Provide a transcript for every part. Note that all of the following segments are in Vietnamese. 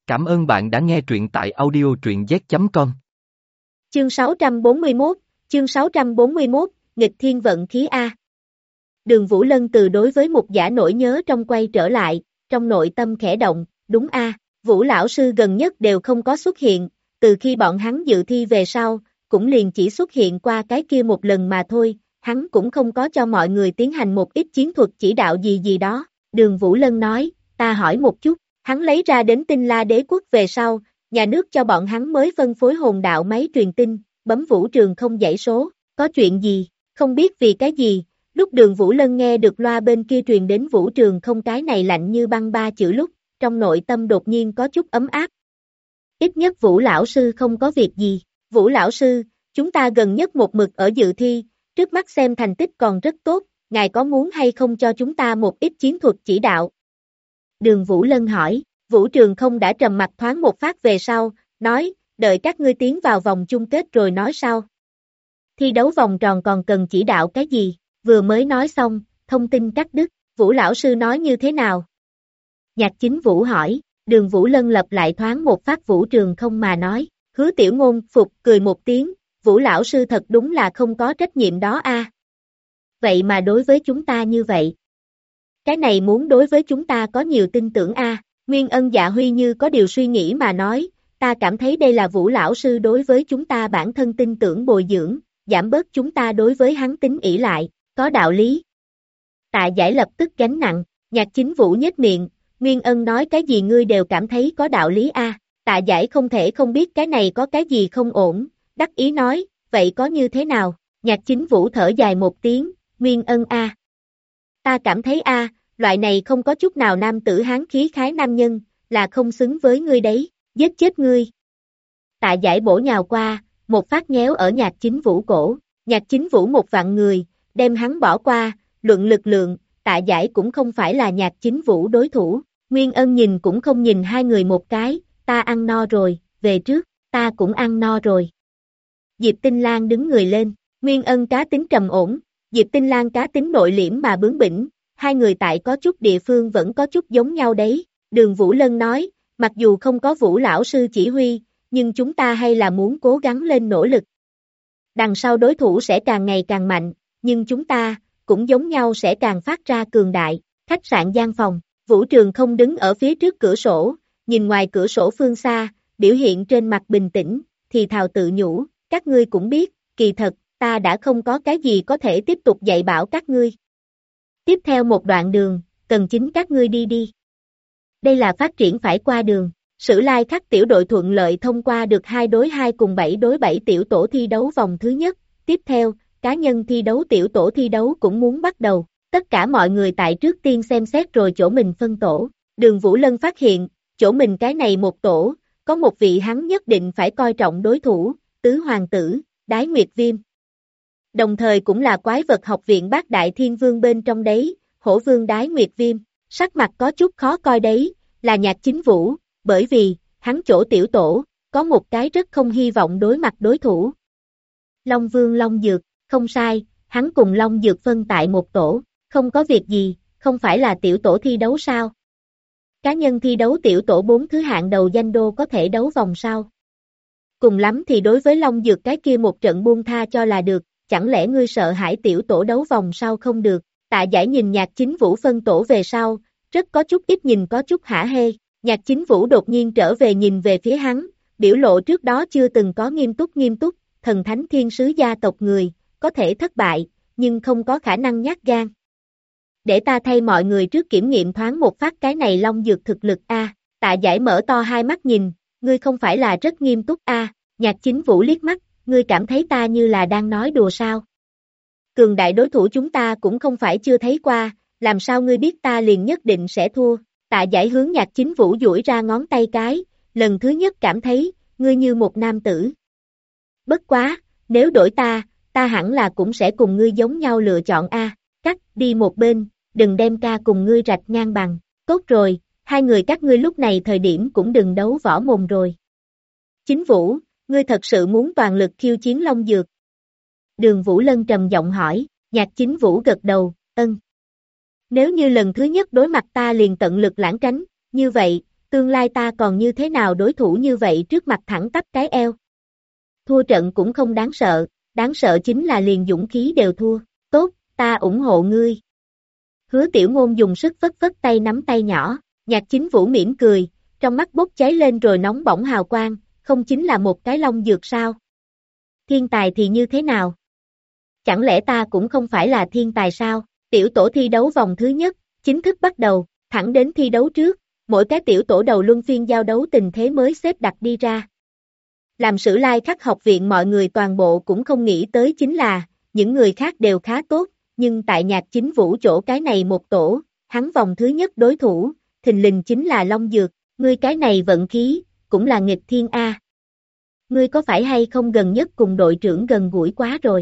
Cảm ơn bạn đã nghe truyện tại audio truyện z.com. Chương 641, nghịch thiên vận khí A. Đường Vũ Lân từ đối với Mục Giả nỗi nhớ trong quay trở lại, trong nội tâm khẽ động, đúng A, Vũ lão sư gần nhất đều không có xuất hiện, từ khi bọn hắn dự thi về sau, cũng liền chỉ xuất hiện qua cái kia một lần mà thôi, hắn cũng không có cho mọi người tiến hành một ít chiến thuật chỉ đạo gì đó. Đường Vũ Lân nói, ta hỏi một chút, hắn lấy ra đến Tinh La Đế quốc về sau, nhà nước cho bọn hắn mới phân phối hồn đạo máy truyền tin, bấm Vũ Trường không dãy số, có chuyện gì, không biết vì cái gì, lúc Đường Vũ Lân nghe được loa bên kia truyền đến Vũ Trường không cái này lạnh như băng 3 chữ lúc, trong nội tâm đột nhiên có chút ấm áp. Ít nhất Vũ lão sư không có việc gì, Vũ lão sư, chúng ta gần nhất một mực ở dự thi, trước mắt xem thành tích còn rất tốt, ngài có muốn hay không cho chúng ta một ít chiến thuật chỉ đạo? Đường Vũ Lân hỏi, Vũ Trường không đã trầm mặt thoáng một phát về sau, nói, đợi các ngươi tiến vào vòng chung kết rồi nói sau. Thi đấu vòng tròn còn cần chỉ đạo cái gì, vừa mới nói xong, thông tin cắt đứt, Vũ lão sư nói như thế nào? Nhạc Chính Vũ hỏi, Đường Vũ Lân lập lại thoáng một phát Vũ Trường không mà nói, Hứa Tiểu Ngôn phục cười một tiếng, Vũ lão sư thật đúng là không có trách nhiệm đó a. Vậy mà đối với chúng ta như vậy. Cái này muốn đối với chúng ta có nhiều tin tưởng a. Nguyên Ân Dạ Huy như có điều suy nghĩ mà nói, ta cảm thấy đây là Vũ lão sư đối với chúng ta bản thân tin tưởng bồi dưỡng, giảm bớt chúng ta đối với hắn tính ỷ lại, có đạo lý. Tạ Giải lập tức gánh nặng, Nhạc Chính Vũ nhếch miệng, Nguyên Ân nói cái gì ngươi đều cảm thấy có đạo lý a. Tạ Giải không thể không biết cái này có cái gì không ổn, đắc ý nói, vậy có như thế nào? Nhạc Chính Vũ thở dài một tiếng, Nguyên Ân a. Ta cảm thấy a, loại này không có chút nào nam tử hán khí khái nam nhân, là không xứng với ngươi đấy, giết chết ngươi. Tạ Giải bổ nhào qua, một phát nhéo ở Nhạc Chính Vũ cổ, Nhạc Chính Vũ một vạn người, đem hắn bỏ qua, luận lực lượng, Tạ Giải cũng không phải là Nhạc Chính Vũ đối thủ. Nguyên Ân nhìn cũng không nhìn hai người một cái, ta ăn no rồi, về trước, ta cũng ăn no rồi. Diệp Tinh Lan đứng người lên, Nguyên Ân cá tính trầm ổn, Diệp Tinh Lan cá tính nội liễm mà bướng bỉnh, hai người tại có chút địa phương vẫn có chút giống nhau đấy. Đường Vũ Lân nói, mặc dù không có Vũ lão sư chỉ huy, nhưng chúng ta hay là muốn cố gắng lên nỗ lực. Đằng sau đối thủ sẽ càng ngày càng mạnh, nhưng chúng ta, cũng giống nhau sẽ càng phát ra cường đại. Khách sạn gian phòng, Vũ Trường không đứng ở phía trước cửa sổ, nhìn ngoài cửa sổ phương xa, biểu hiện trên mặt bình tĩnh, thì thào tự nhủ, các ngươi cũng biết, kỳ thật, ta đã không có cái gì có thể tiếp tục dạy bảo các ngươi. Tiếp theo một đoạn đường, cần chính các ngươi đi. Đây là phát triển phải qua đường. Sử Lai Khắc tiểu đội thuận lợi thông qua được 2 đối 2 cùng 7 đối 7 tiểu tổ thi đấu vòng thứ nhất. Tiếp theo, cá nhân thi đấu tiểu tổ thi đấu cũng muốn bắt đầu. Tất cả mọi người tại trước tiên xem xét rồi chỗ mình phân tổ. Đường Vũ Lân phát hiện, chỗ mình cái này một tổ, có một vị hắn nhất định phải coi trọng đối thủ, Tứ Hoàng tử, Đái Nguyệt Viêm. Đồng thời cũng là quái vật học viện Bát Đại Thiên Vương bên trong đấy, Hổ Vương Đái Nguyệt Viêm, sắc mặt có chút khó coi đấy, là Nhạc Chính Vũ, bởi vì, hắn chỗ tiểu tổ, có một cái rất không hy vọng đối mặt đối thủ. Long Vương Long Dược, không sai, hắn cùng Long Dược phân tại một tổ, không có việc gì, không phải là tiểu tổ thi đấu sao? Cá nhân thi đấu tiểu tổ 4 thứ hạng đầu danh đô có thể đấu vòng sau. Cùng lắm thì đối với Long Dược cái kia một trận buông tha cho là được, chẳng lẽ ngươi sợ hãi tiểu tổ đấu vòng sau không được? Tạ Giải nhìn Nhạc Chính Vũ phân tổ về sau, rất có chút ít nhìn có chút hả hê. Nhạc Chính Vũ đột nhiên trở về nhìn về phía hắn, biểu lộ trước đó chưa từng có nghiêm túc, thần thánh thiên sứ gia tộc người, có thể thất bại, nhưng không có khả năng nhát gan. Để ta thay mọi người trước kiểm nghiệm thoáng một phát cái này Long Dược thực lực a. Tạ Giải mở to hai mắt nhìn, ngươi không phải là rất nghiêm túc a? Nhạc Chính Vũ liếc mắt, ngươi cảm thấy ta như là đang nói đùa sao? Cường đại đối thủ chúng ta cũng không phải chưa thấy qua, làm sao ngươi biết ta liền nhất định sẽ thua? Tạ Giải hướng Nhạc Chính Vũ duỗi ra ngón tay cái, lần thứ nhất cảm thấy, ngươi như một nam tử. Bất quá, nếu đổi ta hẳn là cũng sẽ cùng ngươi giống nhau lựa chọn a. Cắt đi một bên, đừng đem ca cùng ngươi rạch ngang bằng. Tốt rồi, hai người các ngươi lúc này thời điểm cũng đừng đấu võ mồm rồi. Chính Vũ, ngươi thật sự muốn toàn lực khiêu chiến Long Dược? Đường Vũ Lân trầm giọng hỏi, Nhạc Chính Vũ gật đầu, ân. Nếu như lần thứ nhất đối mặt ta liền tận lực lãng tránh, như vậy, tương lai ta còn như thế nào đối thủ như vậy trước mặt thẳng tắp cái eo. Thua trận cũng không đáng sợ chính là liền dũng khí đều thua. Tốt, ta ủng hộ ngươi. Hứa Tiểu Ngôn dùng sức phất tay nắm tay nhỏ, Nhạc Chính Vũ mỉm cười, trong mắt bốc cháy lên rồi nóng bỏng hào quang, không chính là một cái long dược sao? Thiên tài thì như thế nào? Chẳng lẽ ta cũng không phải là thiên tài sao? Tiểu tổ thi đấu vòng thứ nhất, chính thức bắt đầu, thẳng đến thi đấu trước, mỗi cái tiểu tổ đầu luân phiên giao đấu tình thế mới xếp đặt đi ra. Làm Sử Lai Khắc học viện mọi người toàn bộ cũng không nghĩ tới chính là, những người khác đều khá tốt, nhưng tại Nhạc Chính Vũ chỗ cái này một tổ, hắn vòng thứ nhất đối thủ, thình lình chính là Long Dược, ngươi cái này vận khí, cũng là nghịch thiên A. Ngươi có phải hay không gần nhất cùng đội trưởng gần gũi quá rồi?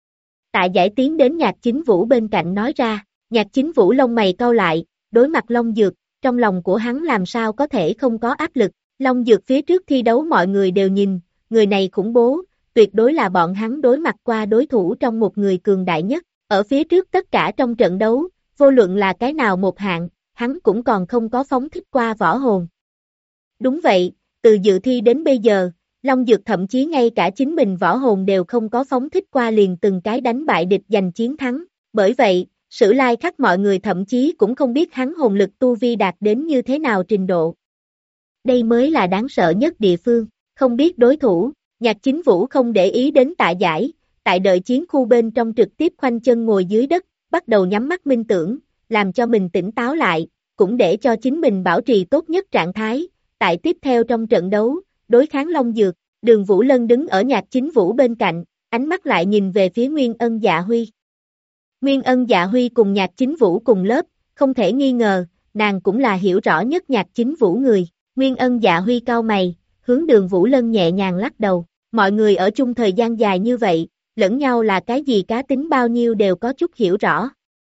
Tạ Giải tiến đến Nhạc Chính Vũ bên cạnh nói ra, Nhạc Chính Vũ lông mày cau lại, đối mặt Long Dược, trong lòng của hắn làm sao có thể không có áp lực, Long Dược phía trước thi đấu mọi người đều nhìn, người này khủng bố, tuyệt đối là bọn hắn đối mặt qua đối thủ trong một người cường đại nhất, ở phía trước tất cả trong trận đấu, vô luận là cái nào một hạng, hắn cũng còn không có phóng thích qua võ hồn. Đúng vậy, từ dự thi đến bây giờ, Long Dược thậm chí ngay cả chính mình võ hồn đều không có phóng thích qua liền từng cái đánh bại địch giành chiến thắng, bởi vậy, Sử Lai Khắc mọi người thậm chí cũng không biết hắn hồn lực tu vi đạt đến như thế nào trình độ. Đây mới là đáng sợ nhất địa phương, không biết đối thủ, Nhạc Chính Vũ không để ý đến Tạ Giải, tại đợi chiến khu bên trong trực tiếp khoanh chân ngồi dưới đất, bắt đầu nhắm mắt minh tưởng, làm cho mình tỉnh táo lại, cũng để cho chính mình bảo trì tốt nhất trạng thái, tại tiếp theo trong trận đấu, đối kháng Long Dược, Đường Vũ Lân đứng ở Nhạc Chính Vũ bên cạnh, ánh mắt lại nhìn về phía Nguyên Ân Dạ Huy. Nguyên Ân Dạ Huy cùng Nhạc Chính Vũ cùng lớp, không thể nghi ngờ, nàng cũng là hiểu rõ nhất Nhạc Chính Vũ người. Nguyên Ân Dạ Huy cau mày, hướng Đường Vũ Lân nhẹ nhàng lắc đầu, mọi người ở chung thời gian dài như vậy, lẫn nhau là cái gì cá tính bao nhiêu đều có chút hiểu rõ.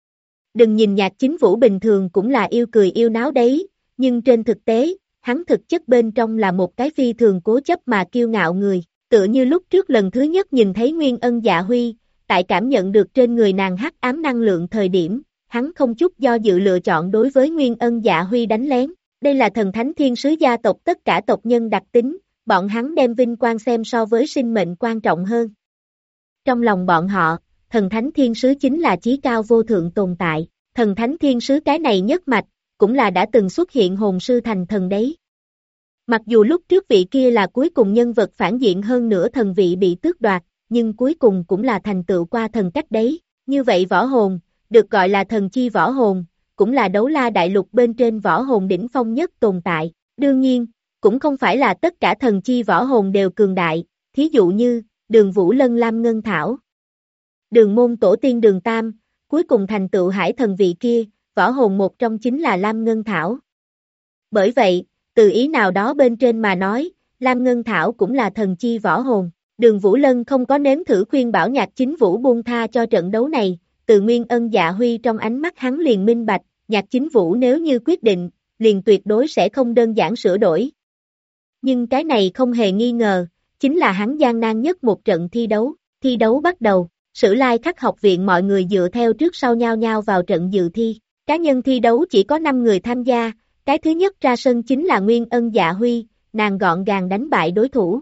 Đừng nhìn Nhạc Chính Vũ bình thường cũng là yêu cười yêu náo đấy, nhưng trên thực tế, hắn thực chất bên trong là một cái phi thường cố chấp mà kiêu ngạo người, tựa như lúc trước lần thứ nhất nhìn thấy Nguyên Ân Dạ Huy, tại cảm nhận được trên người nàng hắc ám năng lượng thời điểm, hắn không chút do dự lựa chọn đối với Nguyên Ân Dạ Huy đánh lén, đây là thần thánh thiên sứ gia tộc tất cả tộc nhân đặc tính, bọn hắn đem vinh quang xem so với sinh mệnh quan trọng hơn. Trong lòng bọn họ, thần thánh thiên sứ chính là chí cao vô thượng tồn tại, thần thánh thiên sứ cái này nhất mạch, cũng là đã từng xuất hiện hồn sư thành thần đấy. Mặc dù lúc trước vị kia là cuối cùng nhân vật phản diện hơn nữa thần vị bị tước đoạt, nhưng cuối cùng cũng là thành tựu qua thần cách đấy. Như vậy võ hồn, được gọi là thần chi võ hồn, cũng là đấu la đại lục bên trên võ hồn đỉnh phong nhất tồn tại. Đương nhiên, cũng không phải là tất cả thần chi võ hồn đều cường đại, thí dụ như, Đường Vũ Lân Lam Ngân Thảo. Đường môn tổ tiên Đường Tam, cuối cùng thành tựu hải thần vị kia, võ hồn một trong chính là Lam Ngân Thảo. Bởi vậy, từ ý nào đó bên trên mà nói, Lam Ngân Thảo cũng là thần chi võ hồn. Đường Vũ Lân không có nếm thử khuyên bảo Nhạc Chính Vũ buông tha cho trận đấu này, từ Nguyên Ân Dạ Huy trong ánh mắt hắn liền minh bạch, Nhạc Chính Vũ nếu như quyết định, liền tuyệt đối sẽ không đơn giản sửa đổi. Nhưng cái này không hề nghi ngờ, chính là hắn gian nan nhất một trận thi đấu bắt đầu, Sử Lai Khắc học viện mọi người dựa theo trước sau nhau nhau vào trận dự thi, cá nhân thi đấu chỉ có 5 người tham gia, cái thứ nhất ra sân chính là Nguyên Ân Dạ Huy, nàng gọn gàng đánh bại đối thủ.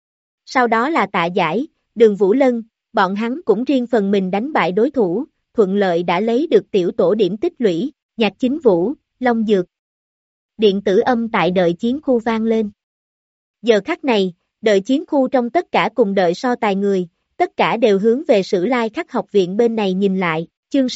Sau đó là Tạ Giải, Đường Vũ Lân, bọn hắn cũng riêng phần mình đánh bại đối thủ, thuận lợi đã lấy được tiểu tổ điểm tích lũy, Nhạc Chính Vũ, Long Dược. Điện tử âm tại đợi chiến khu vang lên. Giờ khắc này, đợi chiến khu trong tất cả cùng đợi so tài người, tất cả đều hướng về Sử Lai Khắc học viện bên này nhìn lại, chương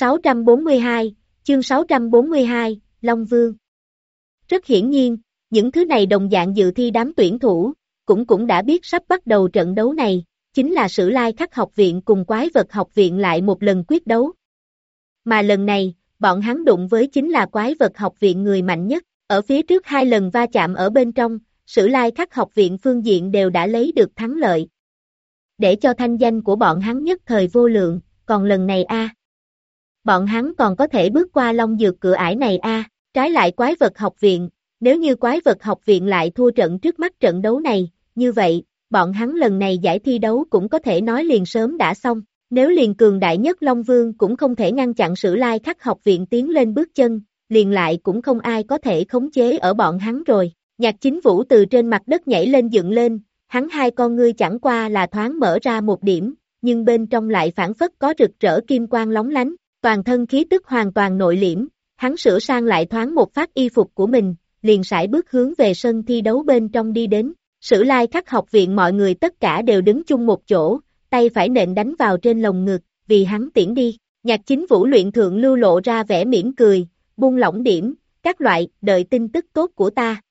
642, Long Vương. Rất hiển nhiên, những thứ này đồng dạng dự thi đám tuyển thủ, cũng đã biết sắp bắt đầu trận đấu này, chính là Sử Lai Khắc học viện cùng Quái vật học viện lại một lần quyết đấu. Mà lần này, bọn hắn đụng với chính là Quái vật học viện người mạnh nhất, ở phía trước 2 lần va chạm ở bên trong, Sử Lai Khắc học viện phương diện đều đã lấy được thắng lợi. Để cho thanh danh của bọn hắn nhất thời vô lượng, còn lần này bọn hắn còn có thể bước qua Long Dược cửa ải này trái lại Quái vật học viện, nếu như Quái vật học viện lại thua trận trước mắt trận đấu này, như vậy, bọn hắn lần này giải thi đấu cũng có thể nói liền sớm đã xong, nếu liền cường đại nhất Long Vương cũng không thể ngăn chặn Sử Lai Khắc học viện tiến lên bước chân, liền lại cũng không ai có thể khống chế ở bọn hắn rồi, Nhạc Chính Vũ từ trên mặt đất nhảy lên dựng lên, hắn hai con ngươi chẳng qua là thoáng mở ra một điểm, nhưng bên trong lại phản phất có rực rỡ kim quang lóng lánh, toàn thân khí tức hoàn toàn nội liễm, hắn sửa sang lại thoáng một phát y phục của mình, liền sải bước hướng về sân thi đấu bên trong đi đến. Sử Lai Khắc học viện mọi người tất cả đều đứng chung một chỗ, tay phải nện đánh vào trên lồng ngực, vì hắn tiễn đi. Nhạc Chính Vũ luyện thượng lưu lộ ra vẻ mỉm cười, buông lỏng điểm, các loại, đợi tin tức tốt của ta.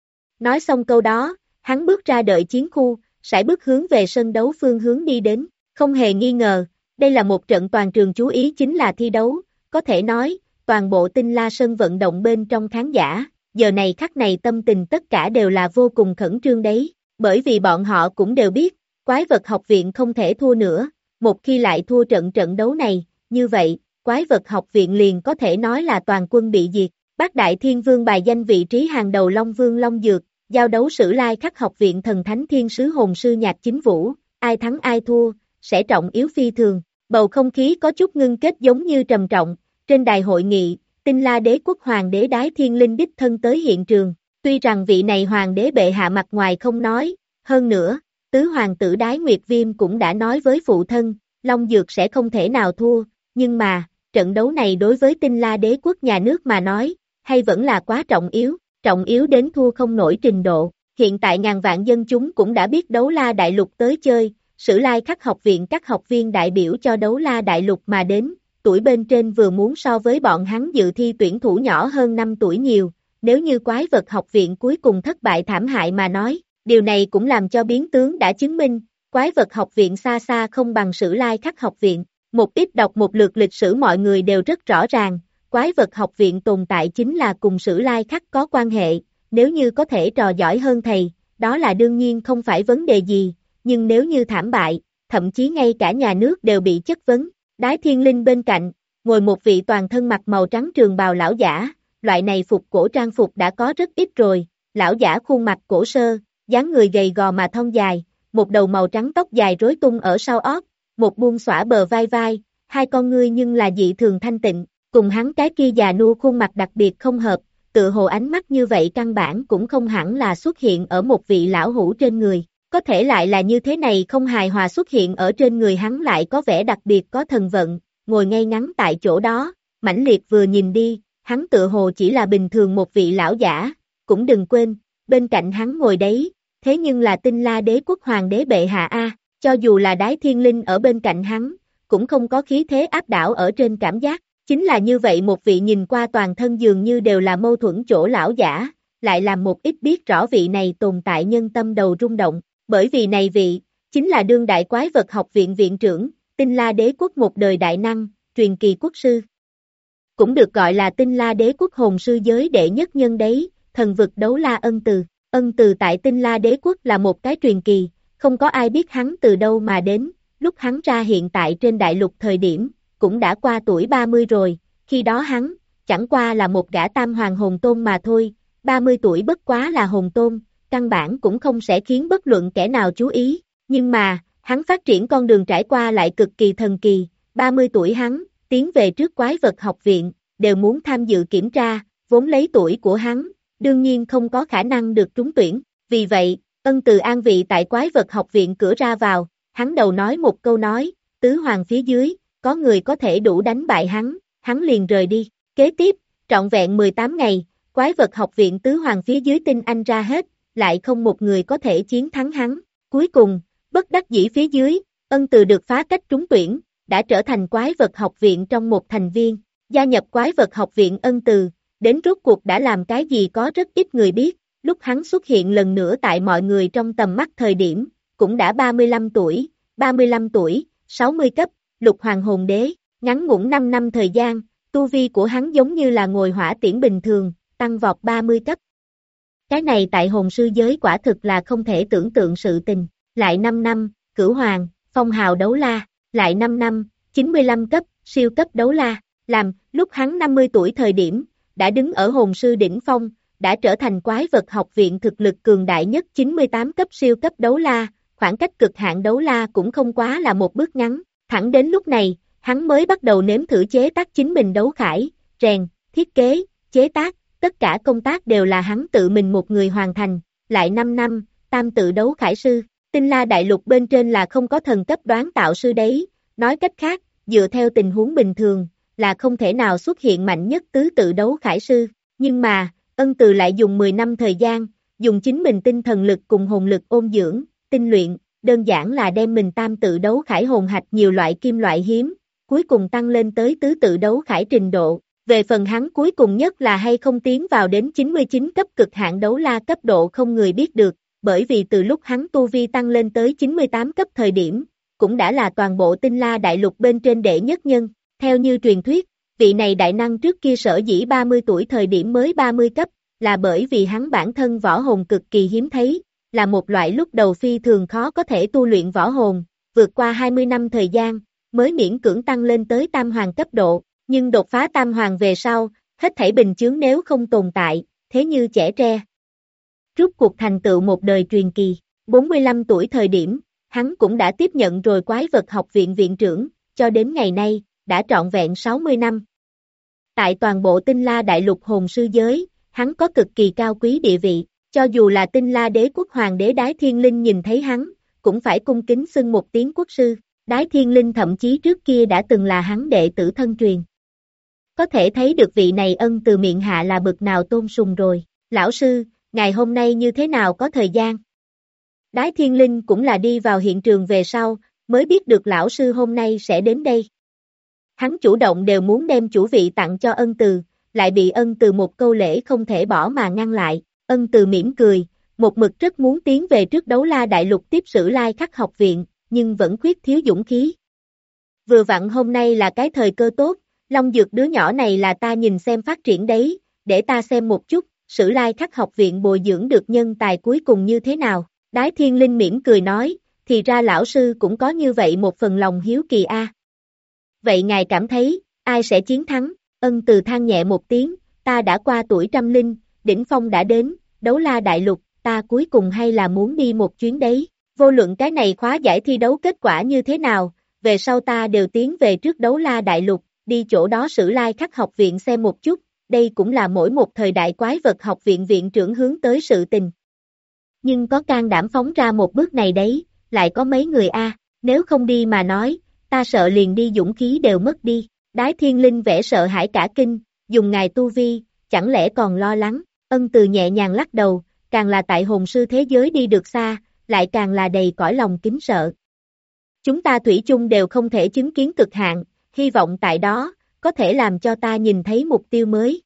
Nói xong câu đó, hắn bước ra đợi chiến khu, sải bước hướng về sân đấu phương hướng đi đến, không hề nghi ngờ, đây là một trận toàn trường chú ý chính là thi đấu, có thể nói, toàn bộ Tinh La sân vận động bên trong khán giả, giờ này khắc này tâm tình tất cả đều là vô cùng khẩn trương đấy, bởi vì bọn họ cũng đều biết, Quái Vật học viện không thể thua nữa, một khi lại thua trận đấu này, như vậy, Quái Vật học viện liền có thể nói là toàn quân bị diệt. Bát Đại Thiên Vương bài danh vị trí hàng đầu Long Vương Long Dược, giao đấu Sử Lai Khắc học viện thần thánh thiên sứ hồn sư Nhạc Chính Vũ, ai thắng ai thua, sẽ trọng yếu phi thường. Bầu không khí có chút ngưng kết giống như trầm trọng, trên đài hội nghị, Tinh La Đế quốc hoàng đế Đái Thiên Linh đích thân tới hiện trường, tuy rằng vị này hoàng đế bệ hạ mặt ngoài không nói, hơn nữa, tứ hoàng tử Đái Nguyệt Viêm cũng đã nói với phụ thân, Long Dược sẽ không thể nào thua, nhưng mà, trận đấu này đối với Tinh La Đế quốc nhà nước mà nói, hay vẫn là quá trọng yếu đến thua không nổi trình độ. Hiện tại ngàn vạn dân chúng cũng đã biết Đấu La Đại Lục tới chơi, Sử Lai Khắc học viện các học viên đại biểu cho Đấu La Đại Lục mà đến, tuổi bên trên vừa muốn so với bọn hắn dự thi tuyển thủ nhỏ hơn 5 tuổi nhiều, nếu như Quái Vật học viện cuối cùng thất bại thảm hại mà nói, điều này cũng làm cho biến tướng đã chứng minh, Quái Vật học viện xa xa không bằng Sử Lai Khắc học viện. Một ít đọc một lượt lịch sử mọi người đều rất rõ ràng, Quái Vật học viện tồn tại chính là cùng Sử Lai Khắc có quan hệ, nếu như có thể trò giỏi hơn thầy, đó là đương nhiên không phải vấn đề gì, nhưng nếu như thảm bại, thậm chí ngay cả nhà nước đều bị chất vấn. Đái Thiên Linh bên cạnh, ngồi một vị toàn thân mặc màu trắng trường bào lão giả, loại này phục cổ trang phục đã có rất ít rồi, lão giả khuôn mặt cổ sơ, dáng người gầy gò mà thon dài, một đầu màu trắng tóc dài rối tung ở sau ót, một buông xõa bờ vai, hai con ngươi nhưng là dị thường thanh tịnh, cùng hắn cái kia già nua khuôn mặt đặc biệt không hợp, tự hồ ánh mắt như vậy căn bản cũng không hẳn là xuất hiện ở một vị lão hủ trên người, có thể lại là như thế này không hài hòa xuất hiện ở trên người hắn lại có vẻ đặc biệt có thần vận, ngồi ngay ngắn tại chỗ đó, mãnh liệt vừa nhìn đi, hắn tự hồ chỉ là bình thường một vị lão giả, cũng đừng quên, bên cạnh hắn ngồi đấy, thế nhưng là Tinh La Đế quốc hoàng đế bệ hạ a. Cho dù là Đái Thiên Linh ở bên cạnh hắn, cũng không có khí thế áp đảo ở trên cảm giác, chính là như vậy một vị nhìn qua toàn thân dường như đều là mâu thuẫn chỗ lão giả, lại làm một ít biết rõ vị này tồn tại nhân tâm đầu rung động, bởi vì này vị, chính là đương đại Quái Vật học viện viện trưởng, Tinh La Đế quốc một đời đại năng, truyền kỳ quốc sư. Cũng được gọi là Tinh La Đế quốc hồn sư giới đệ nhất nhân đấy, thần vực Đấu La Ân Từ tại Tinh La Đế quốc là một cái truyền kỳ. Không có ai biết hắn từ đâu mà đến, lúc hắn ra hiện tại trên đại lục thời điểm, cũng đã qua tuổi 30 rồi, khi đó hắn, chẳng qua là một gã tam hoàng hồn tôn mà thôi, 30 tuổi bất quá là hồn tôn, căn bản cũng không sẽ khiến bất luận kẻ nào chú ý, nhưng mà, hắn phát triển con đường trải qua lại cực kỳ thần kỳ, 30 tuổi hắn, tiến về trước Quái Vật học viện, đều muốn tham dự kiểm tra, vốn lấy tuổi của hắn, đương nhiên không có khả năng được trúng tuyển, vì vậy, Ân Từ an vị tại Quái Vật học viện cửa ra vào, hắn đầu nói một câu nói, tứ hoàng phía dưới, có người có thể đủ đánh bại hắn liền rời đi. Kế tiếp, trọn vẹn 18 ngày, Quái Vật học viện tứ hoàng phía dưới tinh anh ra hết, lại không một người có thể chiến thắng hắn. Cuối cùng, bất đắc dĩ phía dưới, Ân Từ được phá cách trúng tuyển, đã trở thành Quái Vật học viện trong một thành viên. Gia nhập Quái Vật học viện Ân Từ, đến rốt cuộc đã làm cái gì có rất ít người biết. Lúc hắn xuất hiện lần nữa tại mọi người trong tầm mắt thời điểm, cũng đã 35 tuổi, 60 cấp, lục hoàng hồn đế, ngắn ngủn 5 năm thời gian, tu vi của hắn giống như là ngồi hỏa tiễn bình thường, tăng vọt 30 cấp. Cái này tại hồn sư giới quả thực là không thể tưởng tượng sự tình, lại 5 năm, cửu hoàng, phong hào đấu la, lại 5 năm, 95 cấp, siêu cấp đấu la, làm, lúc hắn 50 tuổi thời điểm, đã đứng ở hồn sư đỉnh phong, đã trở thành Quái Vật học viện thực lực cường đại nhất 98 cấp siêu cấp đấu la, khoảng cách cực hạn đấu la cũng không quá là một bước ngắn, thẳng đến lúc này, hắn mới bắt đầu nếm thử chế tác chính mình đấu khải, rèn, thiết kế, chế tác, tất cả công tác đều là hắn tự mình một người hoàn thành, lại 5 năm, tam tự đấu khải sư, Tinh La Đại Lục bên trên là không có thần cấp đoán tạo sư đấy, nói cách khác, dựa theo tình huống bình thường, là không thể nào xuất hiện mạnh nhất tứ tự đấu khải sư, nhưng mà, Ân Từ lại dùng 10 năm thời gian, dùng chính mình tinh thần lực cùng hồn lực ôn dưỡng, tinh luyện, đơn giản là đem mình tam tự đấu khải hồn hạch nhiều loại kim loại hiếm, cuối cùng tăng lên tới tứ tự đấu khải trình độ. Về phần hắn cuối cùng nhất là hay không tiến vào đến 99 cấp cực hạn đấu la cấp độ không người biết được, bởi vì từ lúc hắn tu vi tăng lên tới 98 cấp thời điểm, cũng đã là toàn bộ Tinh La Đại Lục bên trên đệ nhất nhân. Theo như truyền thuyết, vị này đại năng trước kia sở dĩ 30 tuổi thời điểm mới 30 cấp, là bởi vì hắn bản thân võ hồn cực kỳ hiếm thấy, là một loại lúc đầu phi thường khó có thể tu luyện võ hồn, vượt qua 20 năm thời gian, mới miễn cưỡng tăng lên tới tam hoàng cấp độ, nhưng đột phá tam hoàng về sau, hết thảy bình chướng nếu không tồn tại, thế như chẻ tre. Rút cuộc thành tựu một đời truyền kỳ, 45 tuổi thời điểm, hắn cũng đã tiếp nhận rồi quái vật học viện viện trưởng, cho đến ngày nay, đã trọn vẹn 60 năm. Tại toàn bộ Tinh La Đại Lục hồn sư giới, hắn có cực kỳ cao quý địa vị, cho dù là Tinh La Đế quốc hoàng đế Đái Thiên Linh nhìn thấy hắn, cũng phải cung kính xưng một tiếng quốc sư, Đái Thiên Linh thậm chí trước kia đã từng là hắn đệ tử thân truyền. Có thể thấy được vị này Ân Từ miệng hạ là bực nào tôn sùng rồi, lão sư, ngày hôm nay như thế nào có thời gian? Đái Thiên Linh cũng là đi vào hiện trường về sau, mới biết được lão sư hôm nay sẽ đến đây. Hắn chủ động đều muốn đem chủ vị tặng cho Ân Từ, lại bị Ân Từ một câu lễ không thể bỏ mà ngăn lại. Ân Từ mỉm cười, một mực rất muốn tiến về trước Đấu La Đại Lục tiếp Sử Lai Khắc học viện, nhưng vẫn khuyết thiếu dũng khí. Vừa vặn hôm nay là cái thời cơ tốt, Long Dược đứa nhỏ này là ta nhìn xem phát triển đấy, để ta xem một chút, Sử Lai Khắc học viện bồi dưỡng được nhân tài cuối cùng như thế nào. Đái Thiên Linh mỉm cười nói, thì ra lão sư cũng có như vậy một phần lòng hiếu kỳ a. Vậy ngài cảm thấy, ai sẽ chiến thắng? Ân Từ than nhẹ một tiếng, ta đã qua tuổi trăm linh, đỉnh phong đã đến, Đấu La Đại Lục, ta cuối cùng hay là muốn đi một chuyến đấy. Vô luận cái này khóa giải thi đấu kết quả như thế nào, về sau ta đều tiến về trước Đấu La Đại Lục, đi chỗ đó Sử Lai Khắc học viện xem một chút, đây cũng là mỗi một thời đại quái vật học viện viện trưởng hướng tới sự tình. Nhưng có can đảm phóng ra một bước này đấy, lại có mấy người a, nếu không đi mà nói, ta sợ liền đi dũng khí đều mất đi. Đái Thiên Linh vẻ sợ hãi cả kinh, dùng ngài tu vi, chẳng lẽ còn lo lắng? Ân Từ nhẹ nhàng lắc đầu, càng là tại hồn sư thế giới đi được xa, lại càng là đầy cõi lòng kính sợ. Chúng ta thủy chung đều không thể chứng kiến cực hạn, hy vọng tại đó, có thể làm cho ta nhìn thấy mục tiêu mới.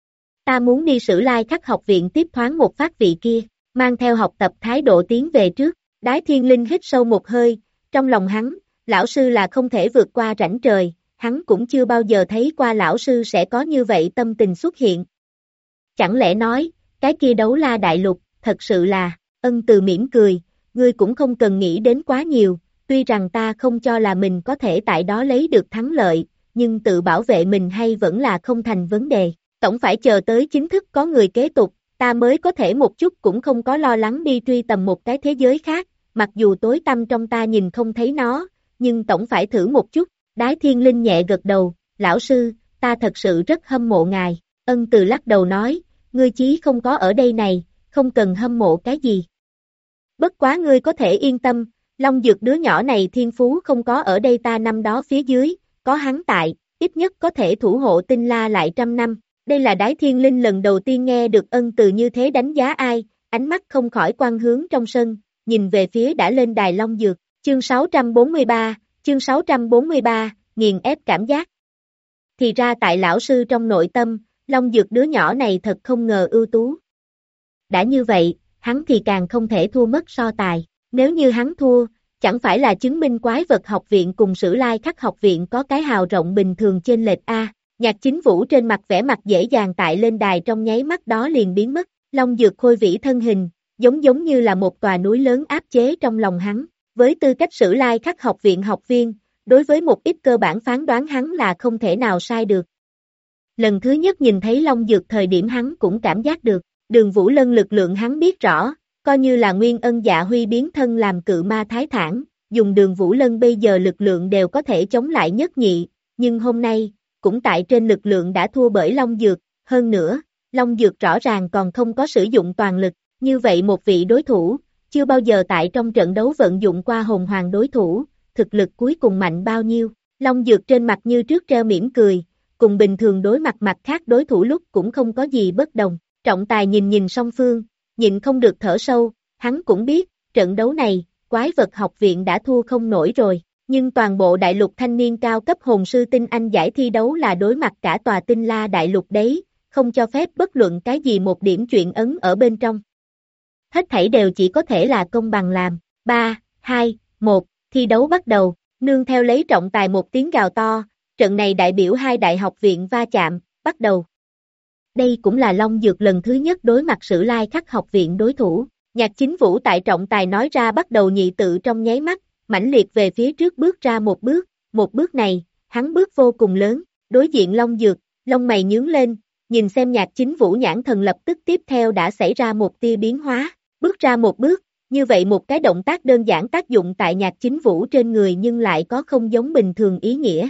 Ta muốn đi Sử Lai Khắc học viện tiếp thoáng một phát vị kia, mang theo học tập thái độ tiến về trước. Đái Thiên Linh hít sâu một hơi, trong lòng hắn, lão sư là không thể vượt qua rãnh trời, hắn cũng chưa bao giờ thấy qua lão sư sẽ có như vậy tâm tình xuất hiện. Chẳng lẽ nói, cái kia Đấu La Đại Lục, thật sự là, Ân Từ mỉm cười, ngươi cũng không cần nghĩ đến quá nhiều, tuy rằng ta không cho là mình có thể tại đó lấy được thắng lợi, nhưng tự bảo vệ mình hay vẫn là không thành vấn đề, tổng phải chờ tới chính thức có người kế tục, ta mới có thể một chút cũng không có lo lắng đi truy tầm một cái thế giới khác, mặc dù tối tăm trong ta nhìn không thấy nó, nhưng tổng phải thử một chút. Đái Thiên Linh nhẹ gật đầu, lão sư, ta thật sự rất hâm mộ ngài. Ân Từ lắc đầu nói, ngươi chí không có ở đây này, không cần hâm mộ cái gì. Bất quá ngươi có thể yên tâm, Long Dược đứa nhỏ này thiên phú không có ở đây ta năm đó phía dưới, có hắn tại, ít nhất có thể thủ hộ Tinh La lại 100 năm. Đây là Đái Thiên Linh lần đầu tiên nghe được Ân Từ như thế đánh giá ai, ánh mắt không khỏi quan hướng trong sân, nhìn về phía đã lên đài Long Dược. Chương 643, nghiền ép cảm giác. Thì ra tại lão sư trong nội tâm, Long Dược đứa nhỏ này thật không ngờ ưu tú. Đã như vậy, hắn thì càng không thể thua mất so tài. Nếu như hắn thua, chẳng phải là chứng minh quái vật học viện cùng Sử Lai Khắc học viện có cái hào rộng bình thường trên lệch A. Nhạc Chính Vũ trên mặt vẻ mặt dễ dàng tại lên đài trong nháy mắt đó liền biến mất. Long Dược khôi vĩ thân hình, giống như là một tòa núi lớn áp chế trong lòng hắn. Với tư cách Sử Lai Khắc học viện học viên, đối với một ít cơ bản phán đoán hắn là không thể nào sai được. Lần thứ nhất nhìn thấy Long Dược thời điểm hắn cũng cảm giác được, Đường Vũ Lân lực lượng hắn biết rõ, coi như là Nguyên Ân Dạ Huy biến thân làm cự ma thái thản, dùng Đường Vũ Lân bây giờ lực lượng đều có thể chống lại nhất nhị, nhưng hôm nay, cũng tại trên lực lượng đã thua bởi Long Dược, hơn nữa, Long Dược rõ ràng còn không có sử dụng toàn lực, như vậy một vị đối thủ, chưa bao giờ tại trong trận đấu vận dụng qua hồn hoàng đối thủ, thực lực cuối cùng mạnh bao nhiêu. Long Dược trên mặt như trước treo mỉm cười, cùng bình thường đối mặt mặt khác đối thủ lúc cũng không có gì bất đồng. Trọng tài nhìn song phương, nhịn không được thở sâu, hắn cũng biết, trận đấu này, quái vật học viện đã thua không nổi rồi, nhưng toàn bộ đại lục thanh niên cao cấp hồn sư tinh anh giải thi đấu là đối mặt cả tòa tinh la đại lục đấy, không cho phép bất luận cái gì một điểm chuyện ấn ở bên trong. Hết thảy đều chỉ có thể là công bằng làm. 3, 2, 1, thi đấu bắt đầu, nương theo lấy trọng tài một tiếng gào to, trận này đại biểu hai đại học viện va chạm, bắt đầu. Đây cũng là Long Dược lần thứ nhất đối mặt Sử Lai Khắc học viện đối thủ. Nhạc Chính Vũ tại trọng tài nói ra bắt đầu nhị tự trong nháy mắt, mãnh liệt về phía trước bước ra một bước này, hắn bước vô cùng lớn, đối diện Long Dược, lông mày nhướng lên, nhìn xem Nhạc Chính Vũ nhãn thần lập tức tiếp theo đã xảy ra một tia biến hóa, bước ra một bước, như vậy một cái động tác đơn giản tác dụng tại Nhạc Chính Vũ trên người nhưng lại có không giống bình thường ý nghĩa.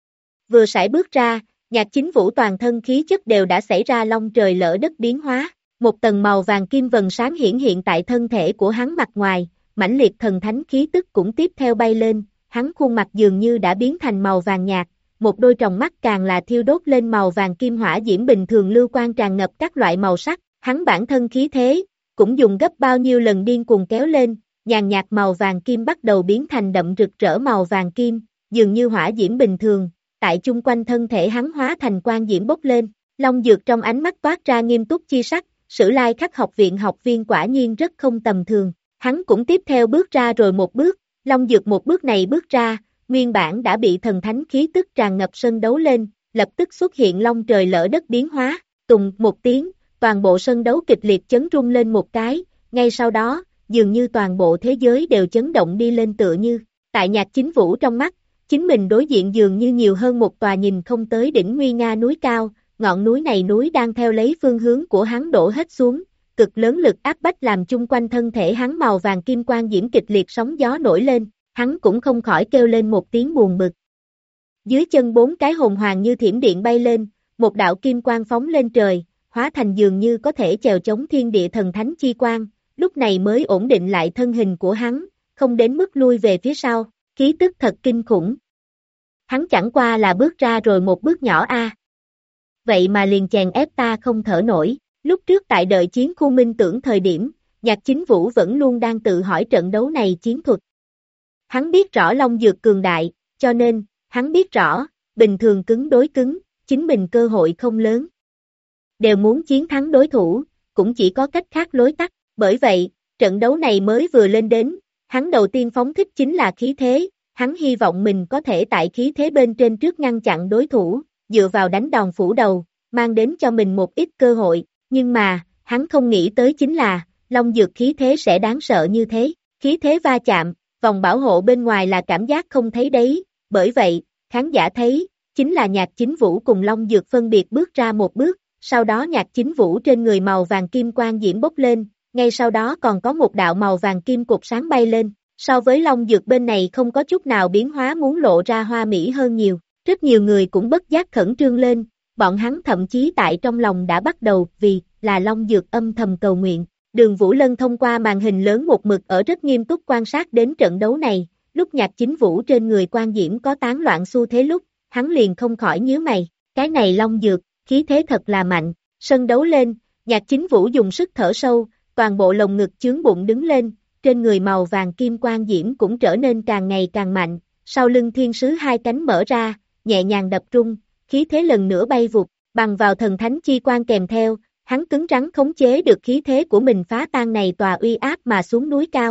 Vừa sải bước ra, Nhạc Chính Vũ toàn thân khí chất đều đã xảy ra long trời lỡ đất biến hóa, một tầng màu vàng kim vầng sáng hiển hiện tại thân thể của hắn mặt ngoài, mãnh liệt thần thánh khí tức cũng tiếp theo bay lên, hắn khuôn mặt dường như đã biến thành màu vàng nhạt, một đôi tròng mắt càng là thiêu đốt lên màu vàng kim hỏa diễm bình thường lưu quang tràn ngập các loại màu sắc, hắn bản thân khí thế, cũng dùng gấp bao nhiêu lần điên cuồng kéo lên, nhàn nhạt màu vàng kim bắt đầu biến thành đậm rực rỡ màu vàng kim, dường như hỏa diễm bình thường, tại chung quanh thân thể hắn hóa thành quang diễm bốc lên, Long Dược trong ánh mắt toát ra nghiêm túc chi sắc, Sử Lai Khắc học viện học viên quả nhiên rất không tầm thường, hắn cũng tiếp theo bước ra rồi một bước, Long Dược một bước này bước ra, nguyên bản đã bị thần thánh khí tức tràn ngập sân đấu lên, lập tức xuất hiện long trời lỡ đất biến hóa, tùng một tiếng, toàn bộ sân đấu kịch liệt chấn rung lên một cái, ngay sau đó, dường như toàn bộ thế giới đều chấn động đi lên tựa như, tại Nhạc Chính Vũ trong mắt, chính mình đối diện dường như nhiều hơn một tòa nhìn không tới đỉnh nguy nga núi cao, ngọn núi này núi đang theo lấy phương hướng của hắn đổ hết xuống, cực lớn lực áp bách làm chung quanh thân thể hắn màu vàng kim quang diễm kịch liệt sóng gió nổi lên, hắn cũng không khỏi kêu lên một tiếng buồn bực. Dưới chân bốn cái hồn hoàng như thiểm điện bay lên, một đạo kim quang phóng lên trời, hóa thành dường như có thể chèo chống thiên địa thần thánh chi quang, lúc này mới ổn định lại thân hình của hắn, không đến mức lui về phía sau, khí tức thật kinh khủng. Hắn chẳng qua là bước ra rồi một bước nhỏ a. Vậy mà liền chèn ép ta không thở nổi, lúc trước tại đợi chiến khu minh tưởng thời điểm, Nhạc Chính Vũ vẫn luôn đang tự hỏi trận đấu này chiến thuật. Hắn biết rõ Long Dược cường đại, cho nên, hắn biết rõ, bình thường cứng đối cứng, chính mình cơ hội không lớn. Đều muốn chiến thắng đối thủ, cũng chỉ có cách khác lối tắt, bởi vậy, trận đấu này mới vừa lên đến, hắn đầu tiên phóng thích chính là khí thế, hắn hy vọng mình có thể tại khí thế bên trên trước ngăn chặn đối thủ, dựa vào đánh đòn phủ đầu, mang đến cho mình một ít cơ hội, nhưng mà, hắn không nghĩ tới chính là, Long Dược khí thế sẽ đáng sợ như thế, khí thế va chạm, vòng bảo hộ bên ngoài là cảm giác không thấy đấy, bởi vậy, khán giả thấy, chính là Nhạc Chính Vũ cùng Long Dược phân biệt bước ra một bước, sau đó Nhạc Chính Vũ trên người màu vàng kim quang diễm bốc lên, ngay sau đó còn có một đạo màu vàng kim cột sáng bay lên, so với Long Dược bên này không có chút nào biến hóa muốn lộ ra hoa mỹ hơn nhiều, rất nhiều người cũng bất giác khẩn trương lên, bọn hắn thậm chí tại trong lòng đã bắt đầu vì là Long Dược âm thầm cầu nguyện. Đường Vũ Lân thông qua màn hình lớn một mực ở rất nghiêm túc quan sát đến trận đấu này, lúc Nhạc Chính Vũ trên người quang diễm có tán loạn xu thế lúc, hắn liền không khỏi nhíu mày, cái này Long Dược, khí thế thật là mạnh, sân đấu lên, Nhạc Chính Vũ dùng sức thở sâu, toàn bộ lồng ngực chướng bụng đứng lên, trên người màu vàng kim quang diễm cũng trở nên càng ngày càng mạnh, sau lưng thiên sứ hai cánh mở ra, nhẹ nhàng đập rung, khí thế lần nữa bay vụt, bằng vào thần thánh chi quang kèm theo, hắn cứng rắn khống chế được khí thế của mình phá tan này tòa uy áp mà xuống núi cao.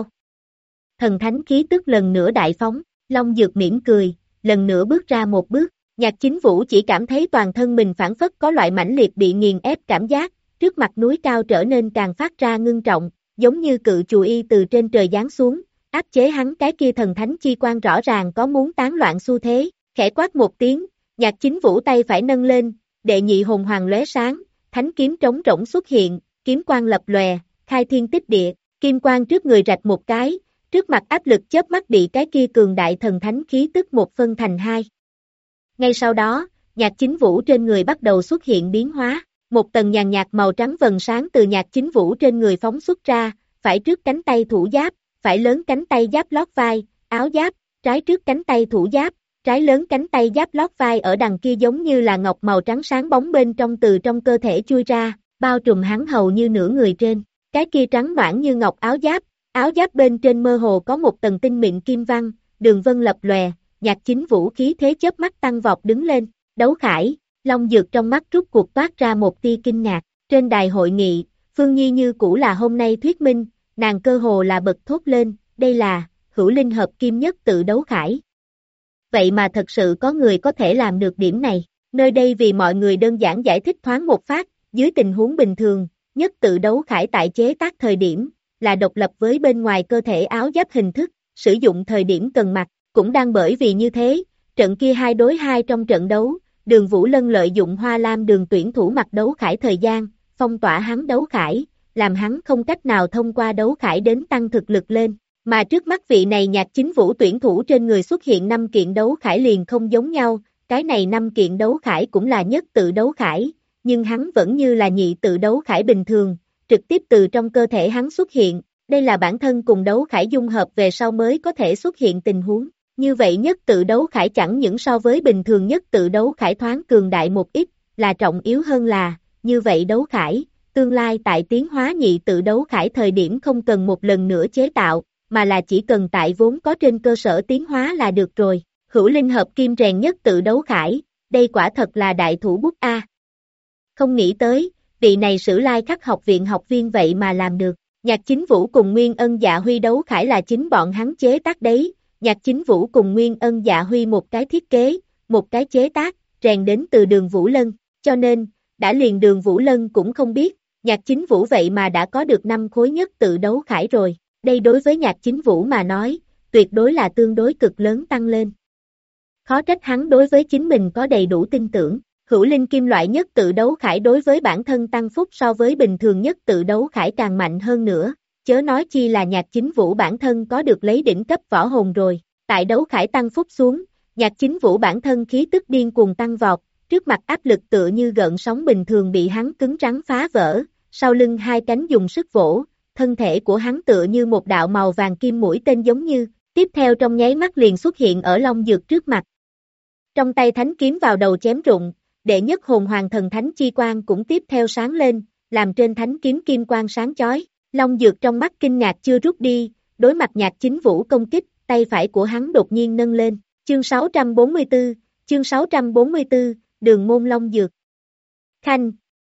Thần thánh khí tức lần nữa đại phóng, Long Dược mỉm cười, lần nữa bước ra một bước, Nhạc Chính Vũ chỉ cảm thấy toàn thân mình phảng phất có loại mãnh liệt bị nghiền ép cảm giác, trước mặt núi cao trở nên càng phát ra ngưng trọng, giống như cự chù y từ trên trời giáng xuống, áp chế hắn cái kia thần thánh chi quang rõ ràng có muốn tán loạn xu thế, khẽ quát một tiếng, Nhạc Chính Vũ tay phải nâng lên, đệ nhị hồn hoàng lóe sáng, thánh kiếm trống rỗng xuất hiện, kiếm quang lập lòe, khai thiên tích địa, kim quang trước người rạch một cái, trước mặt áp lực chớp mắt bị cái kia cường đại thần thánh khí tức một phân thành hai. Ngay sau đó, Nhạc Chính Vũ trên người bắt đầu xuất hiện biến hóa, một tầng nhàn nhạt màu trắng vầng sáng từ Nhạc Chính Vũ trên người phóng xuất ra, phải trước cánh tay thủ giáp, phải lớn cánh tay giáp lót vai, áo giáp, trái trước cánh tay thủ giáp, trái lớn cánh tay giáp lót vai ở đằng kia giống như là ngọc màu trắng sáng bóng bên trong từ trong cơ thể chui ra, bao trùm hắn hầu như nửa người trên, cái kia trắng noãn như ngọc áo giáp bên trên mơ hồ có một tầng tinh mịn kim văn, đường vân lập lòe, Nhạc Chính Vũ khí thế chớp mắt tăng vọt đứng lên, Đấu Khải, Long Dược trong mắt rút cuộc toát ra một tia kinh ngạc, trên đài hội nghị, Phương Nhi như cũ là hôm nay thuyết minh, nàng cơ hồ là bật thốt lên, đây là, hữu linh hợp kim nhất tự Đấu Khải. Vậy mà thật sự có người có thể làm được điểm này, nơi đây vì mọi người đơn giản giải thích thoáng một phát, dưới tình huống bình thường, nhất tự Đấu Khải tại chế tác thời điểm, là độc lập với bên ngoài cơ thể áo giáp hình thức, sử dụng thời điểm cần mặc, cũng đang bởi vì như thế, trận kia 2 đối 2 trong trận đấu, Đường Vũ Lân lợi dụng Hoa Lam Đường tuyển thủ mặc Đấu Khải thời gian, phong tỏa hắn Đấu Khải, làm hắn không cách nào thông qua Đấu Khải đến tăng thực lực lên, mà trước mắt vị này Nhạc Chính Vũ tuyển thủ trên người xuất hiện 5 kiện Đấu Khải liền không giống nhau, cái này 5 kiện Đấu Khải cũng là nhất tự Đấu Khải, nhưng hắn vẫn như là nhị tự Đấu Khải bình thường, trực tiếp từ trong cơ thể hắn xuất hiện, đây là bản thân cùng Đấu Khải dung hợp về sau mới có thể xuất hiện tình huống. Như vậy nhất tự Đấu Khải chẳng những so với bình thường nhất tự Đấu Khải thoáng cường đại một ít, là trọng yếu hơn là, như vậy Đấu Khải, tương lai tại tiến hóa nhị tự Đấu Khải thời điểm không cần một lần nữa chế tạo, mà là chỉ cần tại vốn có trên cơ sở tiến hóa là được rồi. Hữu linh hợp kim rèn nhất tự Đấu Khải, đây quả thật là đại thủ bút A. Không nghĩ tới, vị này Sử Lai Khắc học viện học viên vậy mà làm được. Nhạc Chính Vũ cùng Nguyên Ân Dạ Huy Đấu Khải là chính bọn hắn chế tác đấy. Nhạc Chính Vũ cùng Nguyên Ân Dạ Huy một cái thiết kế, một cái chế tác, rèn đến từ Đường Vũ Lân, cho nên, đã liền Đường Vũ Lân cũng không biết, Nhạc Chính Vũ vậy mà đã có được 5 khối nhất tự Đấu Khải rồi, đây đối với Nhạc Chính Vũ mà nói, tuyệt đối là tương đối cực lớn tăng lên. Khó trách hắn đối với chính mình có đầy đủ tin tưởng, hữu linh kim loại nhất tự Đấu Khải đối với bản thân tăng phúc so với bình thường nhất tự Đấu Khải càng mạnh hơn nữa. Chớ nói chi là Nhạc Chính Vũ bản thân có được lấy đỉnh cấp võ hồn rồi, tại Đấu Khải tăng phúc xuống, Nhạc Chính Vũ bản thân khí tức điên cuồng tăng vọt, trước mặt áp lực tựa như gợn sóng bình thường bị hắn cứng rắn phá vỡ, sau lưng hai cánh dùng sức vỗ, thân thể của hắn tựa như một đạo màu vàng kim mũi tên giống như, tiếp theo trong nháy mắt liền xuất hiện ở Long Dược trước mặt. Trong tay thánh kiếm vào đầu chém rụng, đệ nhất hồn hoàng thần thánh chi quang cũng tiếp theo sáng lên, làm trên thánh kiếm kim quang sáng chói. Long Dược trong mắt kinh ngạc chưa rút đi, đối mặt Nhạc Chính Vũ công kích, tay phải của hắn đột nhiên nâng lên. Chương 644, Đường môn Long Dược. Khanh.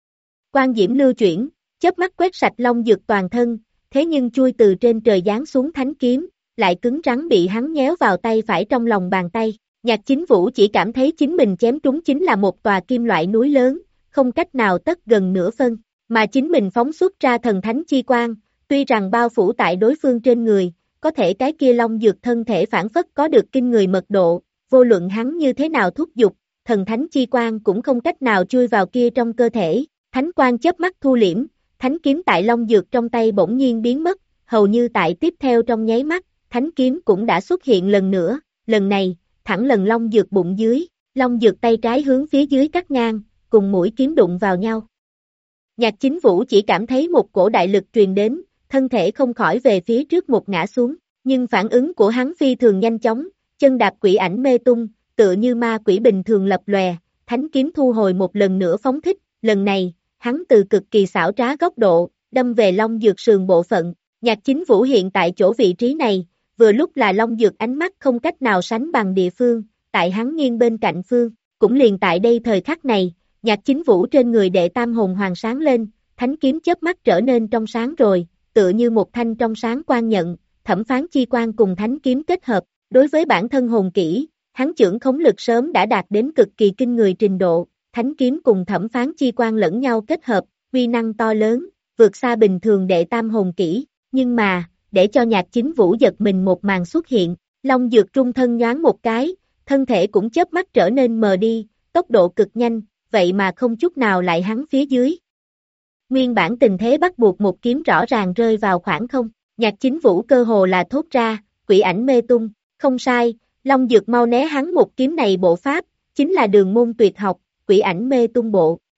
Quang diễm lưu chuyển, chớp mắt quét sạch Long Dược toàn thân, thế nhưng chui từ trên trời giáng xuống thánh kiếm, lại cứng rắn bị hắn nhéo vào tay phải trong lòng bàn tay. Nhạc Chính Vũ chỉ cảm thấy chính mình chém trúng chính là một tòa kim loại núi lớn, không cách nào tất gần nửa phân. Mà chính mình phóng xuất ra thần thánh chi quang, tuy rằng bao phủ tại đối phương trên người, có thể cái kia Long Dược thân thể phản phất có được kinh người mật độ, vô luận hắn như thế nào thúc giục, thần thánh chi quang cũng không cách nào chui vào kia trong cơ thể, thánh quang chớp mắt thu liễm, thánh kiếm tại Long Dược trong tay bỗng nhiên biến mất, hầu như tại tiếp theo trong nháy mắt, thánh kiếm cũng đã xuất hiện lần nữa, lần này, thẳng lần Long Dược bụng dưới, Long Dược tay trái hướng phía dưới cắt ngang, cùng mũi kiếm đụng vào nhau. Nhạc Chính Vũ chỉ cảm thấy một cổ đại lực truyền đến, thân thể không khỏi về phía trước một ngã xuống, nhưng phản ứng của hắn phi thường nhanh chóng, chân đạp quỷ ảnh mê tung, tựa như ma quỷ bình thường lập lòe, thánh kiếm thu hồi một lần nữa phóng thích, lần này, hắn từ cực kỳ xảo trá góc độ, đâm về Long Dược sườn bộ phận. Nhạc Chính Vũ hiện tại chỗ vị trí này, vừa lúc là Long Dược ánh mắt không cách nào sánh bằng địa phương, tại hắn nghiêng bên cạnh phương, cũng liền tại đây thời khắc này. Nhạc Chính Vũ trên người đệ tam hồn hoàng sáng lên, thánh kiếm chớp mắt trở nên trong sáng rồi, tựa như một thanh trong sáng quang nhận, thẩm phán chi quang cùng thánh kiếm kết hợp, đối với bản thân hồn kỹ, hắn chưởng khống lực sớm đã đạt đến cực kỳ kinh người trình độ, thánh kiếm cùng thẩm phán chi quang lẫn nhau kết hợp, uy năng to lớn, vượt xa bình thường đệ tam hồn kỹ, nhưng mà, để cho Nhạc Chính Vũ giật mình một màn xuất hiện, Long Dược trung thân nhoáng một cái, thân thể cũng chớp mắt trở nên mờ đi, tốc độ cực nhanh, vậy mà không chút nào lại hắn phía dưới. Nguyên bản tình thế bắt buộc một kiếm rõ ràng rơi vào khoảng không, Nhạc Chính Vũ cơ hồ là thốt ra, quỷ ảnh mê tung, không sai, Long Dược mau né hắn một kiếm này bộ pháp, chính là đường môn tuyệt học, quỷ ảnh mê tung bộ,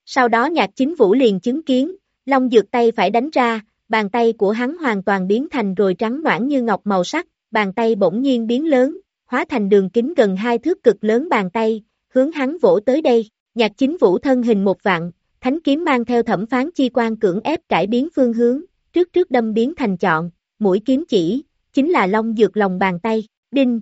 Sau đó Nhạc Chính Vũ liền chứng kiến, Long Dược tay phải đánh ra, bàn tay của hắn hoàn toàn biến thành rồi trắng noãn như ngọc màu sắc, bàn tay bỗng nhiên biến lớn, hóa thành đường kính gần 2 thước cực lớn bàn tay, hướng hắn vỗ tới đây. Nhạc Chính Vũ thân hình một vặn, thánh kiếm mang theo thẩm phán chi quan cưỡng ép cải biến phương hướng, trước đâm biến thành chọn, mũi kiếm chỉ, chính là Long Dược lòng bàn tay, đinh.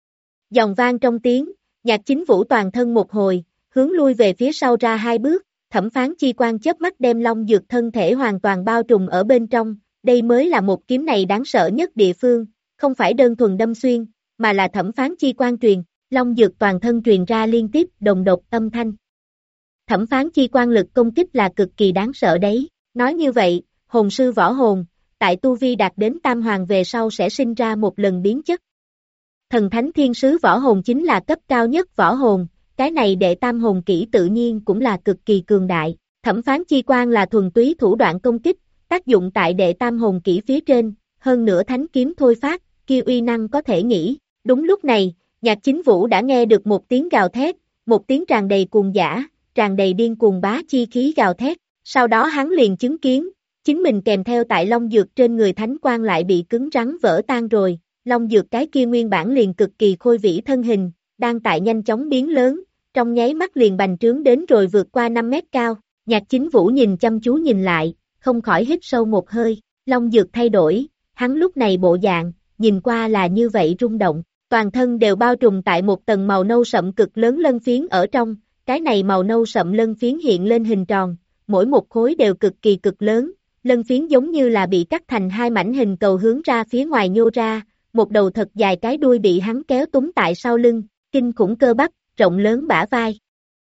Giòn vang trong tiếng, Nhạc Chính Vũ toàn thân một hồi, hướng lui về phía sau ra 2 bước, thẩm phán chi quan chớp mắt đem Long Dược thân thể hoàn toàn bao trùm ở bên trong, đây mới là một kiếm này đáng sợ nhất địa phương, không phải đơn thuần đâm xuyên, mà là thẩm phán chi quan truyền, Long Dược toàn thân truyền ra liên tiếp đồng độc âm thanh. Thẩm phán chi quan lực công kích là cực kỳ đáng sợ đấy, nói như vậy, hồn sư võ hồn, tại tu vi đạt đến tam hoàng về sau sẽ sinh ra một lần biến chất. Thần thánh thiên sứ võ hồn chính là cấp cao nhất võ hồn, cái này đệ tam hồn kỹ tự nhiên cũng là cực kỳ cường đại. Thẩm phán chi quan là thuần túy thủ đoạn công kích, tác dụng tại đệ tam hồn kỹ phía trên, hơn nữa thánh kiếm thôi phát, kia uy năng có thể nghĩ. Đúng lúc này, Nhạc Chính Vũ đã nghe được một tiếng gào thét, một tiếng tràn đầy cuồng dã, tràn đầy điên cuồng bá chi khí gào thét. Sau đó hắn liền chứng kiến, chính mình kèm theo tại Long Dược trên người thánh quan lại bị cứng rắn vỡ tan rồi. Long Dược cái kia nguyên bản liền cực kỳ khôi vĩ thân hình, đang tại nhanh chóng biến lớn, trong nháy mắt liền bành trướng đến rồi vượt qua 5 mét cao. Nhạc Chính Vũ nhìn chăm chú nhìn lại, không khỏi hít sâu một hơi, Long Dược thay đổi, hắn lúc này bộ dạng, nhìn qua là như vậy rung động, toàn thân đều bao trùm tại một tầng màu nâu sậm cực lớn lân phiến ở trong, cái này màu nâu sậm lân phiến hiện lên hình tròn, mỗi một khối đều cực kỳ cực lớn, lân phiến giống như là bị cắt thành 2 mảnh hình cầu hướng ra phía ngoài nhô ra, một đầu thật dài cái đuôi bị hắn kéo túm tại sau lưng, kinh khủng cơ bắp, rộng lớn bả vai.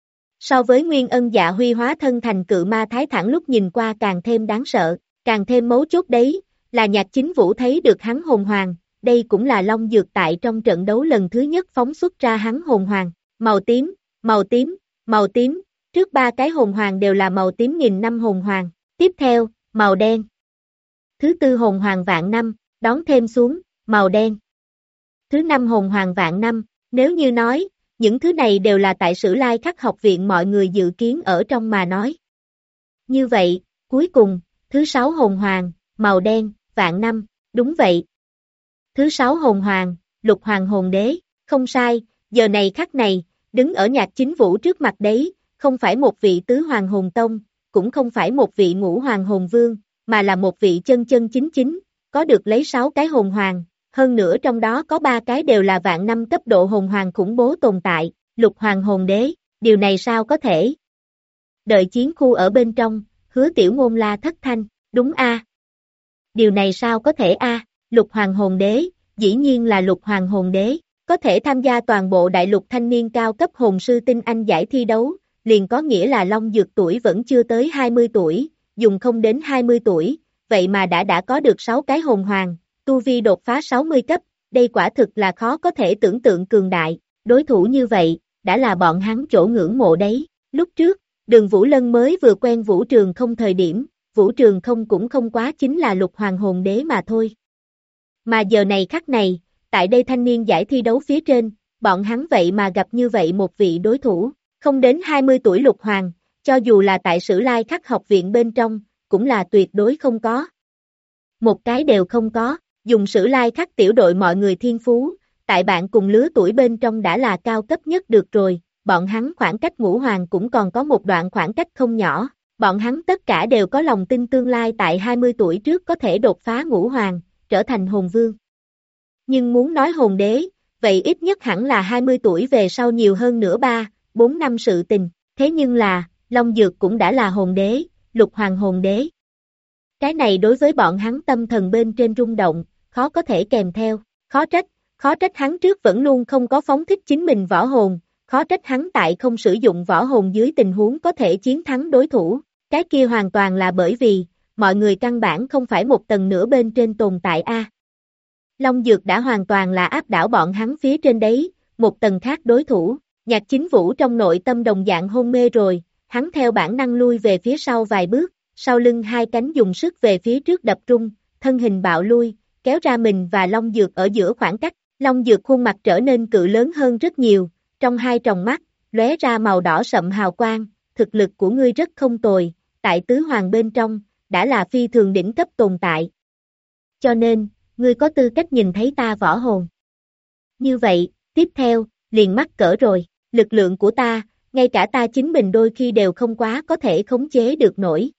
So với Nguyên Ân Dạ Huy hóa thân thành cự ma thái thẳng lúc nhìn qua càng thêm đáng sợ, càng thêm mấu chốt đấy, là Nhạc Chính Vũ thấy được hắn hồn hoàng, đây cũng là Long Dược tại trong trận đấu lần thứ nhất phóng xuất ra hắn hồn hoàng, màu tím, màu tím, màu tím, trước 3 cái hồn hoàng đều là màu tím nghìn năm hồn hoàng, tiếp theo, màu đen. Thứ 4 hồn hoàng vạn năm, đón thêm xuống, màu đen. Thứ 5 hồn hoàng vạn năm, nếu như nói, những thứ này đều là tại Sử Lai Khắc học viện mọi người dự kiến ở trong mà nói. Như vậy, cuối cùng, thứ 6 hồn hoàng, màu đen, vạn năm, đúng vậy. Thứ 6 hồn hoàng, lục hoàng hồn đế, không sai, giờ này khắc này, đứng ở Nhạc Chính Vũ trước mặt đấy, không phải một vị tứ hoàng hồn tông, cũng không phải một vị ngũ hoàng hồn vương, mà là một vị chân chân chính chính, có được lấy 6 cái hồn hoàng, hơn nữa trong đó có 3 cái đều là vạn năm cấp độ hồn hoàng khủng bố tồn tại, lục hoàng hồn đế, điều này sao có thể? Đợi chiến khu ở bên trong, Hứa Tiểu Ngôn la thất thanh, đúng a? Điều này sao có thể a? Lục hoàng hồn đế, dĩ nhiên là lục hoàng hồn đế, có thể tham gia toàn bộ đại lục thanh niên cao cấp hồn sư tinh anh giải thi đấu, liền có nghĩa là Long Dược tuổi vẫn chưa tới 20 tuổi, dùng không đến 20 tuổi, vậy mà đã có được 6 cái hồn hoàng, tu vi đột phá 60 cấp, đây quả thực là khó có thể tưởng tượng cường đại, đối thủ như vậy, đã là bọn hắn chỗ ngưỡng mộ đấy. Lúc trước, Đường Vũ Lân mới vừa quen Vũ Trường Không thời điểm, Vũ Trường Không cũng không quá chính là lục hoàng hồn đế mà thôi. Mà giờ này khắc này, tại đây thanh niên giải thi đấu phía trên, bọn hắn vậy mà gặp như vậy một vị đối thủ, không đến 20 tuổi lục hoàng, cho dù là tại Sử Lai Khắc học viện bên trong, cũng là tuyệt đối không có. Một cái đều không có, dùng Sử Lai Khắc tiểu đội mọi người thiên phú, tại bạn cùng lứa tuổi bên trong đã là cao cấp nhất được rồi, bọn hắn khoảng cách ngũ hoàng cũng còn có một đoạn khoảng cách không nhỏ, bọn hắn tất cả đều có lòng tin tương lai tại 20 tuổi trước có thể đột phá ngũ hoàng, trở thành hồn vương. Nhưng muốn nói hồn đế, vậy ít nhất hẳn là 20 tuổi về sau nhiều hơn nữa 3-4 năm sự tình, thế nhưng là, Long Dược cũng đã là hồn đế, lục hoàng hồn đế. Cái này đối với bọn hắn tâm thần bên trên rung động, khó có thể kèm theo, khó trách hắn trước vẫn luôn không có phóng thích chính mình võ hồn, khó trách hắn tại không sử dụng võ hồn dưới tình huống có thể chiến thắng đối thủ, cái kia hoàn toàn là bởi vì, mọi người căn bản không phải một tầng nửa bên trên tồn tại a. Long Dược đã hoàn toàn là áp đảo bọn hắn phía trên đấy, một tầng khác đối thủ, Nhạc Chính Vũ trong nội tâm đồng dạng hôn mê rồi, hắn theo bản năng lui về phía sau vài bước, sau lưng hai cánh dùng sức về phía trước đập trung, thân hình bạo lui, kéo ra mình và Long Dược ở giữa khoảng cách, Long Dược khuôn mặt trở nên cự lớn hơn rất nhiều, trong hai tròng mắt, lóe ra màu đỏ sậm hào quang, thực lực của ngươi rất không tồi, tại tứ hoàng bên trong, đã là phi thường đỉnh cấp tồn tại. Cho nên, ngươi có tư cách nhìn thấy ta võ hồn. Như vậy, tiếp theo, liền mắc cỡ rồi, lực lượng của ta, ngay cả ta chính mình đôi khi đều không quá có thể khống chế được nổi.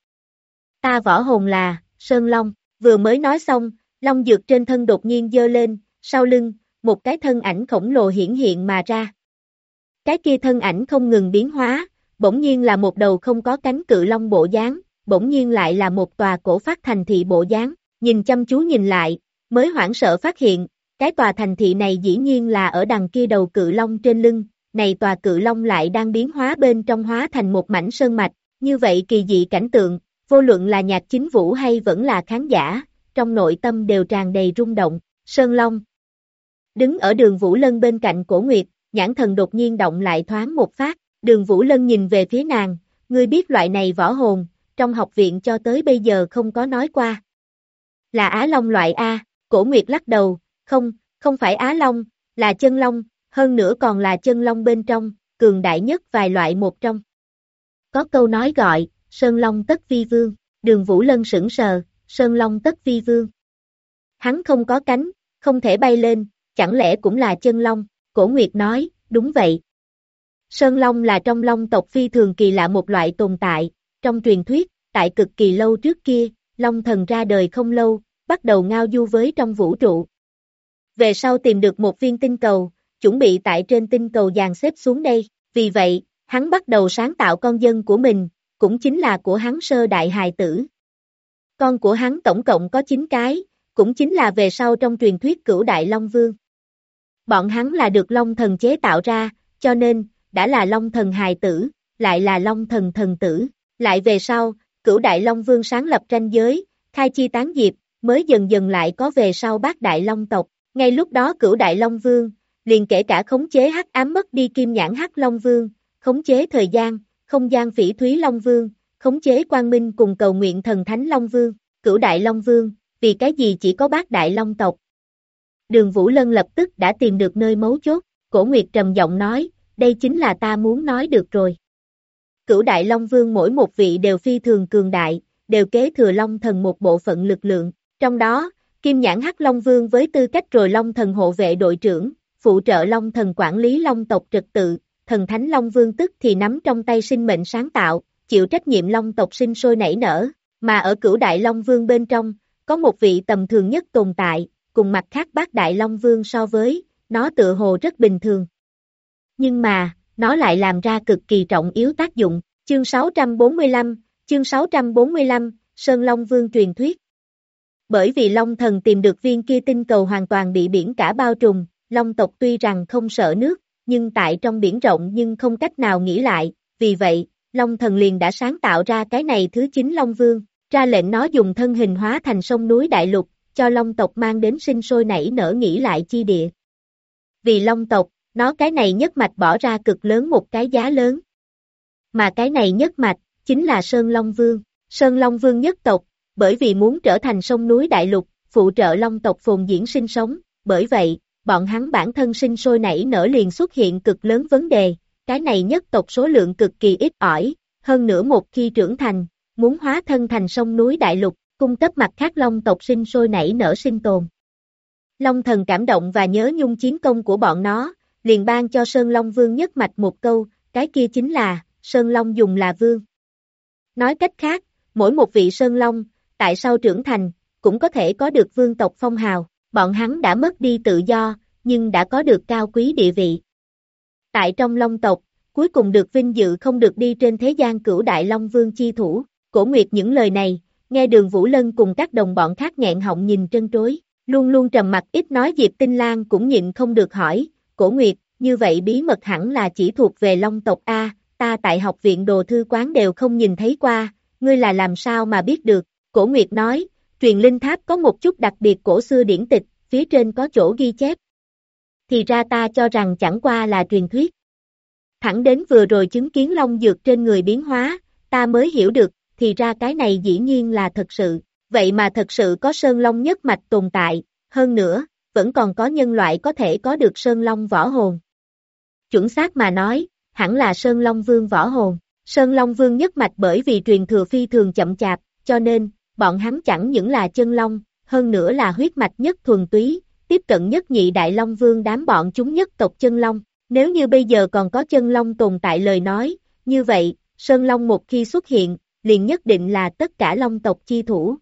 Ta võ hồn là, Sơn Long, vừa mới nói xong, long dược trên thân đột nhiên giơ lên, sau lưng, một cái thân ảnh khổng lồ hiển hiện mà ra. Cái kia thân ảnh không ngừng biến hóa, bỗng nhiên là một đầu không có cánh cự long bộ dáng, bỗng nhiên lại là một tòa cổ phát thành thị bộ dáng, nhìn chăm chú nhìn lại, mới hoảng sợ phát hiện, cái tòa thành thị này dĩ nhiên là ở đằng kia đầu cự long trên lưng, này tòa cự long lại đang biến hóa bên trong hóa thành một mảnh sơn mạch, như vậy kỳ dị cảnh tượng, vô luận là nhạc chính vũ hay vẫn là khán giả, trong nội tâm đều tràn đầy rung động, Sơn Long. Đứng ở Đường Vũ Lân bên cạnh Cổ Nguyệt, nhãn thần đột nhiên động lại thoáng một phát, Đường Vũ Lân nhìn về phía nàng, ngươi biết loại này võ hồn, trong học viện cho tới bây giờ không có nói qua. Là Á Long loại A, Cổ Nguyệt lắc đầu, không phải Á Long, là chân Long, hơn nữa còn là chân Long bên trong, cường đại nhất vài loại một trong. Có câu nói gọi, Sơn Long tất vi vương, Đường Vũ Lân sững sờ, Sơn Long tất vi vương. Hắn không có cánh, không thể bay lên, chẳng lẽ cũng là chân Long, Cổ Nguyệt nói, đúng vậy. Sơn Long là trong Long tộc phi thường kỳ lạ một loại tồn tại, trong truyền thuyết, tại cực kỳ lâu trước kia, Long thần ra đời không lâu, bắt đầu ngao du với trong vũ trụ. Về sau tìm được một viên tinh cầu, chuẩn bị tại trên tinh cầu dàn xếp xuống đây, vì vậy, hắn bắt đầu sáng tạo con dân của mình, cũng chính là của hắn sơ đại hài tử. Con của hắn tổng cộng có 9 cái, cũng chính là về sau trong truyền thuyết Cửu Đại Long Vương. Bọn hắn là được Long thần chế tạo ra, cho nên, đã là Long thần hài tử, lại là Long thần thần tử. Lại về sau, Cửu Đại Long Vương sáng lập ranh giới, khai chi tán diệp, mới dần dần lại có về sau Bát Đại Long tộc. Ngay lúc đó Cửu Đại Long Vương, liền kể cả khống chế hắc ám mất đi kim nhãn hắc Long Vương, khống chế thời gian, không gian phỉ thúy Long Vương, khống chế quang minh cùng cầu nguyện thần thánh Long Vương, Cửu Đại Long Vương, vì cái gì chỉ có Bát Đại Long tộc. Đường Vũ Lân lập tức đã tìm được nơi mấu chốt, Cổ Nguyệt trầm giọng nói, đây chính là ta muốn nói được rồi. Cửu Đại Long Vương mỗi một vị đều phi thường cường đại, đều kế thừa Long thần một bộ phận lực lượng, trong đó, Kim Nhãn Hắc Long Vương với tư cách rồi Long thần hộ vệ đội trưởng, phụ trợ Long thần quản lý Long tộc trật tự, thần thánh Long Vương tức thì nắm trong tay sinh mệnh sáng tạo, chịu trách nhiệm Long tộc sinh sôi nảy nở, mà ở Cửu Đại Long Vương bên trong, có một vị tầm thường nhất tồn tại, cùng mặt khác Bát Đại Long Vương so với, nó tựa hồ rất bình thường. Nhưng mà, nó lại làm ra cực kỳ trọng yếu tác dụng, chương 645, Sơn Long Vương truyền thuyết. Bởi vì Long thần tìm được viên kia tinh cầu hoàn toàn bị biển cả bao trùm, Long tộc tuy rằng không sợ nước, nhưng tại trong biển rộng nhưng không cách nào nghĩ lại, vì vậy, Long thần liền đã sáng tạo ra cái này thứ 9 Long Vương, ra lệnh nó dùng thân hình hóa thành sông núi đại lục, cho Long tộc mang đến sinh sôi nảy nở nghĩ lại chi địa. Vì Long tộc, nó cái này nhất mạch bỏ ra cực lớn một cái giá lớn. Mà cái này nhất mạch, chính là Sơn Long Vương. Sơn Long Vương nhất tộc, bởi vì muốn trở thành sông núi đại lục, phụ trợ Long tộc phồn diễn sinh sống, bởi vậy, bọn hắn bản thân sinh sôi nảy nở liền xuất hiện cực lớn vấn đề, cái này nhất tộc số lượng cực kỳ ít ỏi, hơn nữa một khi trưởng thành, muốn hóa thân thành sông núi đại lục, cung cấp mặt khác Long tộc sinh sôi nảy nở sinh tồn. Long thần cảm động và nhớ nhung chiến công của bọn nó, liền ban cho Sơn Long Vương nhất mạch một câu, cái kia chính là, Sơn Long dùng là vương. Nói cách khác, mỗi một vị Sơn Long, tại sao trưởng thành, cũng có thể có được vương tộc phong hào, bọn hắn đã mất đi tự do, nhưng đã có được cao quý địa vị. Tại trong Long tộc, cuối cùng được vinh dự không được đi trên thế gian Cửu Đại Long Vương chi thủ, Cổ Nguyệt những lời này, nghe Đường Vũ Lân cùng các đồng bọn khác nghẹn họng nhìn trân trối, luôn luôn trầm mặc ít nói Diệp Tinh Lang cũng nhịn không được hỏi, Cổ Nguyệt, như vậy bí mật hẳn là chỉ thuộc về Long tộc A, ta tại học viện đồ thư quán đều không nhìn thấy qua, ngươi là làm sao mà biết được, Cổ Nguyệt nói, truyền linh tháp có một chút đặc biệt cổ xưa điển tịch, phía trên có chỗ ghi chép. Thì ra ta cho rằng chẳng qua là truyền thuyết. Thẳng đến vừa rồi chứng kiến long dược trên người biến hóa, ta mới hiểu được, thì ra cái này dĩ nhiên là thật sự, vậy mà thật sự có Sơn Long nhất mạch tồn tại, hơn nữa, vẫn còn có nhân loại có thể có được Sơn Long võ hồn. Chuẩn xác mà nói, hẳn là Sơn Long Vương võ hồn, Sơn Long Vương nhất mạch bởi vì truyền thừa phi thường chậm chạp, cho nên, bọn hắn chẳng những là chân long, hơn nữa là huyết mạch nhất thuần túy, tiếp cận nhất nhị đại Long Vương đám bọn chúng nhất tộc chân long. Nếu như bây giờ còn có chân long tồn tại lời nói, như vậy, Sơn Long một khi xuất hiện, liền nhất định là tất cả long tộc chi thủ.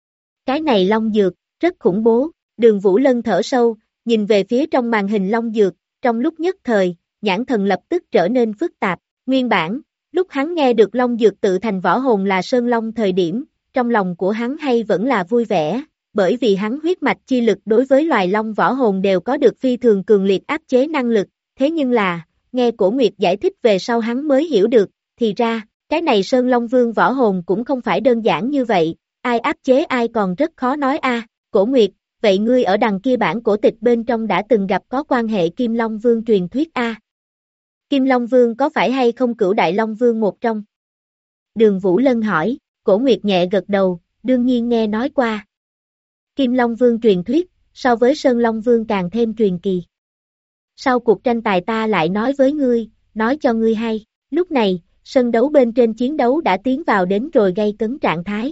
Cái này long dược, rất khủng bố, Đường Vũ Lân thở sâu, nhìn về phía trong màn hình long dược, trong lúc nhất thời, nhãn thần lập tức trở nên phức tạp, nguyên bản, lúc hắn nghe được long dược tự thành võ hồn là Sơn Long thời điểm, trong lòng của hắn hay vẫn là vui vẻ, bởi vì hắn huyết mạch chi lực đối với loài long võ hồn đều có được phi thường cường liệt áp chế năng lực, thế nhưng là, nghe Cổ Nguyệt giải thích về sau hắn mới hiểu được, thì ra, cái này Sơn Long Vương võ hồn cũng không phải đơn giản như vậy, ai áp chế ai còn rất khó nói a. Cổ Nguyệt, vậy ngươi ở đằng kia bản cổ tịch bên trong đã từng gặp có quan hệ Kim Long Vương truyền thuyết a? Kim Long Vương có phải hay không cửu đại Long Vương một trong? Đường Vũ Lân hỏi, Cổ Nguyệt nhẹ gật đầu, đương nhiên nghe nói qua. Kim Long Vương truyền thuyết, so với Sơn Long Vương càng thêm truyền kỳ. Sau cuộc tranh tài ta lại nói với ngươi, nói cho ngươi hay, lúc này, sân đấu bên trên chiến đấu đã tiến vào đến rồi gay cấn trạng thái.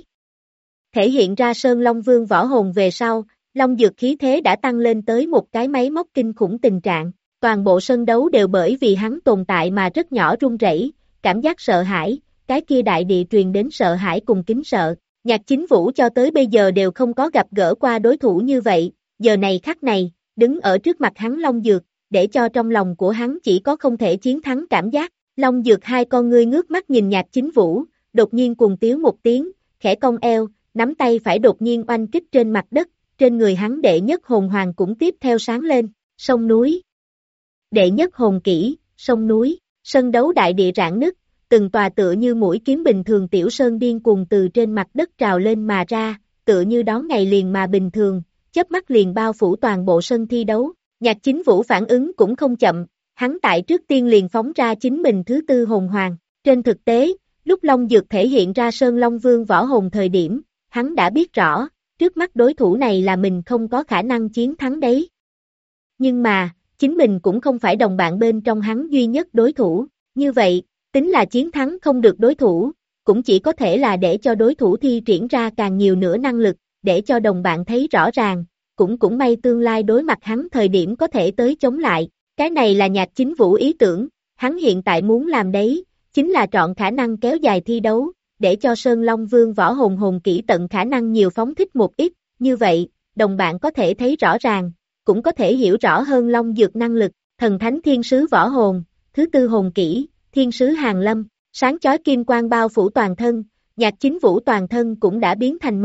Thể hiện ra Sơn Long Vương võ hồn về sau, long dược khí thế đã tăng lên tới một cái máy móc kinh khủng tình trạng, toàn bộ sân đấu đều bởi vì hắn tồn tại mà rất nhỏ run rẩy, cảm giác sợ hãi, cái kia đại địa truyền đến sợ hãi cùng kính sợ. Nhạc Chính Vũ cho tới bây giờ đều không có gặp gỡ qua đối thủ như vậy, giờ này khắc này, đứng ở trước mặt hắn long dược, để cho trong lòng của hắn chỉ có không thể chiến thắng cảm giác. Long dược hai con ngươi ngước mắt nhìn Nhạc Chính Vũ, đột nhiên cuồng tiếu một tiếng, khẽ cong eo, nắm tay phải đột nhiên oanh kích trên mặt đất, trên người hắn đệ nhất hồn hoàng cũng tiếp theo sáng lên, sông núi. Đệ nhất hồn kỹ, sông núi, sân đấu đại địa rạn nứt, từng tòa tựa như mũi kiếm bình thường tiểu sơn điên cuồng từ trên mặt đất trào lên mà ra, tựa như đón ngày liền mà bình thường, chớp mắt liền bao phủ toàn bộ sân thi đấu. Nhạc Chính Vũ phản ứng cũng không chậm, hắn tại trước tiên liền phóng ra chính mình thứ tư hồn hoàng. Trên thực tế, lúc Long Dược thể hiện ra Sơn Long Vương võ hồn thời điểm, hắn đã biết rõ, trước mắt đối thủ này là mình không có khả năng chiến thắng đấy. Nhưng mà, chính mình cũng không phải đồng bạn bên trong hắn duy nhất đối thủ, như vậy, tính là chiến thắng không được đối thủ, cũng chỉ có thể là để cho đối thủ thi triển ra càng nhiều nữa năng lực, để cho đồng bạn thấy rõ ràng, cũng may tương lai đối mặt hắn thời điểm có thể tới chống lại. Cái này là Nhạc Chính Vũ ý tưởng, hắn hiện tại muốn làm đấy, chính là trọn khả năng kéo dài thi đấu, để cho Sơn Long Vương võ hồn hồn kỹ tận khả năng nhiều phóng thích một ít, như vậy, đồng bạn có thể thấy rõ ràng, cũng có thể hiểu rõ hơn Long Dược năng lực. Thần Thánh Thiên Sứ võ hồn, thứ tư hồn kỹ, Thiên Sứ Hàng Lâm, sáng chói kim quang bao phủ toàn thân, Nhạc Chính Vũ toàn thân cũng đã biến thành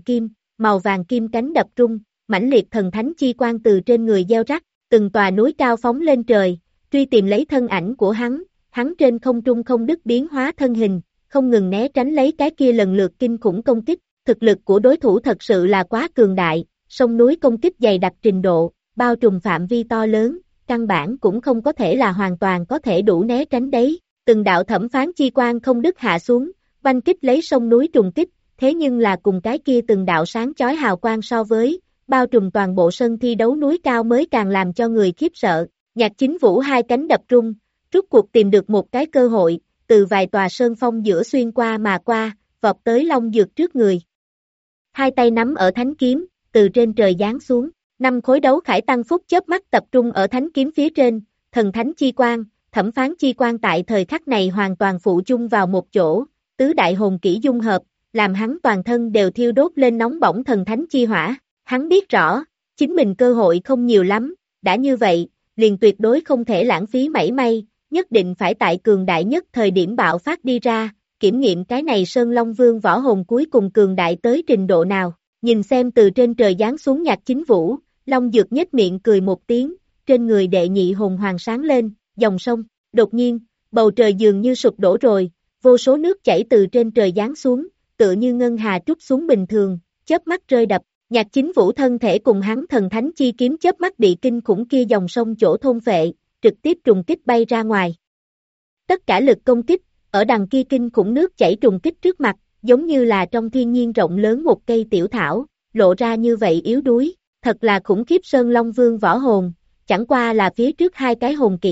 màu vàng kim cánh đập rung, mãnh liệt thần thánh chi quang từ trên người gieo rắc, từng tòa núi cao phóng lên trời, truy tìm lấy thân ảnh của hắn trên không trung không đứt biến hóa thân hình, không ngừng né tránh lấy cái kia lần lượt kinh khủng công kích, thực lực của đối thủ thật sự là quá cường đại, sông núi công kích dày đặc trình độ, bao trùm phạm vi to lớn, căn bản cũng không có thể là hoàn toàn có thể đủ né tránh đấy, từng đạo thẩm phán chi quang không đứt hạ xuống, oanh kích lấy sông núi trùng kích, thế nhưng là cùng cái kia từng đạo sáng chói hào quang so với, bao trùm toàn bộ sân thi đấu núi cao mới càng làm cho người khiếp sợ. Nhạc Chính Vũ hai cánh đập rung, rút cuộc tìm được một cái cơ hội, từ vài tòa sơn phong giữa xuyên qua mà qua, vọt tới Long Dược trước người. Hai tay nắm ở thánh kiếm, từ trên trời giáng xuống, 5 khối đấu khải tăng phúc chớp mắt tập trung ở thánh kiếm phía trên, thần thánh chi quang, thẩm phán chi quang tại thời khắc này hoàn toàn phụ chung vào một chỗ, tứ đại hồn kỹ dung hợp, làm hắn toàn thân đều thiêu đốt lên nóng bỏng thần thánh chi hỏa. Hắn biết rõ, chính mình cơ hội không nhiều lắm, đã như vậy, liền tuyệt đối không thể lãng phí mảy may, nhất định phải tại cường đại nhất thời điểm bạo phát đi ra, kiểm nghiệm cái này Sơn Long Vương võ hồn cuối cùng cường đại tới trình độ nào. Nhìn xem từ trên trời giáng xuống Nhạc Chính Vũ, Long Dược nhếch miệng cười một tiếng, trên người đệ nhị hồn hoàng sáng lên, dòng sông, đột nhiên, bầu trời dường như sụp đổ rồi, vô số nước chảy từ trên trời giáng xuống, tựa như ngân hà trút xuống bình thường, chớp mắt rơi đập. Nhạc Chính Vũ thân thể cùng hắn thần thánh chi kiếm chớp mắt bị kinh khủng kia dòng sông chỗ thôn phệ, trực tiếp trùng kích bay ra ngoài. Tất cả lực công kích, ở đằng kia kinh khủng nước chảy trùng kích trước mặt, giống như là trong thiên nhiên rộng lớn một cây tiểu thảo, lộ ra như vậy yếu đuối, thật là khủng khiếp. Sơn Long Vương võ hồn, chẳng qua là phía trước hai cái hồn kỹ,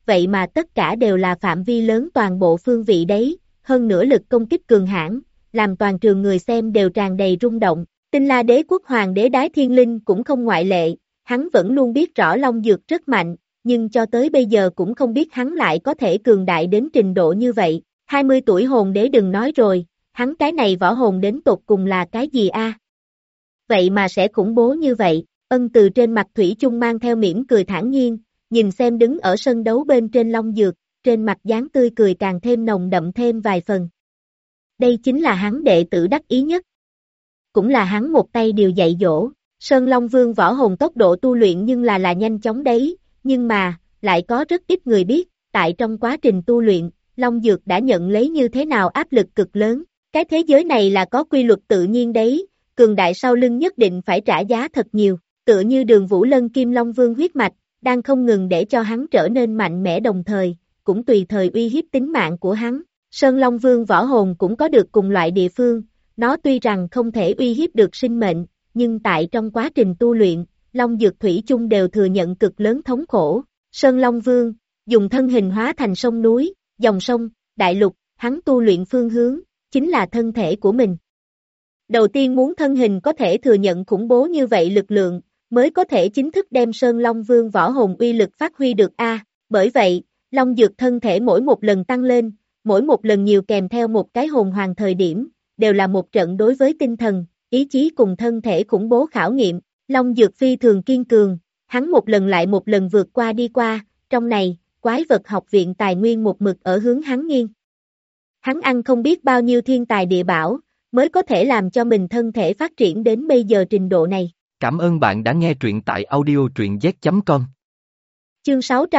vậy mà tất cả đều là phạm vi lớn toàn bộ phương vị đấy, hơn nữa lực công kích cường hãn, làm toàn trường người xem đều tràn đầy rung động. Tinh La Đế Quốc Hoàng đế Đái Thiên Linh cũng không ngoại lệ, hắn vẫn luôn biết rõ Long Dược rất mạnh, nhưng cho tới bây giờ cũng không biết hắn lại có thể cường đại đến trình độ như vậy. 20 tuổi hồn đế đừng nói rồi, hắn cái này võ hồn đến tột cùng là cái gì a? Vậy mà sẽ khủng bố như vậy. Ân Từ trên mặt thủy chung mang theo mỉm cười thản nhiên, nhìn xem đứng ở sân đấu bên trên Long Dược, trên mặt dáng tươi cười càng thêm nồng đậm thêm vài phần. Đây chính là hắn đệ tử đắc ý nhất. Cũng là hắn một tay điều dạy dỗ. Sơn Long Vương võ hồn tốc độ tu luyện nhưng là nhanh chóng đấy, nhưng mà, lại có rất ít người biết, tại trong quá trình tu luyện, Long Dược đã nhận lấy như thế nào áp lực cực lớn. Cái thế giới này là có quy luật tự nhiên đấy, cường đại sau lưng nhất định phải trả giá thật nhiều, tựa như Đường Vũ Lân Kim Long Vương huyết mạch, đang không ngừng để cho hắn trở nên mạnh mẽ đồng thời, cũng tùy thời uy hiếp tính mạng của hắn. Sơn Long Vương võ hồn cũng có được cùng loại địa phương, nó tuy rằng không thể uy hiếp được sinh mệnh, nhưng tại trong quá trình tu luyện, Long Dược thủy chung đều thừa nhận cực lớn thống khổ. Sơn Long Vương, dùng thân hình hóa thành sông núi, dòng sông, đại lục, hắn tu luyện phương hướng, chính là thân thể của mình. Đầu tiên muốn thân hình có thể thừa nhận khủng bố như vậy lực lượng, mới có thể chính thức đem Sơn Long Vương võ hồn uy lực phát huy được bởi vậy, Long Dược thân thể mỗi một lần tăng lên, mỗi một lần nhiều kèm theo một cái hồn hoàng thời điểm, đều là một trận đối với tinh thần, ý chí cùng thân thể khủng bố khảo nghiệm. Long Dược phi thường kiên cường, hắn một lần lại một lần vượt qua đi qua, trong này, quái vật học viện tài nguyên một mực ở hướng hắn nghiêng. Hắn ăn không biết bao nhiêu thiên tài địa bảo, mới có thể làm cho mình thân thể phát triển đến bây giờ trình độ này. Cảm ơn bạn đã nghe truyện tại audio truyện z.com. Chương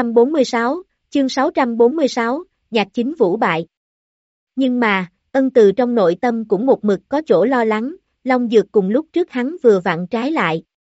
646, Nhạc Chính Vũ bại. Nhưng mà, Ân Từ trong nội tâm cũng một mực có chỗ lo lắng, Long Dược cùng lúc trước hắn vừa vặn trái lại.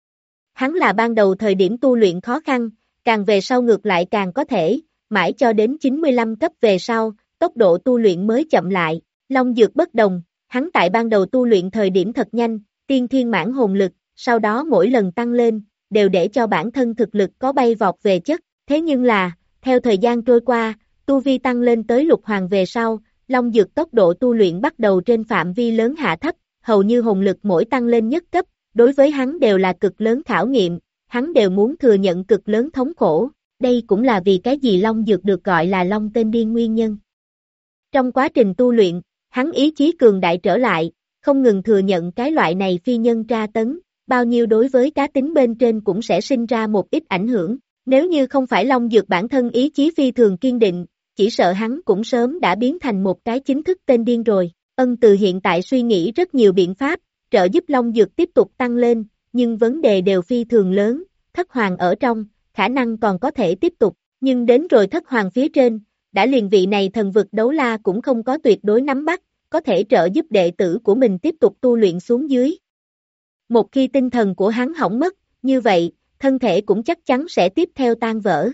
Hắn là ban đầu thời điểm tu luyện khó khăn, càng về sau ngược lại càng có thể, mãi cho đến 95 cấp về sau, tốc độ tu luyện mới chậm lại. Long Dược bất đồng, hắn tại ban đầu tu luyện thời điểm thật nhanh, tiên thiên mãn hồn lực, sau đó mỗi lần tăng lên, đều để cho bản thân thực lực có bay vọt về chất. Thế nhưng là, theo thời gian trôi qua, tu vi tăng lên tới lục hoàng về sau, Long Dược tốc độ tu luyện bắt đầu trên phạm vi lớn hạ thấp, hầu như hồn lực mỗi tăng lên nhất cấp, đối với hắn đều là cực lớn khảo nghiệm, hắn đều muốn thừa nhận cực lớn thống khổ, đây cũng là vì cái gì Long Dược được gọi là Long Tên Điên nguyên nhân. Trong quá trình tu luyện, hắn ý chí cường đại trở lại, không ngừng thừa nhận cái loại này phi nhân tra tấn, bao nhiêu đối với cá tính bên trên cũng sẽ sinh ra một ít ảnh hưởng, nếu như không phải Long Dược bản thân ý chí phi thường kiên định, chỉ sợ hắn cũng sớm đã biến thành một cái chính thức tên điên rồi. Ân Từ hiện tại suy nghĩ rất nhiều biện pháp, trợ giúp Long Dược tiếp tục tăng lên, nhưng vấn đề đều phi thường lớn, thất hoàng ở trong, khả năng còn có thể tiếp tục, nhưng đến rồi thất hoàng phía trên, đã liền vị này thần vực đấu la cũng không có tuyệt đối nắm bắt, có thể trợ giúp đệ tử của mình tiếp tục tu luyện xuống dưới. Một khi tinh thần của hắn hỏng mất, như vậy, thân thể cũng chắc chắn sẽ tiếp theo tan vỡ.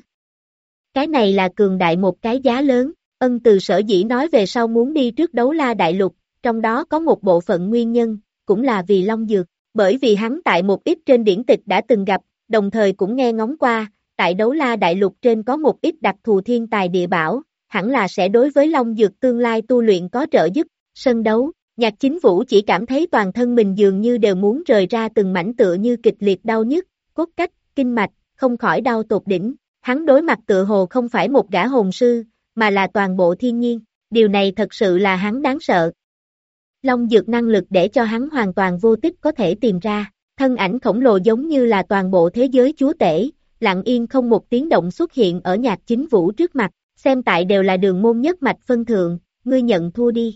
Cái này là cường đại một cái giá lớn, Ân Từ sở dĩ nói về sau muốn đi trước đấu la đại lục, trong đó có một bộ phận nguyên nhân, cũng là vì Long Dược, bởi vì hắn tại một ít trên điển tịch đã từng gặp, đồng thời cũng nghe ngóng qua, tại đấu la đại lục trên có một ít đặc thù thiên tài địa bảo, hẳn là sẽ đối với Long Dược tương lai tu luyện có trợ giúp. Sân đấu, Nhạc Chính Vũ chỉ cảm thấy toàn thân mình dường như đều muốn rời ra từng mảnh tựa như kịch liệt đau nhức, cốt cách, kinh mạch, không khỏi đau tột đỉnh. Hắn đối mặt tựa hồ không phải một gã hồn sư, mà là toàn bộ thiên nhiên, điều này thật sự là hắn đáng sợ. Long Dược năng lực để cho hắn hoàn toàn vô tích có thể tìm ra, thân ảnh khổng lồ giống như là toàn bộ thế giới chúa tể, lặng yên không một tiếng động xuất hiện ở Nhạc Chính Vũ trước mặt, xem tại đều là đường môn nhất mạch phân thượng, ngươi nhận thua đi.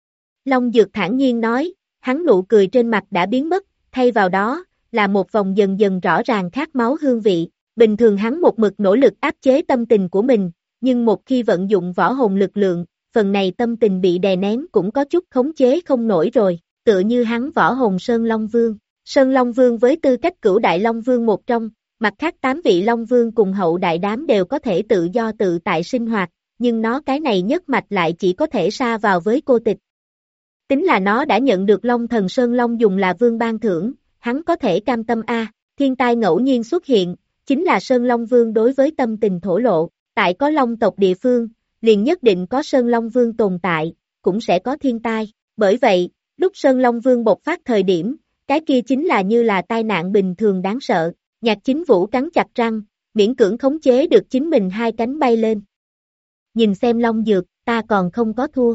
Long Dược thản nhiên nói, hắn nụ cười trên mặt đã biến mất, thay vào đó, là một vòng dần dần rõ ràng khát máu hương vị. Bình thường hắn một mực nỗ lực áp chế tâm tình của mình, nhưng một khi vận dụng võ hồn lực lượng, phần này tâm tình bị đè nén cũng có chút khống chế không nổi rồi, tựa như hắn võ hồn Sơn Long Vương. Sơn Long Vương với tư cách cửu đại Long Vương một trong, mặt khác 8 vị Long Vương cùng hậu đại đám đều có thể tự do tự tại sinh hoạt, nhưng nó cái này nhất mạch lại chỉ có thể sa vào với cô tịch. Tính là nó đã nhận được Long Thần Sơn Long dùng là vương ban thưởng, hắn có thể cam tâm thiên tai ngẫu nhiên xuất hiện, chính là Sơn Long Vương đối với tâm tình thổ lộ, Tại có long tộc địa phương, liền nhất định có Sơn Long Vương tồn tại, cũng sẽ có thiên tai. Bởi vậy, lúc Sơn Long Vương bộc phát thời điểm, cái kia chính là như là tai nạn bình thường đáng sợ. Nhạc Chính Vũ cắn chặt răng, miễn cưỡng khống chế được chính mình hai cánh bay lên. Nhìn xem long dược, ta còn không có thua.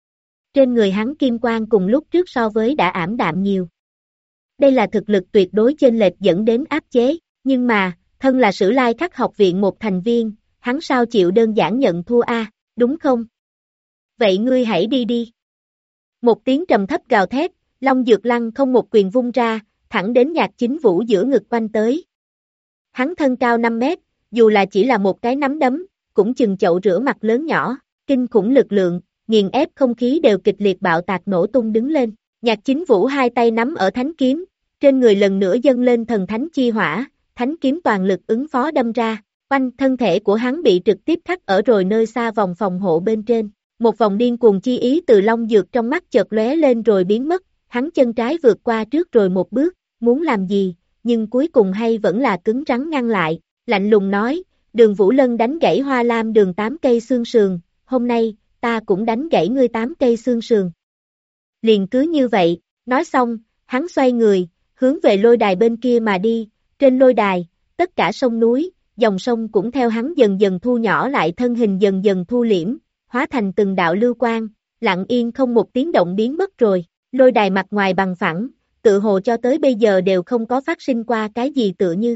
Trên người hắn kim quang cùng lúc trước so với đã ảm đạm nhiều. Đây là thực lực tuyệt đối chênh lệch dẫn đến áp chế, nhưng mà, thân là Sử Lai Khắc học viện một thành viên, hắn sao chịu đơn giản nhận thua a, đúng không? Vậy ngươi hãy đi đi. Một tiếng trầm thấp gào thét, long dược lăng không một quyền vung ra, thẳng đến Nhạc Chính Vũ giữa ngực quanh tới. Hắn thân cao 5 mét, dù là chỉ là một cái nắm đấm, cũng chừng chậu rửa mặt lớn nhỏ, kinh khủng lực lượng, nghiền ép không khí đều kịch liệt bạo tạc nổ tung đứng lên. Nhạc Chính Vũ hai tay nắm ở thánh kiếm, trên người lần nữa dâng lên thần thánh chi hỏa, thánh kiếm toàn lực ứng phó đâm ra, quanh thân thể của hắn bị trực tiếp khắc ở rồi nơi xa vòng phòng hộ bên trên. Một vòng điên cuồng chi ý từ long dược trong mắt chợt lóe lên rồi biến mất, hắn chân trái vượt qua trước rồi một bước, muốn làm gì, nhưng cuối cùng hay vẫn là cứng rắn ngăn lại, lạnh lùng nói, Đường Vũ Lân đánh gãy Hoa Lam Đường 8 cây xương sườn, hôm nay, ta cũng đánh gãy ngươi 8 cây xương sườn. Liền cứ như vậy, nói xong, hắn xoay người, hướng về lôi đài bên kia mà đi, trên lôi đài, tất cả sông núi, dòng sông cũng theo hắn dần dần thu nhỏ lại thân hình dần dần thu liễm, hóa thành từng đạo lưu quang, lặng yên không một tiếng động biến mất rồi, lôi đài mặt ngoài bằng phẳng, tự hồ cho tới bây giờ đều không có phát sinh qua cái gì tựa như.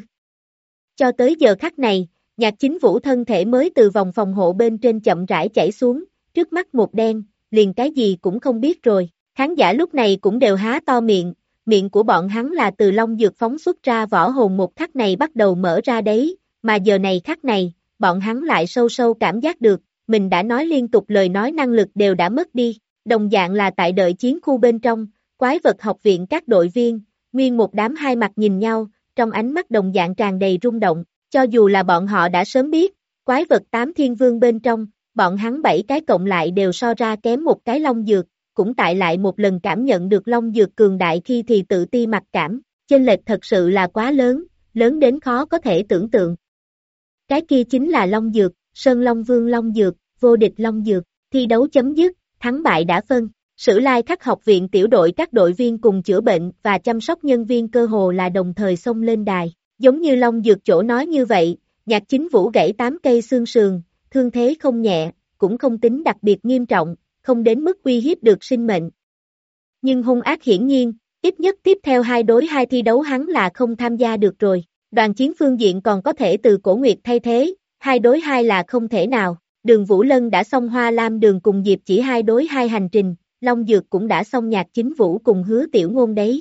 Cho tới giờ khắc này, Nhạc Chính Vũ thân thể mới từ vòng phòng hộ bên trên chậm rãi chảy xuống, trước mắt một đen, liền cái gì cũng không biết rồi, khán giả lúc này cũng đều há to miệng, miệng của bọn hắn là từ long dược phóng xuất ra võ hồn một khắc này bắt đầu mở ra đấy, mà giờ này khắc này, bọn hắn lại sâu sâu cảm giác được, mình đã nói liên tục lời nói năng lực đều đã mất đi, đồng dạng là tại đợi chiến khu bên trong, quái vật học viện các đội viên, nguyên một đám hai mặt nhìn nhau, trong ánh mắt đồng dạng tràn đầy rung động, cho dù là bọn họ đã sớm biết, quái vật 8 thiên vương bên trong, bọn hắn 7 cái cộng lại đều so ra kém một cái long dược, cũng tại lại một lần cảm nhận được long dược cường đại khi thì tự ti mặc cảm, chênh lệch thật sự là quá lớn, lớn đến khó có thể tưởng tượng. Cái kia chính là long dược, Sơn Long Vương long dược, vô địch long dược, thi đấu chấm dứt, thắng bại đã phân. Sử Lai Khắc học viện tiểu đội các đội viên cùng chữa bệnh và chăm sóc nhân viên cơ hồ là đồng thời xông lên đài, giống như long dược chỗ nói như vậy, Nhạc Chính Vũ gãy 8 cây xương sườn, thương thế không nhẹ, cũng không tính đặc biệt nghiêm trọng, không đến mức uy hiếp được sinh mệnh. Nhưng hung ác hiển nhiên, ít nhất tiếp theo 2 đối 2 thi đấu hắn là không tham gia được rồi, đoàn chiến phương diện còn có thể từ Cổ Nguyệt thay thế, 2 đối 2 là không thể nào, Đường Vũ Lân đã xong Hoa Lam Đường cùng Diệp Chỉ 2 đối 2 hành trình. Long Dược cũng đã xong Nhạc Chính Vũ cùng Hứa Tiểu Ngôn đấy.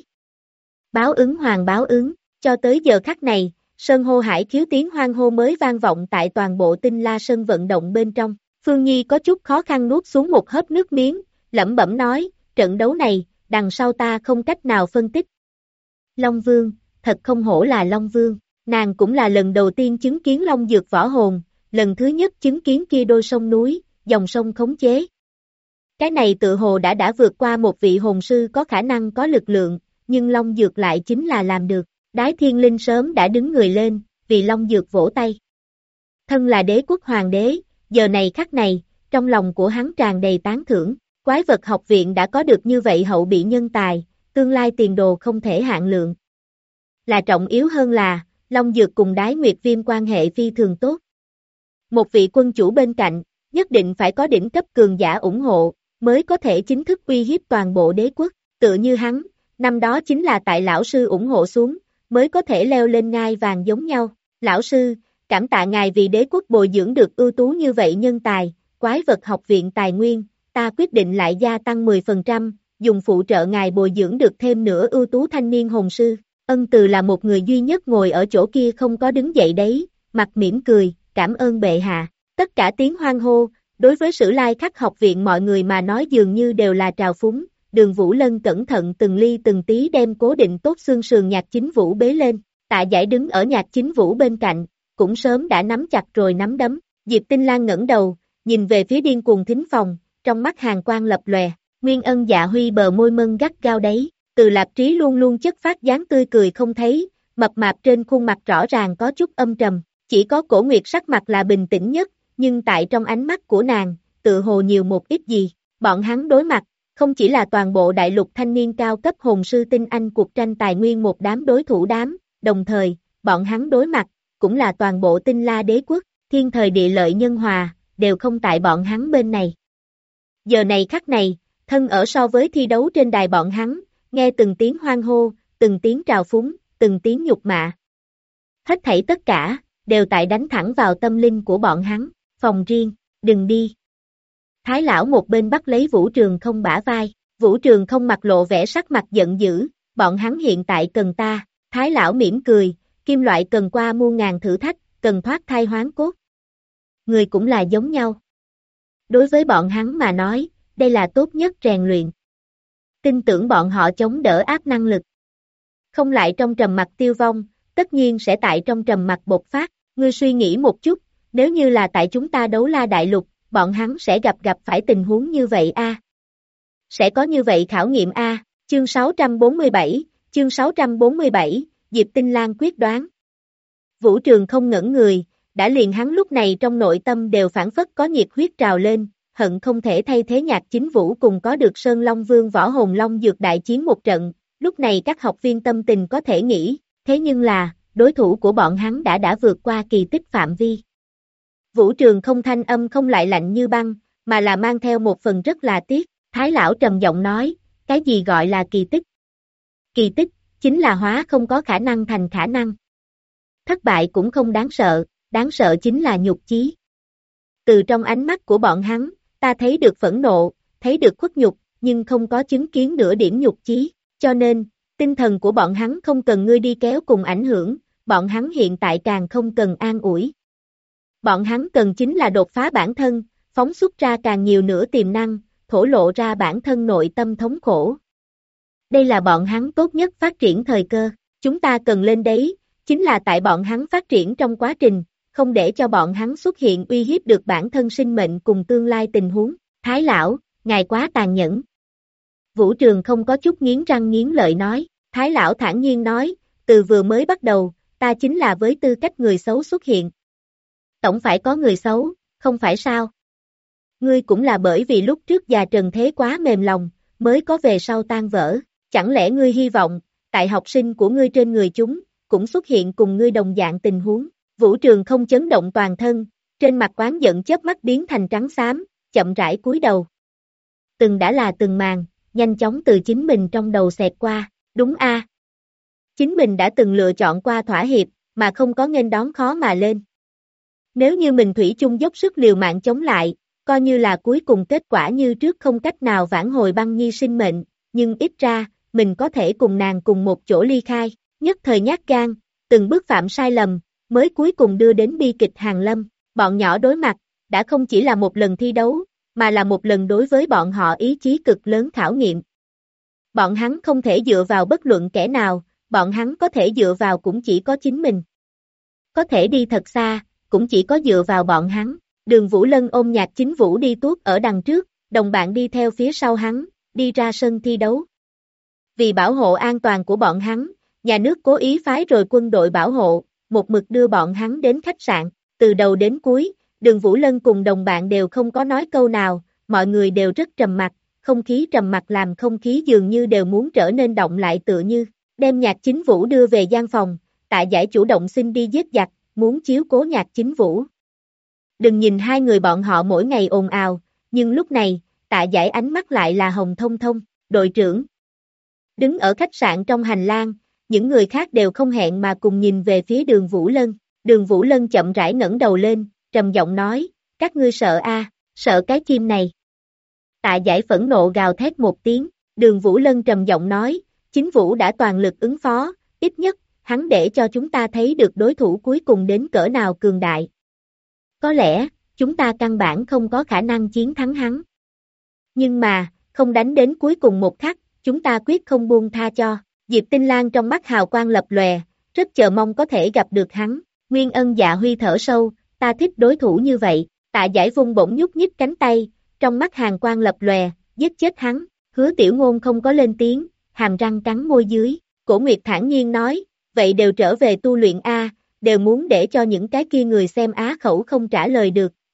Báo ứng hoàng báo ứng, cho tới giờ khắc này, Sơn hô hải khiếu tiếng hoan hô mới vang vọng tại toàn bộ Tinh La Sơn vận động bên trong. Phương Nhi có chút khó khăn nuốt xuống một hớp nước miếng, lẩm bẩm nói, trận đấu này, đằng sau ta không cách nào phân tích. Long Vương, thật không hổ là Long Vương, nàng cũng là lần đầu tiên chứng kiến Long Dược võ hồn, lần thứ nhất chứng kiến kia đôi sông núi, dòng sông khống chế. Cái này tự hồ đã vượt qua một vị hồn sư có khả năng có lực lượng, nhưng Long Dược lại chính là làm được. Đái Thiên Linh sớm đã đứng người lên, vì Long Dược vỗ tay. Thân là đế quốc hoàng đế, giờ này khắc này, trong lòng của hắn tràn đầy tán thưởng, quái vật học viện đã có được như vậy hậu bị nhân tài, tương lai tiền đồ không thể hạn lượng. Là trọng yếu hơn là, Long Dược cùng Đái Nguyệt Viêm quan hệ phi thường tốt. Một vị quân chủ bên cạnh, nhất định phải có đỉnh cấp cường giả ủng hộ, mới có thể chính thức uy hiếp toàn bộ đế quốc, tựa như hắn, năm đó chính là tại lão sư ủng hộ xuống, mới có thể leo lên ngai vàng giống nhau. Lão sư, cảm tạ ngài vì đế quốc bồi dưỡng được ưu tú như vậy nhân tài, quái vật học viện tài nguyên, ta quyết định lại gia tăng 10%, dùng phụ trợ ngài bồi dưỡng được thêm nữa ưu tú thanh niên hồn sư. Ân Từ là một người duy nhất ngồi ở chỗ kia không có đứng dậy đấy, mặt mỉm cười, cảm ơn bệ hạ. Tất cả tiếng hoan hô, đối với Sử Lai Khắc học viện mọi người mà nói dường như đều là trào phúng. Đường Vũ Lân cẩn thận từng ly từng tí đem cố định tốt xương sườn Nhạc Chính Vũ bế lên, Tạ Giải đứng ở Nhạc Chính Vũ bên cạnh, cũng sớm đã nắm chặt rồi nắm đấm. Diệp Tinh Lan ngẩng đầu, nhìn về phía điên cuồng thính phòng, trong mắt hàn quang lập lòe. Nguyên Ân Dạ Huy bờ môi mân gắt gao đấy, Từ Lạp Trí luôn luôn chất phát dáng tươi cười không thấy, mập mạp trên khuôn mặt rõ ràng có chút âm trầm, chỉ có Cổ Nguyệt sắc mặt là bình tĩnh nhất, nhưng tại trong ánh mắt của nàng, tự hồ nhiều một ít gì. Bọn hắn đối mặt, không chỉ là toàn bộ đại lục thanh niên cao cấp hồn sư tinh anh cuộc tranh tài nguyên một đám đối thủ đám, đồng thời, bọn hắn đối mặt, cũng là toàn bộ tinh la đế quốc, thiên thời địa lợi nhân hòa, đều không tại bọn hắn bên này. Giờ này khắc này, thân ở so với thi đấu trên đài bọn hắn, nghe từng tiếng hoan hô, từng tiếng trào phúng, từng tiếng nhục mạ. Hết thảy tất cả, đều tại đánh thẳng vào tâm linh của bọn hắn, phòng riêng, đừng đi. Thái lão một bên bắt lấy Vũ Trường Không bả vai, Vũ Trường Không mặt lộ vẻ sắc mặt giận dữ, bọn hắn hiện tại cần ta, Thái lão mỉm cười, kim loại cần qua muôn ngàn thử thách, cần thoát thai hoán cốt. Người cũng là giống nhau. Đối với bọn hắn mà nói, đây là tốt nhất rèn luyện. Tin tưởng bọn họ chống đỡ áp năng lực. Không lại trong trầm mặc tiêu vong, tất nhiên sẽ tại trong trầm mặc bộc phát. Ngươi suy nghĩ một chút, nếu như là tại chúng ta đấu la đại lục, bọn hắn sẽ gặp phải tình huống như vậy a. Sẽ có như vậy khảo nghiệm a. Chương 647, Diệp Tinh Lan quyết đoán. Vũ Trường Không ngẩn người, đã liền hắn lúc này trong nội tâm đều phản phất có nhiệt huyết trào lên, hận không thể thay thế Nhạc Chính Vũ cùng có được Sơn Long Vương Võ Hồn Long dược đại chiến một trận, lúc này các học viên tâm tình có thể nghĩ, thế nhưng là, đối thủ của bọn hắn đã vượt qua kỳ tích phạm vi. Vũ Trường Không thanh âm không lại lạnh như băng, mà là mang theo một phần rất là tiếc, Thái lão trầm giọng nói, cái gì gọi là kỳ tích? Kỳ tích, chính là hóa không có khả năng thành khả năng. Thất bại cũng không đáng sợ chính là nhục chí. Từ trong ánh mắt của bọn hắn, ta thấy được phẫn nộ, thấy được khuất nhục, nhưng không có chứng kiến nửa điểm nhục chí, cho nên, tinh thần của bọn hắn không cần ngươi đi kéo cùng ảnh hưởng, bọn hắn hiện tại càng không cần an ủi. Bọn hắn cần chính là đột phá bản thân, phóng xuất ra càng nhiều nữa tiềm năng, thổ lộ ra bản thân nội tâm thống khổ. Đây là bọn hắn tốt nhất phát triển thời cơ, chúng ta cần lên đấy, chính là tại bọn hắn phát triển trong quá trình, không để cho bọn hắn xuất hiện uy hiếp được bản thân sinh mệnh cùng tương lai tình huống. Thái lão, ngài quá tàn nhẫn. Vũ Trường không có chút nghiến răng nghiến lợi nói, Thái lão thản nhiên nói, từ vừa mới bắt đầu, ta chính là với tư cách người xấu xuất hiện. Tổng phải có người xấu, không phải sao? Ngươi cũng là bởi vì lúc trước già trần thế quá mềm lòng, mới có về sau tan vỡ, chẳng lẽ ngươi hy vọng, tại học sinh của ngươi trên người chúng, cũng xuất hiện cùng ngươi đồng dạng tình huống. Vũ Trường không chấn động toàn thân, trên mặt oán giận chớp mắt biến thành trắng xám, chậm rãi cúi đầu. Từng đã là từng màn, nhanh chóng từ chính mình trong đầu xẹt qua, đúng a. Chính mình đã từng lựa chọn qua thỏa hiệp, mà không có nghênh đón khó mà lên. Nếu như mình thủy chung dốc sức liều mạng chống lại, coi như là cuối cùng kết quả như trước không cách nào vãn hồi băng nhi sinh mệnh, nhưng ít ra, mình có thể cùng nàng cùng một chỗ ly khai, nhất thời nhát gan, từng bước phạm sai lầm, mới cuối cùng đưa đến bi kịch hàng lâm. Bọn nhỏ đối mặt, đã không chỉ là một lần thi đấu, mà là một lần đối với bọn họ ý chí cực lớn khảo nghiệm. Bọn hắn không thể dựa vào bất luận kẻ nào, bọn hắn có thể dựa vào cũng chỉ có chính mình. Có thể đi thật xa, cũng chỉ có dựa vào bọn hắn. Đường Vũ Lân ôm Nhạc Chính Vũ đi tuốt ở đằng trước, đồng bạn đi theo phía sau hắn, đi ra sân thi đấu. Vì bảo hộ an toàn của bọn hắn, nhà nước cố ý phái rồi quân đội bảo hộ, một mực đưa bọn hắn đến khách sạn. Từ đầu đến cuối, Đường Vũ Lân cùng đồng bạn đều không có nói câu nào, mọi người đều rất trầm mặc, không khí trầm mặc làm không khí dường như đều muốn trở nên động lại tựa như. Đem Nhạc Chính Vũ đưa về gian phòng, Tạ Giải chủ động xin đi giết giặc, muốn chiếu cố Nhạc Chính Vũ. Đừng nhìn hai người bọn họ mỗi ngày ồn ào, nhưng lúc này, Tạ Giải ánh mắt lại là hồng thông thông, đội trưởng. Đứng ở khách sạn trong hành lang, những người khác đều không hẹn mà cùng nhìn về phía Đường Vũ Lân. Đường Vũ Lân chậm rãi ngẩng đầu lên, trầm giọng nói, các ngươi sợ a, sợ cái chim này. Tạ Giải phẫn nộ gào thét một tiếng, Đường Vũ Lân trầm giọng nói, Chính Vũ đã toàn lực ứng phó, ít nhất, hắn để cho chúng ta thấy được đối thủ cuối cùng đến cỡ nào cường đại. Có lẽ, chúng ta căn bản không có khả năng chiến thắng hắn. Nhưng mà, không đánh đến cuối cùng một khắc, chúng ta quyết không buông tha cho. Diệp Tinh Lan trong mắt hào quang lập lòe, rất chờ mong có thể gặp được hắn. Nguyên Ân Dạ Huy thở sâu, ta thích đối thủ như vậy. Tạ Giải vung bổng nhúc nhích cánh tay, trong mắt hàn quang lập lòe, giết chết hắn. Hứa Tiểu Ngôn không có lên tiếng, hàm răng cắn môi dưới. Cổ Nguyệt thản nhiên nói, vậy đều trở về tu luyện a, đều muốn để cho những cái kia người xem á khẩu không trả lời được,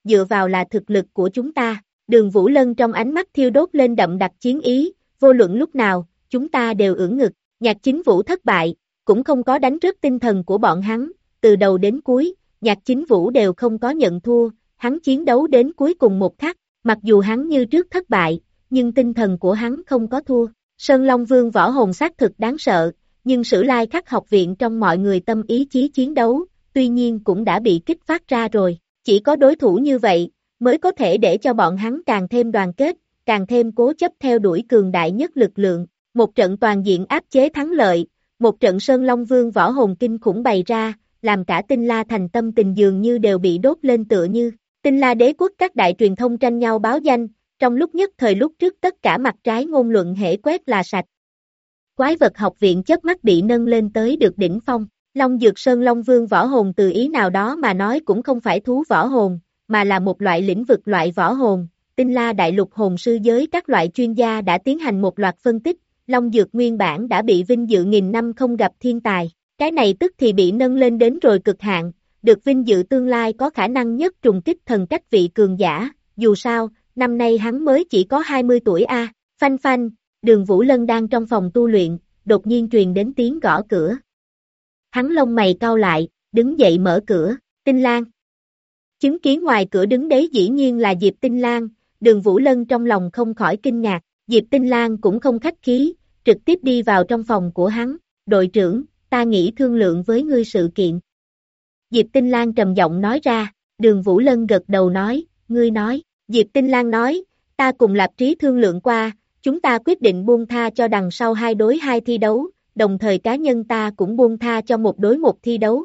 dựa vào là thực lực của chúng ta. Đường Vũ Lân trong ánh mắt thiêu đốt lên đậm đặc chiến ý, vô luận lúc nào, chúng ta đều ưỡn ngực. Nhạc Chính Vũ thất bại, cũng không có đánh rớt tinh thần của bọn hắn, từ đầu đến cuối, Nhạc Chính Vũ đều không có nhận thua, hắn chiến đấu đến cuối cùng một khắc, mặc dù hắn như trước thất bại, nhưng tinh thần của hắn không có thua. Sơn Long Vương võ hồn xác thực đáng sợ, nhưng Sử Lai Khắc học viện trong mọi người tâm ý chí chiến đấu, tuy nhiên cũng đã bị kích phát ra rồi. Chỉ có đối thủ như vậy, mới có thể để cho bọn hắn càng thêm đoàn kết, càng thêm cố chấp theo đuổi cường đại nhất lực lượng. Một trận toàn diện áp chế thắng lợi, một trận Sơn Long Vương võ hồn kinh khủng bày ra, làm cả Tinh La Thành tâm tình dường như đều bị đốt lên tựa như. Tinh La Đế quốc các đại truyền thông tranh nhau báo danh, trong lúc nhất thời lúc trước tất cả mặt trái ngôn luận hễ quét là sạch. Quái vật học viện chớp mắt bị nâng lên tới được đỉnh phong. Long Dược Sơn Long Vương võ hồn từ ý nào đó mà nói cũng không phải thú võ hồn, mà là một loại lĩnh vực loại võ hồn. Tinh La Đại Lục hồn sư giới các loại chuyên gia đã tiến hành một loạt phân tích, Long Dược nguyên bản đã bị vinh dự nghìn năm không gặp thiên tài, cái này tức thì bị nâng lên đến rồi cực hạn, được vinh dự tương lai có khả năng nhất trùng kích thần cách vị cường giả, dù sao, năm nay hắn mới chỉ có 20 tuổi a. Phanh phanh, Đường Vũ Lân đang trong phòng tu luyện, đột nhiên truyền đến tiếng gõ cửa. Hắn lông mày cau lại, đứng dậy mở cửa, Tinh Lan. Chứng kiến ngoài cửa đứng đấy dĩ nhiên là Diệp Tinh Lan, Đường Vũ Lân trong lòng không khỏi kinh ngạc, Diệp Tinh Lan cũng không khách khí, trực tiếp đi vào trong phòng của hắn, đội trưởng, ta nghĩ thương lượng với ngươi sự kiện. Diệp Tinh Lan trầm giọng nói ra, Đường Vũ Lân gật đầu nói, ngươi nói, Diệp Tinh Lan nói, ta cùng Lạp Trí thương lượng qua, chúng ta quyết định buông tha cho đằng sau 2 đối 2 thi đấu, đồng thời cá nhân ta cũng buông tha cho 1 đối 1 thi đấu,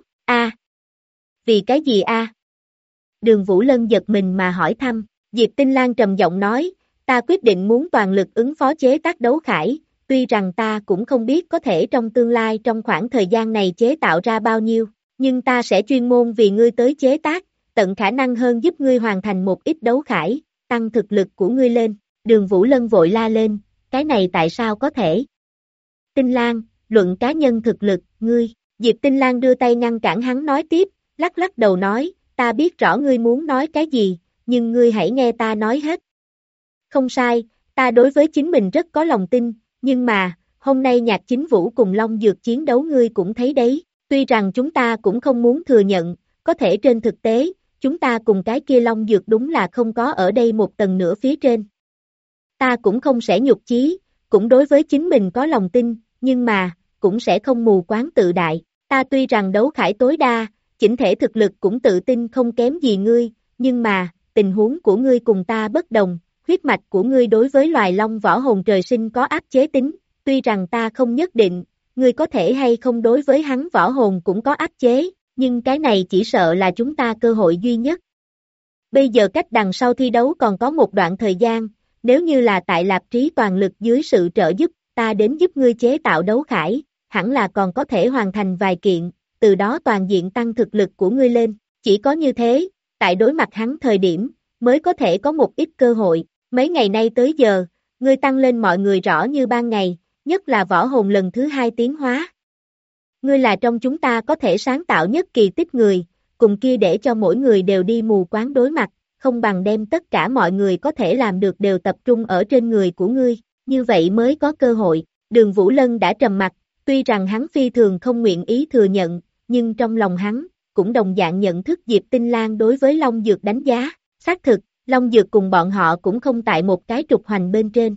vì cái gì Đường Vũ Lân giật mình mà hỏi thăm, Diệp Tinh Lan trầm giọng nói, ta quyết định muốn toàn lực ứng phó chế tác đấu khải, tuy rằng ta cũng không biết có thể trong tương lai trong khoảng thời gian này chế tạo ra bao nhiêu, nhưng ta sẽ chuyên môn vì ngươi tới chế tác, tận khả năng hơn giúp ngươi hoàn thành một ít đấu khải, tăng thực lực của ngươi lên. Đường Vũ Lân vội la lên, cái này tại sao có thể? Tinh Lan, luận cá nhân thực lực, ngươi, Diệp Tinh Lan đưa tay ngăn cản hắn nói tiếp, lắc lắc đầu nói, ta biết rõ ngươi muốn nói cái gì, nhưng ngươi hãy nghe ta nói hết. Không sai, ta đối với chính mình rất có lòng tin, nhưng mà, hôm nay Nhạc Chính Vũ cùng Long Dược chiến đấu ngươi cũng thấy đấy, tuy rằng chúng ta cũng không muốn thừa nhận, có thể trên thực tế, chúng ta cùng cái kia Long Dược đúng là không có ở đây một tầng nữa phía trên. Ta cũng không sẽ nhục chí, cũng đối với chính mình có lòng tin, nhưng mà, cũng sẽ không mù quáng tự đại, ta tuy rằng đấu khải tối đa, chỉnh thể thực lực cũng tự tin không kém gì ngươi, nhưng mà, tình huống của ngươi cùng ta bất đồng, huyết mạch của ngươi đối với loài long võ hồn trời sinh có áp chế tính, tuy rằng ta không nhất định, ngươi có thể hay không đối với hắn võ hồn cũng có áp chế, nhưng cái này chỉ sợ là chúng ta cơ hội duy nhất. Bây giờ cách đằng sau thi đấu còn có một đoạn thời gian, nếu như là tại Lạp Trí toàn lực dưới sự trợ giúp, ta đến giúp ngươi chế tạo đấu khải, hẳn là còn có thể hoàn thành vài kiện, từ đó toàn diện tăng thực lực của ngươi lên, chỉ có như thế, tại đối mặt hắn thời điểm, mới có thể có một ít cơ hội, mấy ngày nay tới giờ, ngươi tăng lên mọi người rõ như ban ngày, nhất là võ hồn lần thứ 2 tiến hóa. Ngươi là trong chúng ta có thể sáng tạo nhất kỳ tích người, cùng kia để cho mỗi người đều đi mù quáng đối mặt, không bằng đem tất cả mọi người có thể làm được đều tập trung ở trên người của ngươi, như vậy mới có cơ hội. Đường Vũ Lân đã trầm mặt, tuy rằng hắn phi thường không nguyện ý thừa nhận, nhưng trong lòng hắn, cũng đồng dạng nhận thức Diệp Tinh Lan đối với Long Dược đánh giá, xác thực, Long Dược cùng bọn họ cũng không tại một cái trục hoành bên trên.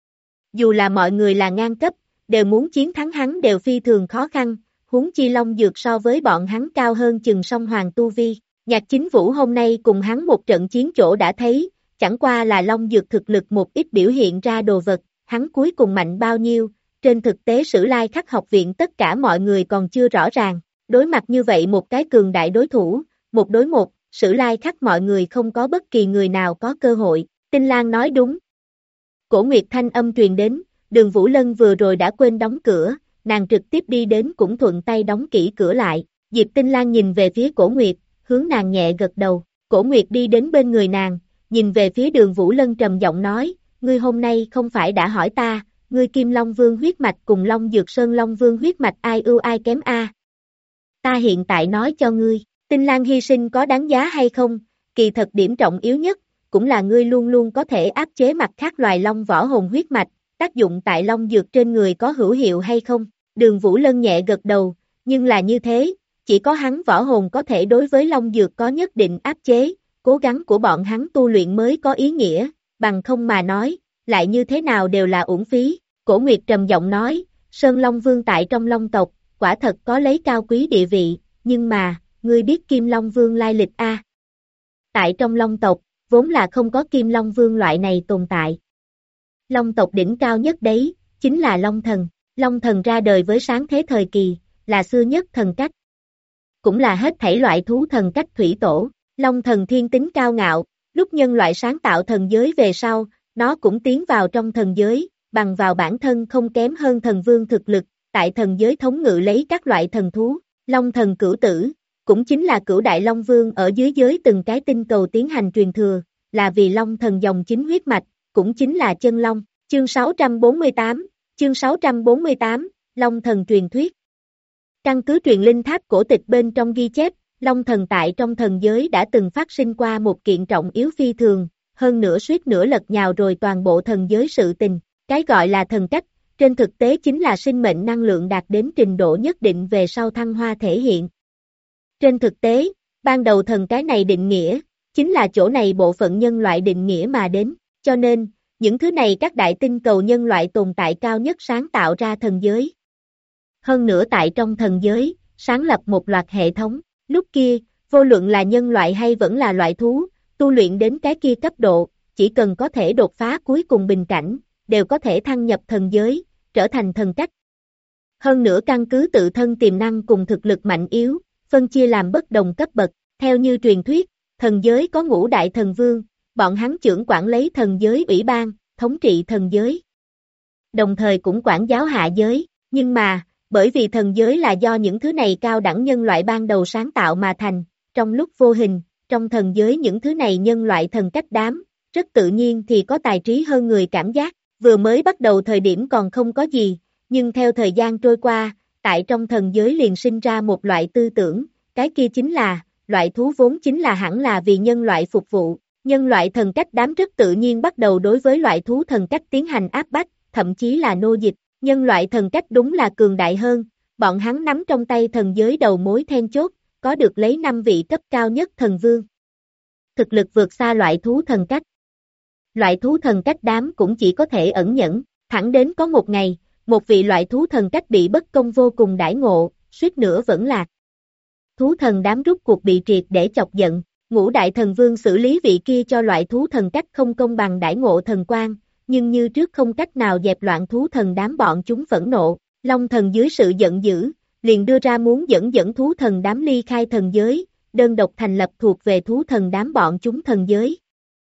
Dù là mọi người là ngang cấp, đều muốn chiến thắng hắn đều phi thường khó khăn, huống chi Long Dược so với bọn hắn cao hơn chừng song hoàng tu vi. Nhạc Chính Vũ hôm nay cùng hắn một trận chiến chỗ đã thấy, chẳng qua là Long Dược thực lực một ít biểu hiện ra đồ vật, hắn cuối cùng mạnh bao nhiêu, trên thực tế Sử Lai Khắc học viện tất cả mọi người còn chưa rõ ràng, đối mặt như vậy một cái cường đại đối thủ, 1 đối 1, Sử Lai Khắc mọi người không có bất kỳ người nào có cơ hội, Tinh Lan nói đúng. Cổ Nguyệt thanh âm truyền đến, Đường Vũ Lân vừa rồi đã quên đóng cửa, nàng trực tiếp đi đến cũng thuận tay đóng kỹ cửa lại, Diệp Tinh Lan nhìn về phía Cổ Nguyệt, hướng nàng nhẹ gật đầu, Cổ Nguyệt đi đến bên người nàng, nhìn về phía Đường Vũ Lân trầm giọng nói, ngươi hôm nay không phải đã hỏi ta, ngươi Kim Long Vương huyết mạch cùng Long Dược Sơn Long Vương huyết mạch ai ưu ai kém a? Ta hiện tại nói cho ngươi, Tinh Lan hy sinh có đáng giá hay không, kỳ thật điểm trọng yếu nhất, cũng là ngươi luôn luôn có thể áp chế mặt khác loài long võ hồn huyết mạch, tác dụng tại long dược trên người có hữu hiệu hay không? Đường Vũ Lân nhẹ gật đầu, nhưng là như thế, chỉ có hắn võ hồn có thể đối với long dược có nhất định áp chế, cố gắng của bọn hắn tu luyện mới có ý nghĩa, bằng không mà nói, lại như thế nào đều là uổng phí. Cổ Nguyệt trầm giọng nói, Sơn Long Vương tại trong Long tộc, quả thật có lấy cao quý địa vị, nhưng mà, ngươi biết Kim Long Vương lai lịch a? Tại trong Long tộc, vốn là không có Kim Long Vương loại này tồn tại. Long tộc đỉnh cao nhất đấy, chính là Long Thần. Long Thần ra đời với sáng thế thời kỳ, là xưa nhất thần cách. Cũng là hết thảy loại thú thần cách thủy tổ. Long Thần thiên tính cao ngạo, lúc nhân loại sáng tạo thần giới về sau, nó cũng tiến vào trong thần giới, bằng vào bản thân không kém hơn thần vương thực lực, tại thần giới thống ngự lấy các loại thần thú. Long Thần cửu tử, cũng chính là cửu đại Long Vương ở dưới giới từng cái tinh cầu tiến hành truyền thừa, là vì Long Thần dòng chính huyết mạch, cũng chính là chân Long. Chương 648, Long Thần truyền thuyết. Căn cứ truyền linh tháp cổ tịch bên trong ghi chép, Long Thần tại trong thần giới đã từng phát sinh qua một kiện trọng yếu phi thường, hơn nữa suýt nữa lật nhào rồi toàn bộ thần giới sự tình. Cái gọi là thần cách, trên thực tế chính là sinh mệnh năng lượng đạt đến trình độ nhất định về sau thăng hoa thể hiện. Trên thực tế, ban đầu thần cái này định nghĩa, chính là chỗ này bộ phận nhân loại định nghĩa mà đến, cho nên, những thứ này các đại tinh cầu nhân loại tồn tại cao nhất sáng tạo ra thần giới. Hơn nữa tại trong thần giới, sáng lập một loạt hệ thống, lúc kia, vô luận là nhân loại hay vẫn là loại thú, tu luyện đến cái kia cấp độ, chỉ cần có thể đột phá cuối cùng bình cảnh, đều có thể thăng nhập thần giới, trở thành thần cách. Hơn nữa căn cứ tự thân tiềm năng cùng thực lực mạnh yếu, phân chia làm bất đồng cấp bậc, theo như truyền thuyết, thần giới có ngũ đại thần vương, bọn hắn trưởng quản lấy thần giới ủy ban, thống trị thần giới. Đồng thời cũng quản giáo hạ giới, nhưng mà, bởi vì thần giới là do những thứ này cao đẳng nhân loại ban đầu sáng tạo mà thành, trong lúc vô hình, trong thần giới những thứ này nhân loại thần cách đám, rất tự nhiên thì có tài trí hơn người cảm giác, vừa mới bắt đầu thời điểm còn không có gì, nhưng theo thời gian trôi qua, tại trong thần giới liền sinh ra một loại tư tưởng, cái kia chính là, loại thú vốn chính là hẳn là vì nhân loại phục vụ, nhân loại thần cách đám rất tự nhiên bắt đầu đối với loại thú thần cách tiến hành áp bách, thậm chí là nô dịch, nhân loại thần cách đúng là cường đại hơn, bọn hắn nắm trong tay thần giới đầu mối then chốt, có được lấy 5 vị cấp cao nhất thần vương. Thực lực vượt xa loại thú thần cách. Loại thú thần cách đám cũng chỉ có thể ẩn nhẫn, thẳng đến có một ngày, một vị loại thú thần cách bị bất công vô cùng đãi ngộ, suýt nữa vẫn lạc. Thú thần đám rút cuộc bị triệt để chọc giận, ngũ đại thần vương xử lý vị kia cho loại thú thần cách không công bằng đãi ngộ thần quan, nhưng như trước không cách nào dẹp loạn thú thần đám bọn chúng phẫn nộ, Long Thần dưới sự giận dữ, liền đưa ra muốn dẫn thú thần đám ly khai thần giới, đơn độc thành lập thuộc về thú thần đám bọn chúng thần giới.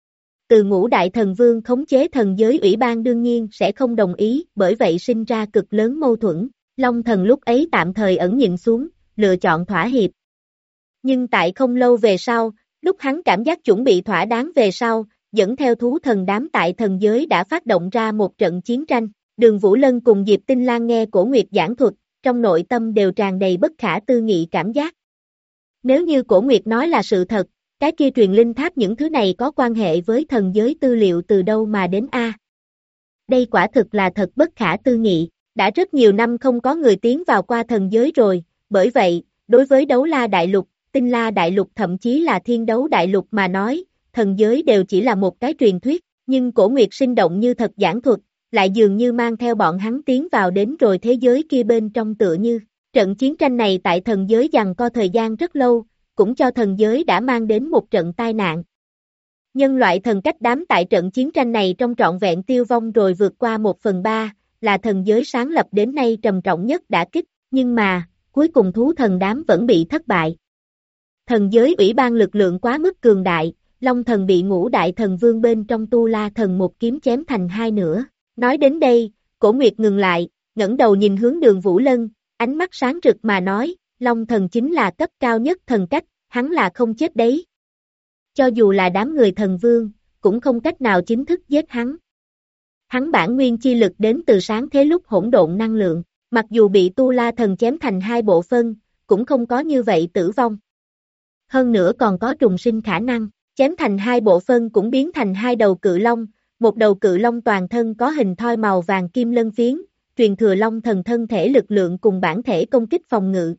Từ ngũ đại thần vương khống chế thần giới ủy ban đương nhiên sẽ không đồng ý, bởi vậy sinh ra cực lớn mâu thuẫn, Long Thần lúc ấy tạm thời ẩn nhịn xuống, lựa chọn thỏa hiệp. Nhưng tại không lâu về sau, lúc hắn cảm giác chuẩn bị thỏa đáng về sau, dẫn theo thú thần đám tại thần giới đã phát động ra một trận chiến tranh. Đường Vũ Lân cùng Diệp Tinh Lan nghe Cổ Nguyệt giảng thuật, trong nội tâm đều tràn đầy bất khả tư nghị cảm giác. Nếu như Cổ Nguyệt nói là sự thật, cái kia truyền linh tháp những thứ này có quan hệ với thần giới tư liệu từ đâu mà đến a? Đây quả thực là thật bất khả tư nghị, đã rất nhiều năm không có người tiến vào qua thần giới rồi, bởi vậy, đối với Đấu La Đại Lục, Tinh La Đại Lục thậm chí là Thiên Đấu Đại Lục mà nói, thần giới đều chỉ là một cái truyền thuyết, nhưng Cổ Nguyệt sinh động như thật giảng thuật, lại dường như mang theo bọn hắn tiến vào đến rồi thế giới kia bên trong tựa như. Trận chiến tranh này tại thần giới giằng co thời gian rất lâu, cũng cho thần giới đã mang đến một trận tai nạn. Nhân loại thần cách đám tại trận chiến tranh này trong trọn vẹn tiêu vong rồi vượt qua 1/3, là thần giới sáng lập đến nay trầm trọng nhất đả kích, nhưng mà, cuối cùng thú thần đám vẫn bị thất bại. Thần giới ủy ban lực lượng quá mức cường đại, Long Thần bị ngũ đại thần vương bên trong Tu La Thần một kiếm chém thành hai nửa. Nói đến đây, Cổ Nguyệt ngừng lại, ngẩng đầu nhìn hướng Đường Vũ Lân, ánh mắt sáng rực mà nói, Long Thần chính là cấp cao nhất thần cách, hắn là không chết đấy. Cho dù là đám người thần vương, cũng không cách nào chính thức giết hắn. Hắn bản nguyên chi lực đến từ sáng thế lúc hỗn độn năng lượng, mặc dù bị Tu La Thần chém thành hai bộ phân, cũng không có như vậy tử vong. Hơn nữa còn có trùng sinh khả năng, chém thành hai bộ phân cũng biến thành hai đầu cự long, một đầu cự long toàn thân có hình thoi màu vàng kim lân phiến, truyền thừa long thần thân thể lực lượng cùng bản thể công kích phòng ngự.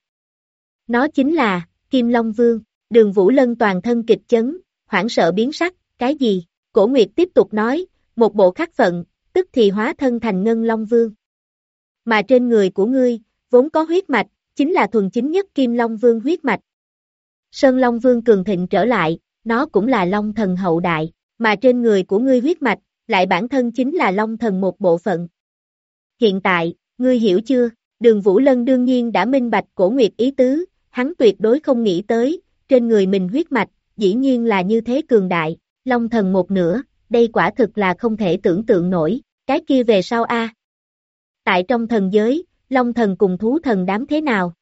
Nó chính là Kim Long Vương. Đường Vũ Lân toàn thân kịch chấn, hoảng sợ biến sắc, cái gì? Cổ Nguyệt tiếp tục nói, một bộ khắc phận, tức thì hóa thân thành Ngân Long Vương. Mà trên người của ngươi, vốn có huyết mạch, chính là thuần chính nhất Kim Long Vương huyết mạch. Sơn Long Vương cường thịnh trở lại, nó cũng là Long Thần hậu đại, mà trên người của ngươi huyết mạch, lại bản thân chính là Long Thần một bộ phận. Hiện tại, ngươi hiểu chưa? Đường Vũ Lân đương nhiên đã minh bạch Cổ Nguyệt ý tứ, hắn tuyệt đối không nghĩ tới, trên người mình huyết mạch, dĩ nhiên là như thế cường đại, Long Thần một nửa, đây quả thực là không thể tưởng tượng nổi, cái kia về sau a? Tại trong thần giới, Long Thần cùng thú thần đám thế nào?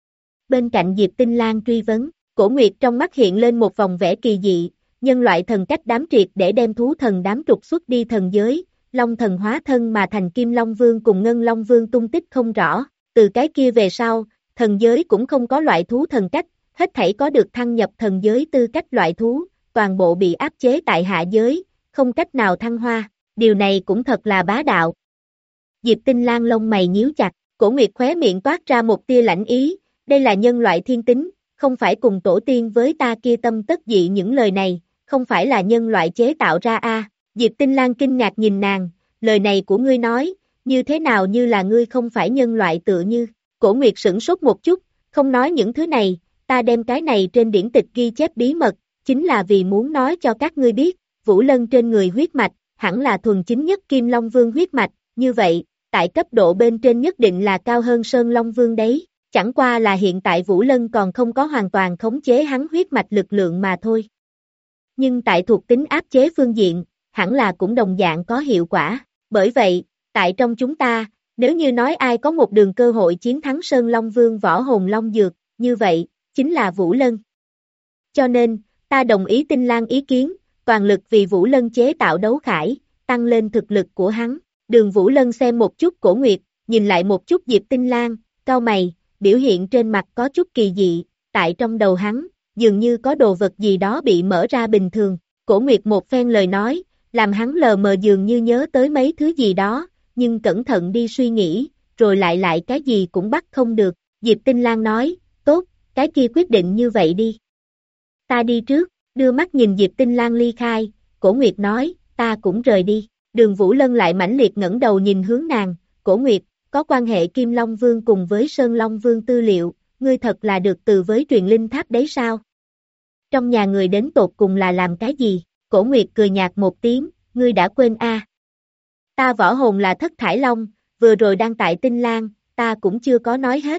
Bên cạnh Diệp Tinh Lang truy vấn, Cổ Nguyệt trong mắt hiện lên một vòng vẻ kỳ dị, nhân loại thần cách đám triệt để đem thú thần đám trục xuất đi thần giới, Long Thần hóa thân mà thành Kim Long Vương cùng Ngân Long Vương tung tích không rõ, từ cái kia về sau, thần giới cũng không có loại thú thần cách, hết thảy có được thăng nhập thần giới tư cách loại thú, toàn bộ bị áp chế tại hạ giới, không cách nào thăng hoa, điều này cũng thật là bá đạo. Diệp Tinh Lang lông mày nhíu chặt, Cổ Nguyệt khóe miệng toát ra một tia lãnh ý, đây là nhân loại thiên tính, không phải cùng tổ tiên với ta kia tâm tất dị những lời này, không phải là nhân loại chế tạo ra a. Diệp Tinh Lang kinh ngạc nhìn nàng, lời này của ngươi nói, như thế nào như là ngươi không phải nhân loại tựa như, Cổ Nguyệt sửng sốt một chút, không nói những thứ này, ta đem cái này trên điển tịch ghi chép bí mật, chính là vì muốn nói cho các ngươi biết, Vũ Lân trên người huyết mạch, hẳn là thuần chính nhất Kim Long Vương huyết mạch, như vậy, tại cấp độ bên trên nhất định là cao hơn Sơn Long Vương đấy, chẳng qua là hiện tại Vũ Lân còn không có hoàn toàn khống chế hắn huyết mạch lực lượng mà thôi. Nhưng tại thuộc tính áp chế phương diện, hẳn là cũng đồng dạng có hiệu quả, bởi vậy, tại trong chúng ta, nếu như nói ai có một đường cơ hội chiến thắng Sơn Long Vương võ hồn long dược, như vậy, chính là Vũ Lân. Cho nên, ta đồng ý Tinh Lang ý kiến, toàn lực vì Vũ Lân chế tạo đấu khải, tăng lên thực lực của hắn. Đường Vũ Lân xem một chút Cổ Nguyệt, nhìn lại một chút Diệp Tinh Lang, cau mày, biểu hiện trên mặt có chút kỳ dị, tại trong đầu hắn, dường như có đồ vật gì đó bị mở ra bình thường. Cổ Nguyệt một phen lời nói, làm hắn lờ mờ dường như nhớ tới mấy thứ gì đó, nhưng cẩn thận đi suy nghĩ, rồi lại cái gì cũng bắt không được. Diệp Tinh Lang nói, tốt, cái kia quyết định như vậy đi. Ta đi trước, đưa mắt nhìn Diệp Tinh Lang ly khai, Cổ Nguyệt nói, ta cũng rời đi. Đường Vũ Lân lại mãnh liệt ngẩng đầu nhìn hướng nàng, Cổ Nguyệt, có quan hệ Kim Long Vương cùng với Sơn Long Vương tư liệu, ngươi thật là được từ với truyền linh tháp đấy sao? Trong nhà người đến tột cùng là làm cái gì? Cổ Nguyệt cười nhạt một tiếng, ngươi đã quên a? Ta võ hồn là Thất Thải Long, vừa rồi đang tại Tinh Lang, ta cũng chưa có nói hết.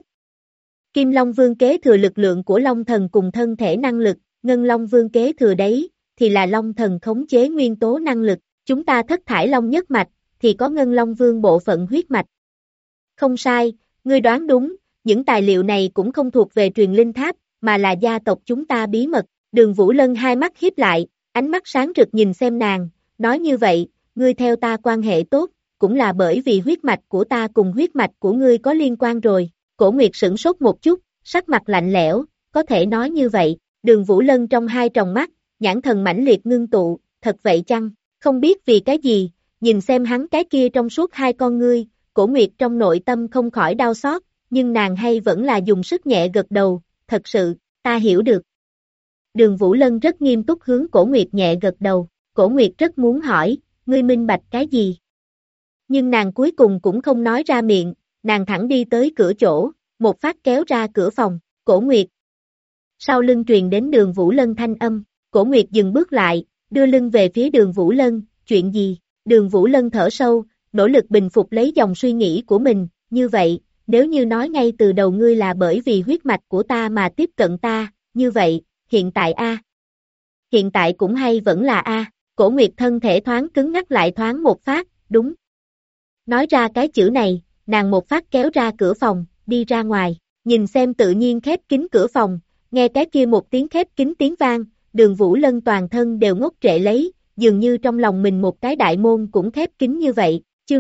Kim Long Vương kế thừa lực lượng của Long Thần cùng thân thể năng lực, Ngân Long Vương kế thừa đấy, thì là Long Thần khống chế nguyên tố năng lực, chúng ta Thất Thải Long nhất mạch, thì có Ngân Long Vương bộ phận huyết mạch. Không sai, ngươi đoán đúng, những tài liệu này cũng không thuộc về truyền linh tháp, mà là gia tộc chúng ta bí mật. Đường Vũ Lân hai mắt híp lại, ánh mắt sáng rực nhìn xem nàng, nói như vậy, ngươi theo ta quan hệ tốt, cũng là bởi vì huyết mạch của ta cùng huyết mạch của ngươi có liên quan rồi. Cổ Nguyệt sửng sốt một chút, sắc mặt lạnh lẽo, có thể nói như vậy. Đường Vũ Lân trong hai tròng mắt, nhãn thần mãnh liệt ngưng tụ, thật vậy chăng? Không biết vì cái gì, nhìn xem hắn cái kia trong suốt hai con ngươi, Cổ Nguyệt trong nội tâm không khỏi đau xót, nhưng nàng hay vẫn là dùng sức nhẹ gật đầu, thật sự, ta hiểu được. Đường Vũ Lân rất nghiêm túc hướng Cổ Nguyệt nhẹ gật đầu, Cổ Nguyệt rất muốn hỏi, ngươi minh bạch cái gì? Nhưng nàng cuối cùng cũng không nói ra miệng, nàng thẳng đi tới cửa chỗ, một phát kéo ra cửa phòng, Cổ Nguyệt. Sau lưng truyền đến Đường Vũ Lân thanh âm, Cổ Nguyệt dừng bước lại, đưa lưng về phía Đường Vũ Lân, chuyện gì? Đường Vũ Lân thở sâu, nỗ lực bình phục lấy dòng suy nghĩ của mình, như vậy, nếu như nói ngay từ đầu ngươi là bởi vì huyết mạch của ta mà tiếp cận ta, như vậy, hiện tại a? Hiện tại cũng hay vẫn là a? Cổ Nguyệt thân thể thoáng cứng ngắc lại thoáng một phát, đúng. Nói ra cái chữ này, nàng một phát kéo ra cửa phòng, đi ra ngoài, nhìn xem tự nhiên khép kín cửa phòng, nghe cái kia một tiếng khép kín tiếng vang, Đường Vũ Lân toàn thân đều ngốc trệ lấy, dường như trong lòng mình một cái đại môn cũng khép kín như vậy. Chương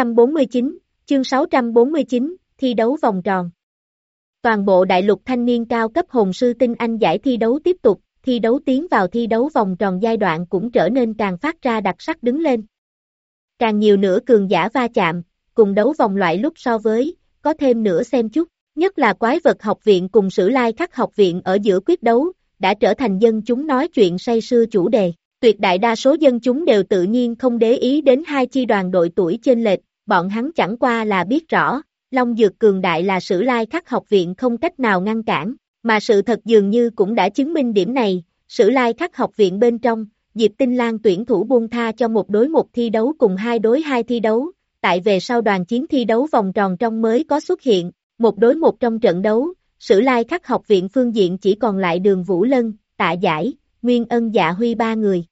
649, thi đấu vòng tròn. Toàn bộ đại lục thanh niên cao cấp hồn sư tinh anh giải thi đấu tiếp tục, thi đấu tiến vào thi đấu vòng tròn giai đoạn cũng trở nên càng phát ra đặc sắc đứng lên. Càng nhiều nữa cường giả va chạm, cùng đấu vòng loại lúc so với, có thêm nữa xem chút, nhất là quái vật học viện cùng Sử Lai Khắc học viện ở giữa quyết đấu, đã trở thành dân chúng nói chuyện say sưa chủ đề. Tuyệt đại đa số dân chúng đều tự nhiên không để ý đến hai chi đoàn đội tuổi chênh lệch, bọn hắn chẳng qua là biết rõ, Long Dược cường đại là Sử Lai Khắc học viện không cách nào ngăn cản, mà sự thật dường như cũng đã chứng minh điểm này, Sử Lai Khắc học viện bên trong, Diệp Tinh Lan tuyển thủ buông tha cho 1 đối 1 thi đấu cùng 2 đối 2 thi đấu, tại về sau đoàn chiến thi đấu vòng tròn trong mới có xuất hiện, 1 đối 1 trong trận đấu, Sử Lai Khắc học viện phương diện chỉ còn lại Đường Vũ Lân, Tạ Giải, Nguyên Ân Dạ Huy 3 người.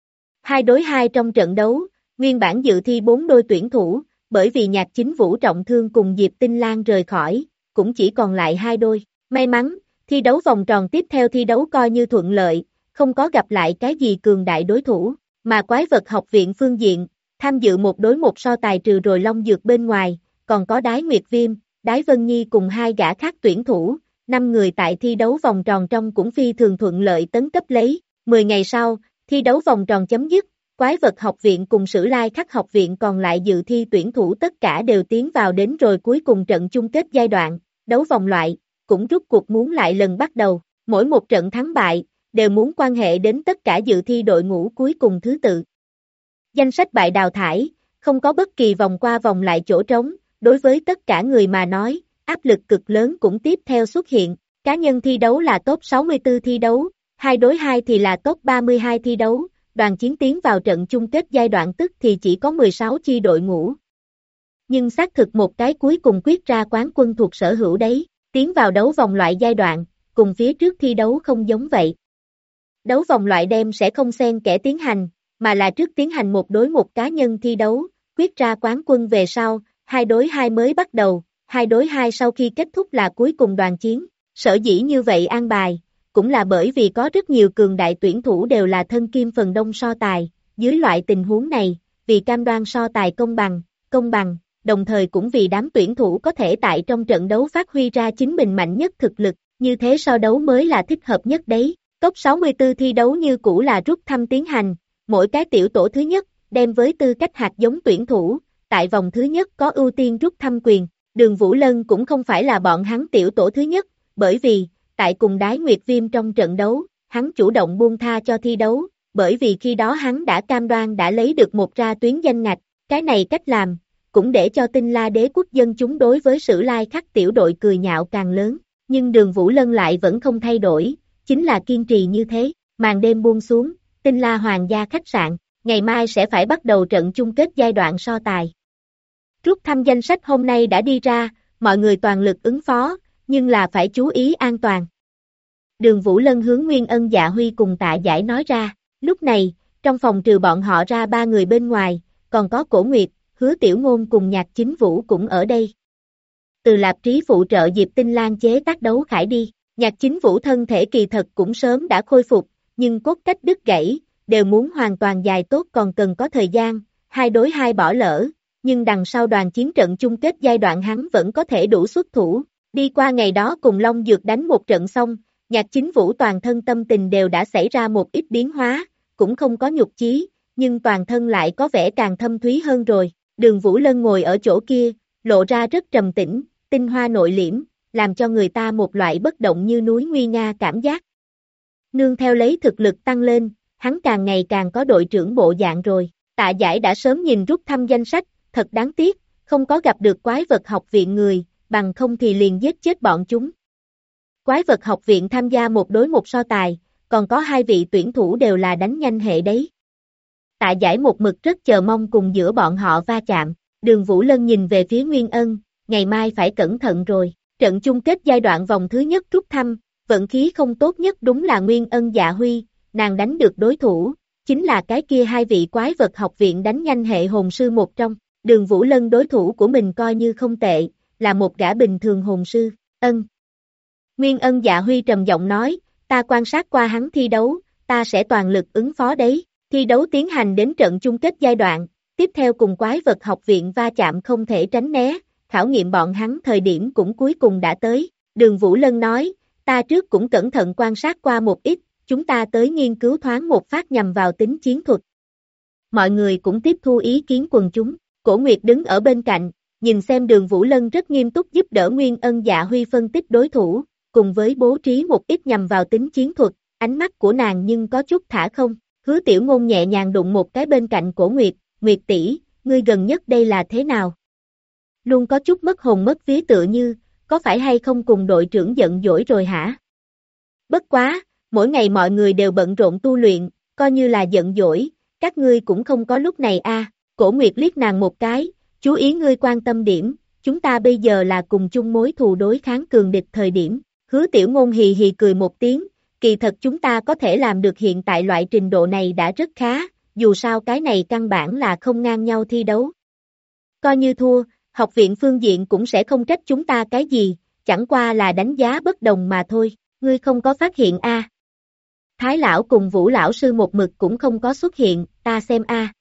2 đối 2 trong trận đấu, nguyên bản dự thi 4 đôi tuyển thủ, bởi vì Nhạc Chính Vũ trọng thương cùng Diệp Tinh Lan rời khỏi, cũng chỉ còn lại 2 đôi. May mắn, thi đấu vòng tròn tiếp theo thi đấu coi như thuận lợi, không có gặp lại cái gì cường đại đối thủ, mà quái vật học viện phương diện, tham dự 1 đối 1 so tài trừ rồi Long Dược bên ngoài, còn có Đái Nguyệt Viêm, Đái Vân Nhi cùng 2 gã khác tuyển thủ, 5 người tại thi đấu vòng tròn trong cũng phi thường thuận lợi tấn cấp lấy. 10 ngày sau, thi đấu vòng tròn chấm dứt, quái vật học viện cùng Sử Lai Khắc học viện còn lại dự thi tuyển thủ tất cả đều tiến vào đến rồi cuối cùng trận chung kết giai đoạn, đấu vòng loại, cũng rút cuộc muốn lại lần bắt đầu, mỗi một trận thắng bại, đều muốn quan hệ đến tất cả dự thi đội ngũ cuối cùng thứ tự. Danh sách bại đào thải, không có bất kỳ vòng qua vòng lại chỗ trống, đối với tất cả người mà nói, áp lực cực lớn cũng tiếp theo xuất hiện, cá nhân thi đấu là top 64 thi đấu, 2 đối 2 thì là top 32 thi đấu, đoàn chiến tiến vào trận chung kết giai đoạn tức thì chỉ có 16 chi đội ngũ. Nhưng xác thực một cái cuối cùng quyết ra quán quân thuộc sở hữu đấy, tiến vào đấu vòng loại giai đoạn, cùng phía trước thi đấu không giống vậy. Đấu vòng loại đêm sẽ không xen kẽ tiến hành, mà là trước tiến hành 1 đối 1 cá nhân thi đấu, quyết ra quán quân về sau, 2 đối 2 mới bắt đầu, 2 đối 2 sau khi kết thúc là cuối cùng đoàn chiến. Sở dĩ như vậy an bài, cũng là bởi vì có rất nhiều cường đại tuyển thủ đều là thân kim phần đông so tài, dưới loại tình huống này, vì cam đoan so tài công bằng, đồng thời cũng vì đám tuyển thủ có thể tại trong trận đấu phát huy ra chính mình mạnh nhất thực lực, như thế so đấu mới là thích hợp nhất đấy. Top 64 thi đấu như cũ là rút thăm tiến hành, mỗi cái tiểu tổ thứ nhất, đem với tư cách hạt giống tuyển thủ, tại vòng thứ nhất có ưu tiên rút thăm quyền, Đường Vũ Lân cũng không phải là bọn hắn tiểu tổ thứ nhất, bởi vì, tại cùng Đái Nguyệt Viêm trong trận đấu, hắn chủ động buông tha cho thi đấu, bởi vì khi đó hắn đã cam đoan đã lấy được một ra tuyến danh ngạch, cái này cách làm, cũng để cho Tinh La Đế quốc dân chúng đối với Sử Lai Khắc tiểu đội cười nhạo càng lớn, nhưng Đường Vũ Lân lại vẫn không thay đổi, chính là kiên trì như thế, màn đêm buông xuống, Tinh La Hoàng gia khách sạn, ngày mai sẽ phải bắt đầu trận chung kết giai đoạn so tài. Rút thăm danh sách hôm nay đã đi ra, mọi người toàn lực ứng phó, nhưng là phải chú ý an toàn. Đường Vũ Lân hướng Nguyên Ân Dạ Huy cùng Tạ Giải nói ra, lúc này, trong phòng trừ bọn họ ra 3 người bên ngoài, còn có Cổ Nguyệt, Hứa Tiểu Ngôn cùng Nhạc Chính Vũ cũng ở đây. Từ Lạp Trí phụ trợ Diệp Tinh Lan chế tác đấu khải đi, Nhạc Chính Vũ thân thể kỳ thật cũng sớm đã khôi phục, nhưng cốt cách đứt gãy, đều muốn hoàn toàn dài tốt còn cần có thời gian, 2 đối 2 bỏ lỡ, nhưng đằng sau đoàn chiến trận chung kết giai đoạn hắn vẫn có thể đủ xuất thủ. Đi qua ngày đó cùng Long Dược đánh một trận xong, Nhạc Chính Vũ toàn thân tâm tình đều đã xảy ra một ít biến hóa, cũng không có nhục chí, nhưng toàn thân lại có vẻ càng thâm thúy hơn rồi. Đường Vũ Lân ngồi ở chỗ kia, lộ ra rất trầm tĩnh, tinh hoa nội liễm, làm cho người ta một loại bất động như núi nguy nga cảm giác. Nương theo lấy thực lực tăng lên, hắn càng ngày càng có đội trưởng bộ dạng rồi. Tạ Giải đã sớm nhìn rút thăm danh sách, thật đáng tiếc, không có gặp được quái vật học viện người, bằng không thì liền giết chết bọn chúng. Quái vật học viện tham gia 1 đối 1 so tài, còn có 2 vị tuyển thủ đều là đánh nhanh hệ đấy. Tạ Giải một mực rất chờ mong cùng giữa bọn họ va chạm, Đường Vũ Lân nhìn về phía Nguyên Ân, ngày mai phải cẩn thận rồi, trận chung kết giai đoạn vòng thứ nhất rút thăm, vận khí không tốt nhất đúng là Nguyên Ân Dạ Huy, nàng đánh được đối thủ, chính là cái kia 2 vị quái vật học viện đánh nhanh hệ hồn sư một trong, Đường Vũ Lân đối thủ của mình coi như không tệ, là một gã bình thường hồn sư, Ân. Nguyên Ân Dạ Huy trầm giọng nói, ta quan sát qua hắn thi đấu, ta sẽ toàn lực ứng phó đấy, thi đấu tiến hành đến trận chung kết giai đoạn, tiếp theo cùng quái vật học viện va chạm không thể tránh né, khảo nghiệm bọn hắn thời điểm cũng cuối cùng đã tới, Đường Vũ Lân nói, ta trước cũng cẩn thận quan sát qua một ít, chúng ta tới nghiên cứu thoáng một phát nhằm vào tính chiến thuật. Mọi người cũng tiếp thu ý kiến quần chúng, Cổ Nguyệt đứng ở bên cạnh, nhìn xem Đường Vũ Lân rất nghiêm túc giúp đỡ Nguyên Ân Dạ Huy phân tích đối thủ, cùng với bố trí một ít nhằm vào tính chiến thuật, ánh mắt của nàng nhưng có chút thả không. Hứa Tiểu Ngôn nhẹ nhàng đụng một cái bên cạnh Cổ Nguyệt, Nguyệt tỷ, ngươi gần nhất đây là thế nào? Luôn có chút mất hồn mất vía tựa như, có phải hay không cùng đội trưởng giận dỗi rồi hả? Bất quá, mỗi ngày mọi người đều bận rộn tu luyện, coi như là giận dỗi, các ngươi cũng không có lúc này a. Cổ Nguyệt liếc nàng một cái, chú ý ngươi quan tâm điểm, chúng ta bây giờ là cùng chung mối thù đối kháng cường địch thời điểm. Hứa Tiểu Ngôn hì hì cười một tiếng, kỳ thật chúng ta có thể làm được hiện tại loại trình độ này đã rất khá, dù sao cái này căn bản là không ngang nhau thi đấu. Coi như thua, học viện phương diện cũng sẽ không trách chúng ta cái gì, chẳng qua là đánh giá bất đồng mà thôi, ngươi không có phát hiện a? Thái lão cùng Vũ lão sư một mực cũng không có xuất hiện, ta xem a.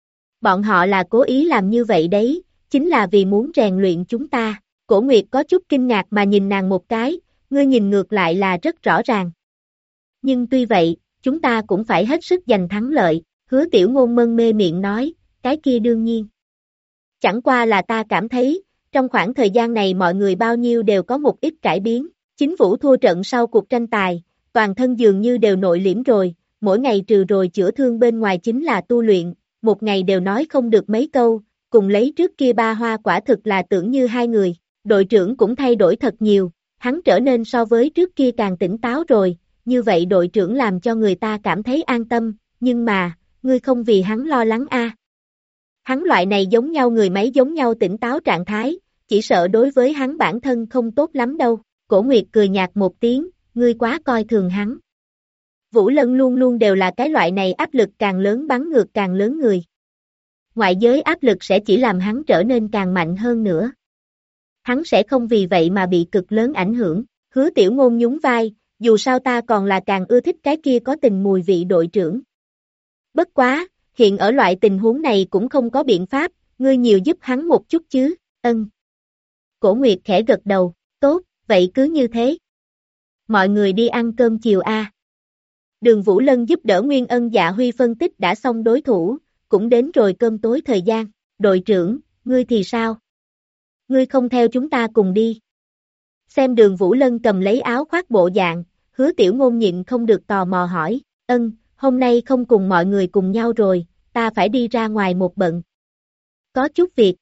Bọn họ là cố ý làm như vậy đấy, chính là vì muốn rèn luyện chúng ta. Cổ Nguyệt có chút kinh ngạc mà nhìn nàng một cái, ngươi nhìn ngược lại là rất rõ ràng. Nhưng tuy vậy, chúng ta cũng phải hết sức giành thắng lợi, Hứa Tiểu Ngôn mân mê miệng nói, cái kia đương nhiên. Chẳng qua là ta cảm thấy, trong khoảng thời gian này mọi người bao nhiêu đều có một ít cải biến. Chính Vũ thua trận sau cuộc tranh tài, toàn thân dường như đều nội liễm rồi, mỗi ngày trừ rồi chữa thương bên ngoài chính là tu luyện, một ngày đều nói không được mấy câu, cùng lấy trước kia Ba Hoa quả thực là tưởng như hai người. Đội trưởng cũng thay đổi thật nhiều, hắn trở nên so với trước kia càng tỉnh táo rồi, như vậy đội trưởng làm cho người ta cảm thấy an tâm, nhưng mà, ngươi không vì hắn lo lắng a? Hắn loại này giống nhau người máy giống nhau tỉnh táo trạng thái, chỉ sợ đối với hắn bản thân không tốt lắm đâu. Cổ Nguyệt cười nhạt một tiếng, ngươi quá coi thường hắn. Vũ Lân luôn luôn đều là cái loại này áp lực càng lớn bắn ngược càng lớn người. Ngoại giới áp lực sẽ chỉ làm hắn trở nên càng mạnh hơn nữa. Hắn sẽ không vì vậy mà bị cực lớn ảnh hưởng. Hứa Tiểu Ngôn nhún vai, dù sao ta còn là càng ưa thích cái kia có tình mùi vị đội trưởng. Bất quá, hiện ở loại tình huống này cũng không có biện pháp, ngươi nhiều giúp hắn một chút chứ, ân. Cổ Nguyệt khẽ gật đầu, tốt, vậy cứ như thế. Mọi người đi ăn cơm chiều a. Đường Vũ Lân giúp đỡ Nguyên Ân Dạ Huy phân tích đã xong đối thủ, cũng đến rồi cơm tối thời gian. Đội trưởng, ngươi thì sao? Ngươi không theo chúng ta cùng đi. Xem Đường Vũ Lân cầm lấy áo khoác bộ dạng, Hứa Tiểu Ngôn nhịn không được tò mò hỏi, hôm nay không cùng mọi người cùng nhau rồi, ta phải đi ra ngoài một bận. Có chút việc.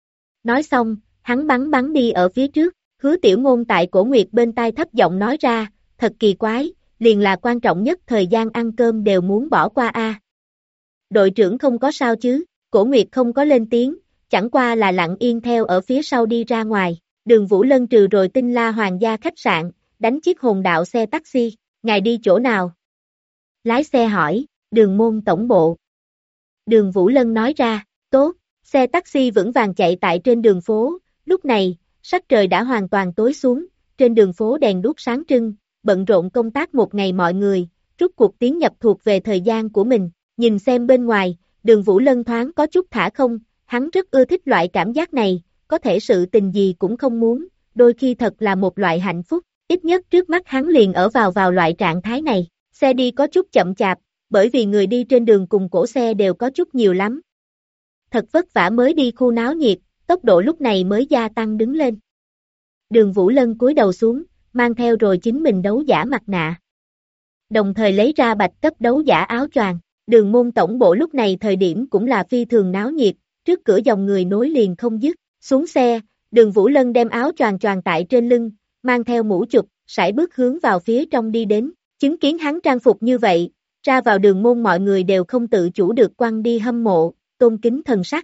Nói xong, hắn bắn đi ở phía trước, Hứa Tiểu Ngôn tại Cổ Nguyệt bên tai thấp giọng nói ra, thật kỳ quái, liền là quan trọng nhất thời gian ăn cơm đều muốn bỏ qua a. Đội trưởng không có sao chứ? Cổ Nguyệt không có lên tiếng, chẳng qua là lặng yên theo ở phía sau đi ra ngoài. Đường Vũ Lân trừ rồi Tinh La Hoàng gia khách sạn, đánh chiếc hồn đạo xe taxi, ngài đi chỗ nào? Lái xe hỏi, Đường môn tổng bộ. Đường Vũ Lân nói ra, tốt, xe taxi vững vàng chạy tại trên đường phố, lúc này, sắc trời đã hoàn toàn tối xuống, trên đường phố đèn đuốc sáng trưng, bận rộn công tác một ngày mọi người, rút cuộc tiến nhập thuộc về thời gian của mình, nhìn xem bên ngoài, Đường Vũ Lân thoáng có chút thả không, hắn rất ưa thích loại cảm giác này, có thể sự tình gì cũng không muốn, đôi khi thật là một loại hạnh phúc, ít nhất trước mắt hắn liền ở vào loại trạng thái này, xe đi có chút chậm chạp, bởi vì người đi trên đường cùng cổ xe đều có chút nhiều lắm. Thật vất vả mới đi khu náo nhiệt, tốc độ lúc này mới gia tăng đứng lên. Đường Vũ Lân cúi đầu xuống, mang theo rồi chính mình đấu giả mặt nạ. Đồng thời lấy ra bạch cấp đấu giả áo choàng. Đường môn tổng bộ lúc này thời điểm cũng là phi thường náo nhiệt, trước cửa dòng người nối liền không dứt. Xuống xe, Đường Vũ Lân đem áo choàng choàng tại trên lưng, mang theo mũ chụp, sải bước hướng vào phía trong đi đến. Chứng kiến hắn trang phục như vậy, ra vào đường môn mọi người đều không tự chủ được quăng đi hâm mộ, tôn kính thần sắc.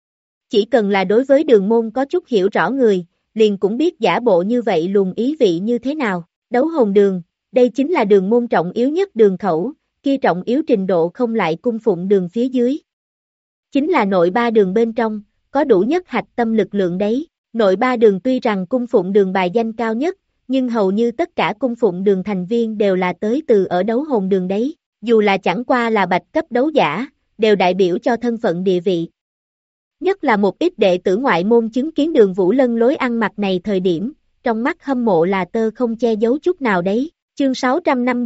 Chỉ cần là đối với đường môn có chút hiểu rõ người, liền cũng biết giả bộ như vậy luồn ý vị như thế nào. Đấu hồn đường, đây chính là đường môn trọng yếu nhất đường khẩu, kia trọng yếu trình độ không lại cung phụng đường phía dưới. Chính là nội ba đường bên trong, có đủ nhất hạch tâm lực lượng đấy. Nội ba đường tuy rằng cung phụng đường bài danh cao nhất, nhưng hầu như tất cả cung phụng đường thành viên đều là tới từ ở đấu hồn đường đấy. Dù là chẳng qua là bạch cấp đấu giả, đều đại biểu cho thân phận địa vị. Nhất là một ít đệ tử ngoại môn chứng kiến Đường Vũ Lân lối ăn mặc này thời điểm, trong mắt hâm mộ là tơ không che giấu chút nào đấy. Chương 650,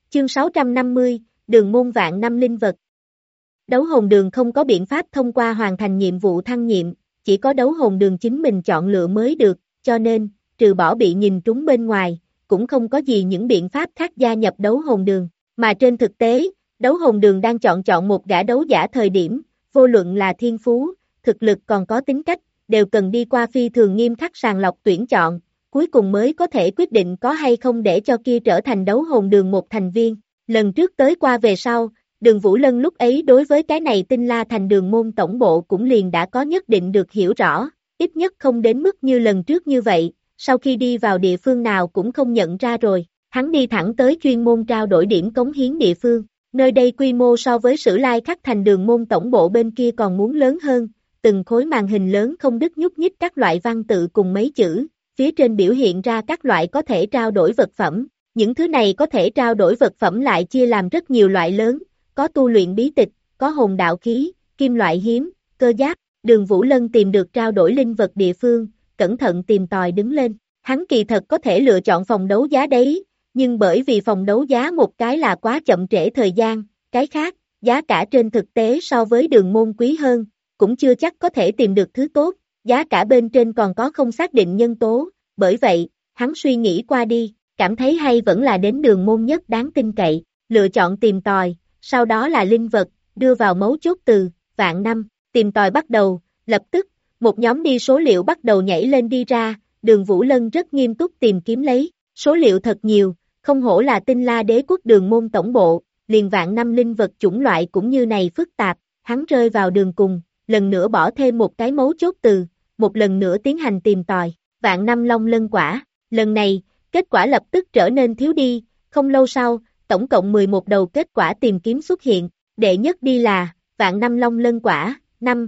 Chương 650, Đường môn vạn năm linh vật. Đấu hồn đường không có biện pháp thông qua hoàn thành nhiệm vụ thăng nhiệm, chỉ có đấu hồn đường chính mình chọn lựa mới được, cho nên, trừ bỏ bị nhìn trúng bên ngoài, cũng không có gì những biện pháp khác gia nhập đấu hồn đường. Mà trên thực tế, đấu hồn đường đang chọn một gã đấu giả thời điểm, vô luận là thiên phú, thực lực còn có tính cách, đều cần đi qua phi thường nghiêm khắc sàng lọc tuyển chọn, cuối cùng mới có thể quyết định có hay không để cho kia trở thành đấu hồn đường một thành viên. Lần trước tới qua về sau, Đường Vũ Lân lúc ấy đối với cái này Tinh La Thành đường môn tổng bộ cũng liền đã có nhất định được hiểu rõ, ít nhất không đến mức như lần trước như vậy, sau khi đi vào địa phương nào cũng không nhận ra rồi, hắn đi thẳng tới chuyên môn trao đổi điểm cống hiến địa phương, nơi đây quy mô so với Sử Lai Khắc Thành đường môn tổng bộ bên kia còn muốn lớn hơn, từng khối màn hình lớn không đứt nhúc nhích các loại văn tự cùng mấy chữ, phía trên biểu hiện ra các loại có thể trao đổi vật phẩm, những thứ này có thể trao đổi vật phẩm lại chia làm rất nhiều loại lớn, có tu luyện bí tịch, có hồn đạo khí, kim loại hiếm, cơ giáp. Đường Vũ Lân tìm được trao đổi linh vật địa phương, cẩn thận tìm tòi đứng lên. Hắn kỳ thật có thể lựa chọn phòng đấu giá đấy, nhưng bởi vì phòng đấu giá một cái là quá chậm trễ thời gian, cái khác, giá cả trên thực tế so với đường môn quý hơn, cũng chưa chắc có thể tìm được thứ tốt, giá cả bên trên còn có không xác định nhân tố, bởi vậy, hắn suy nghĩ qua đi, cảm thấy hay vẫn là đến đường môn nhất đáng tin cậy, lựa chọn tìm tòi, sau đó là linh vật, đưa vào mấu chốt từ, vạn năm, tìm tòi bắt đầu, lập tức, một nhóm đi số liệu bắt đầu nhảy lên đi ra, đường Vũ Lân rất nghiêm túc tìm kiếm lấy, số liệu thật nhiều, không hổ là Tinh La Đế quốc đường môn tổng bộ, liền vạn năm linh vật chủng loại cũng như này phức tạp, hắn rơi vào đường cùng, lần nữa bỏ thêm một cái mấu chốt từ, một lần nữa tiến hành tìm tòi, vạn năm long lân quả, lần này, kết quả lập tức trở nên thiếu đi, không lâu sau, tổng cộng 11 đầu kết quả tìm kiếm xuất hiện, đệ nhất đi là, vạn năm long lân quả,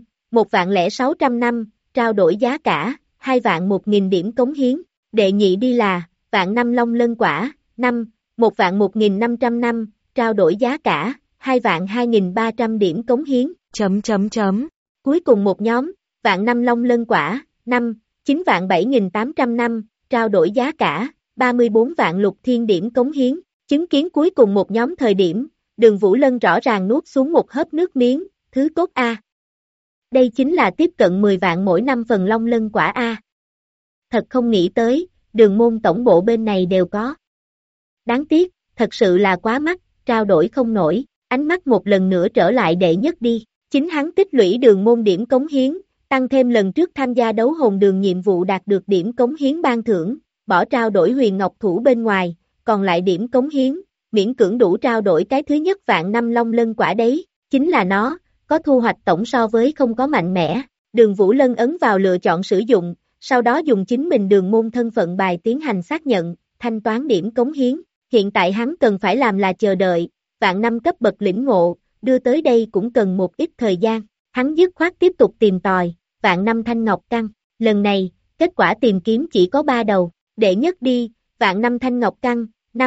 1.600 năm, trao đổi giá cả, 2.000 điểm cống hiến, đệ nhị đi là, vạn năm long lân quả, 1.100 năm, trao đổi giá cả, 2.300 điểm cống hiến, Cuối cùng một nhóm, vạn năm long lân quả, 9.7.800 năm, trao đổi giá cả, 34 vạn lục thiên điểm cống hiến, chứng kiến cuối cùng một nhóm thời điểm, đường Vũ Lân rõ ràng nuốt xuống một hớp nước miếng, thứ tốt A. Đây chính là tiếp cận 10 vạn mỗi năm phần long lân quả A. Thật không nghĩ tới, đường môn tổng bộ bên này đều có. Đáng tiếc, thật sự là quá mắc, trao đổi không nổi, ánh mắt một lần nữa trở lại đệ nhất đi. Chính hắn tích lũy đường môn điểm cống hiến, tăng thêm lần trước tham gia đấu hồn đường nhiệm vụ đạt được điểm cống hiến ban thưởng, bỏ trao đổi huyền ngọc thủ bên ngoài, còn lại điểm cống hiến, miễn cưỡng đủ trao đổi cái thứ nhất vạn năm long lân quả đấy, chính là nó, có thu hoạch tổng so với không có mạnh mẽ. Đường Vũ Lân ấn vào lựa chọn sử dụng, sau đó dùng chính mình đường môn thân phận bài tiến hành xác nhận, thanh toán điểm cống hiến. Hiện tại hắn cần phải làm là chờ đợi, vạn năm cấp bậc lĩnh ngộ, đưa tới đây cũng cần một ít thời gian. Hắn dứt khoát tiếp tục tìm tòi, vạn năm thanh ngọc căn. Lần này, kết quả tìm kiếm chỉ có 3 đầu. Đệ nhất đi, vạn năm thanh ngọc căn,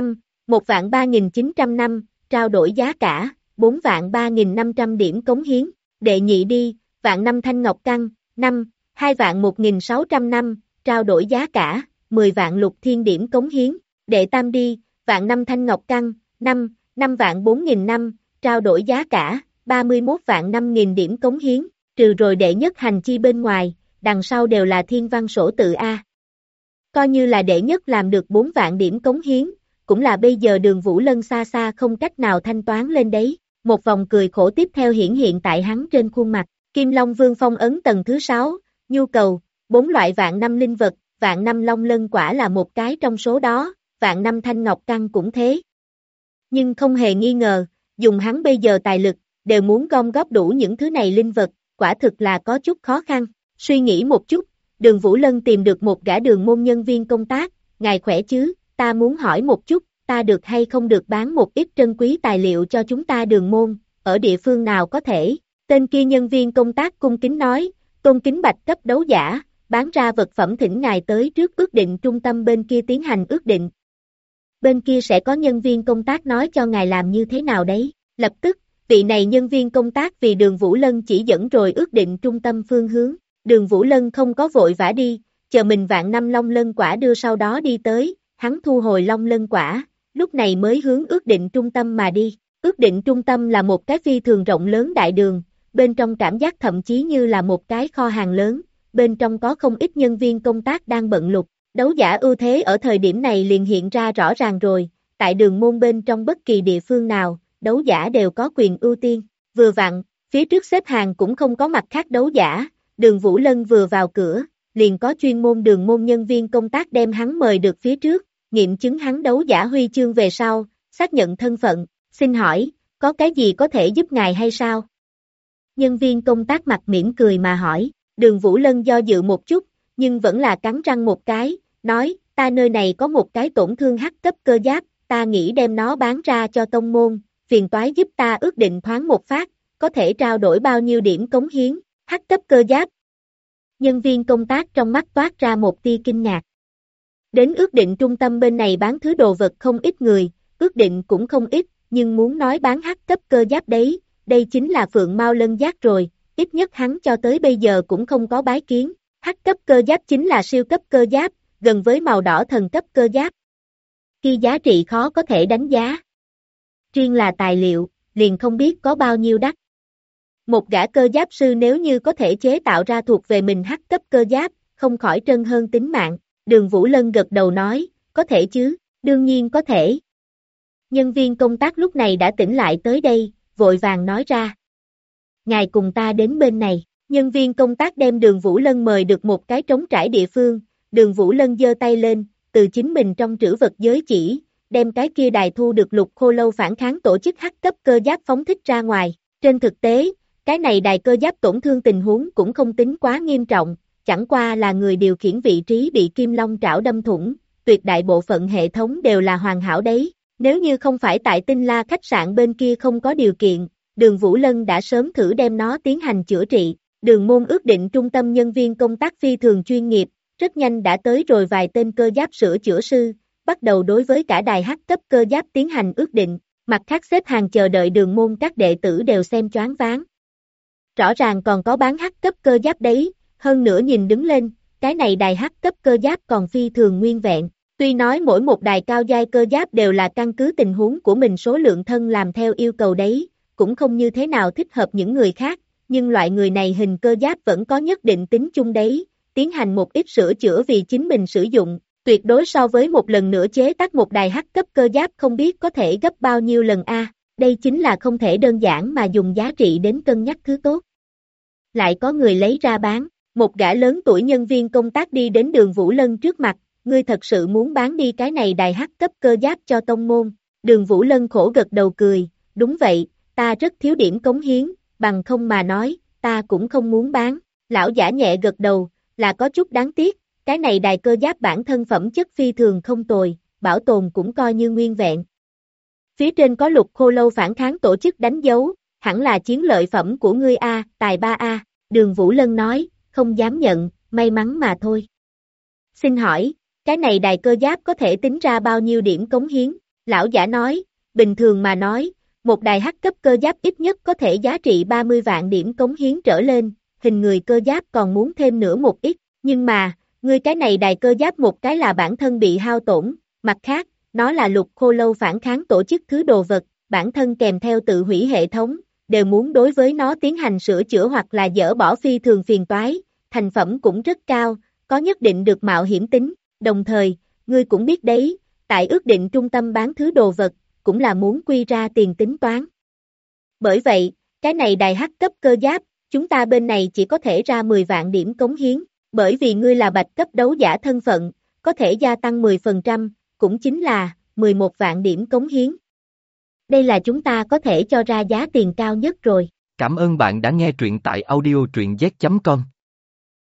1.3.900 năm, trao đổi giá cả, 4.3.500 điểm cống hiến. Đệ nhị đi, vạn năm thanh ngọc căn, 2.1.600 năm, trao đổi giá cả, 10 vạn lục thiên điểm cống hiến. Đệ tam đi, vạn năm thanh ngọc căn, 5.4.000 năm, trao đổi giá cả, 31.500 điểm cống hiến. Trừ rồi đệ nhất hành chi bên ngoài, đằng sau đều là thiên văn sổ tự A. Coi như là đệ nhất làm được 4 vạn điểm cống hiến, cũng là bây giờ đường Vũ Lân xa xa không cách nào thanh toán lên đấy. Một vòng cười khổ tiếp theo hiển hiện tại hắn trên khuôn mặt. Kim Long Vương phong ấn tầng thứ 6, nhu cầu, 4 loại vạn năm linh vật, vạn năm long lân quả là một cái trong số đó, vạn năm thanh ngọc căn cũng thế. Nhưng không hề nghi ngờ, dùng hắn bây giờ tài lực, đều muốn gom góp đủ những thứ này linh vật, quả thực là có chút khó khăn. Suy nghĩ một chút, đường Vũ Lân tìm được một gã đường môn nhân viên công tác, ngài khỏe chứ, ta muốn hỏi một chút, ta được hay không được bán một ít trân quý tài liệu cho chúng ta đường môn, ở địa phương nào có thể. Tên kia nhân viên công tác cung kính nói, tôn kính bạch cấp đấu giả, bán ra vật phẩm thỉnh ngài tới trước ước định trung tâm bên kia tiến hành ước định. Bên kia sẽ có nhân viên công tác nói cho ngài làm như thế nào đấy. Lập tức, vị này nhân viên công tác vì đường Vũ Lân chỉ dẫn rồi ước định trung tâm phương hướng. Đường Vũ Lân không có vội vã đi, chờ mình vạn năm long lân quả đưa sau đó đi tới, hắn thu hồi long lân quả, lúc này mới hướng ước định trung tâm mà đi. Ước định trung tâm là một cái phi thường rộng lớn đại đường, bên trong cảm giác thậm chí như là một cái kho hàng lớn, bên trong có không ít nhân viên công tác đang bận lục. Đấu giả ưu thế ở thời điểm này liền hiện ra rõ ràng rồi, tại đường môn bên trong bất kỳ địa phương nào, đấu giả đều có quyền ưu tiên. Vừa vặn, phía trước xếp hàng cũng không có mặt khác đấu giả, Đường Vũ Lân vừa vào cửa, liền có chuyên môn đường môn nhân viên công tác đem hắn mời được phía trước, nghiệm chứng hắn đấu giả huy chương về sau, xác nhận thân phận, xin hỏi, có cái gì có thể giúp ngài hay sao? Nhân viên công tác mặt mỉm cười mà hỏi, Đường Vũ Lân do dự một chút, nhưng vẫn là cắn răng một cái, nói, ta nơi này có một cái tổn thương hắc cấp cơ giáp, ta nghĩ đem nó bán ra cho tông môn, phiền toái giúp ta ước định thoáng một phát, có thể trao đổi bao nhiêu điểm cống hiến, hắc cấp cơ giáp. Nhân viên công tác trong mắt toát ra một tia kinh ngạc. Đến ước định trung tâm bên này bán thứ đồ vật không ít người, ước định cũng không ít, nhưng muốn nói bán hắc cấp cơ giáp đấy, đây chính là Phượng Mao Lân Giác rồi, ít nhất hắn cho tới bây giờ cũng không có bái kiến, hắc cấp cơ giáp chính là siêu cấp cơ giáp, gần với màu đỏ thần cấp cơ giáp. Khi giá trị khó có thể đánh giá. Riêng là tài liệu, liền không biết có bao nhiêu đắt. Một gã cơ giáp sư nếu như có thể chế tạo ra thuộc về mình hắc cấp cơ giáp, không khỏi trân hơn tính mạng. Đường Vũ Lân gật đầu nói, có thể chứ, đương nhiên có thể. Nhân viên công tác lúc này đã tỉnh lại tới đây, vội vàng nói ra. Ngài cùng ta đến bên này, nhân viên công tác đem Đường Vũ Lân mời được một cái trống trải địa phương, Đường Vũ Lân giơ tay lên, từ chính mình trong trữ vật giới chỉ, đem cái kia đài thu được Lục Khô Lâu phản kháng tổ chức hắc cấp cơ giáp phóng thích ra ngoài. Trên thực tế, cái này đài cơ giáp tổn thương tình huống cũng không tính quá nghiêm trọng, chẳng qua là người điều khiển vị trí bị kim long trảo đâm thủng, tuyệt đại bộ phận hệ thống đều là hoàn hảo đấy. Nếu như không phải tại Tinh La khách sạn bên kia không có điều kiện, Đường Vũ Lân đã sớm thử đem nó tiến hành chữa trị. Đường môn ước định trung tâm nhân viên công tác phi thường chuyên nghiệp, rất nhanh đã tới rồi vài tên cơ giáp sửa chữa sư, bắt đầu đối với cả đài hắc cấp cơ giáp tiến hành ước định, mặt khác xếp hàng chờ đợi đường môn các đệ tử đều xem choáng váng. Rõ ràng còn có bán hắc cấp cơ giáp đấy, hơn nữa nhìn đứng lên, cái này đài hắc cấp cơ giáp còn phi thường nguyên vẹn. Tuy nói mỗi một đài cao giai cơ giáp đều là căn cứ tình huống của mình số lượng thân làm theo yêu cầu đấy, cũng không như thế nào thích hợp những người khác, nhưng loại người này hình cơ giáp vẫn có nhất định tính chung đấy, tiến hành một ít sửa chữa vì chính mình sử dụng, tuyệt đối so với một lần nữa chế tác một đài hắc cấp cơ giáp không biết có thể gấp bao nhiêu lần a. Đây chính là không thể đơn giản mà dùng giá trị đến cân nhắc thứ tốt. Lại có người lấy ra bán, một gã lớn tuổi nhân viên công tác đi đến Đường Vũ Lân trước mặt, ngươi thật sự muốn bán đi cái này đài hắc cấp cơ giáp cho tông môn. Đường Vũ Lân khổ gật đầu cười, đúng vậy, ta rất thiếu điểm cống hiến, bằng không mà nói, ta cũng không muốn bán. Lão giả nhẹ gật đầu, là có chút đáng tiếc, cái này đài cơ giáp bản thân phẩm chất phi thường không tồi, bảo tồn cũng coi như nguyên vẹn. Phía trên có Lục Khô Lâu phản kháng tổ chức đánh dấu, hẳn là chiến lợi phẩm của ngươi a, tài 3A, Đường Vũ Lân nói, không dám nhận, may mắn mà thôi. Xin hỏi, cái này đài cơ giáp có thể tính ra bao nhiêu điểm cống hiến? Lão giả nói, bình thường mà nói, một đài hắc cấp cơ giáp ít nhất có thể giá trị 30 vạn điểm cống hiến trở lên, hình người cơ giáp còn muốn thêm nữa một ít, nhưng mà, ngươi cái này đài cơ giáp một cái là bản thân bị hao tổn, mặt khác, nó là Lục Khô Lâu phản kháng tổ chức thứ đồ vật, bản thân kèm theo tự hủy hệ thống, đều muốn đối với nó tiến hành sửa chữa hoặc là dỡ bỏ phi thường phiền toái, thành phẩm cũng rất cao, có nhất định được mạo hiểm tính, đồng thời, ngươi cũng biết đấy, tại ước định trung tâm bán thứ đồ vật, cũng là muốn quy ra tiền tính toán. Bởi vậy, cái này đài hắc cấp cơ giáp, chúng ta bên này chỉ có thể ra 10 vạn điểm cống hiến, bởi vì ngươi là bạch cấp đấu giả thân phận, có thể gia tăng 10%, cũng chính là 11 vạn điểm cống hiến. Đây là chúng ta có thể cho ra giá tiền cao nhất rồi. Cảm ơn bạn đã nghe truyện tại audio truyện z.com.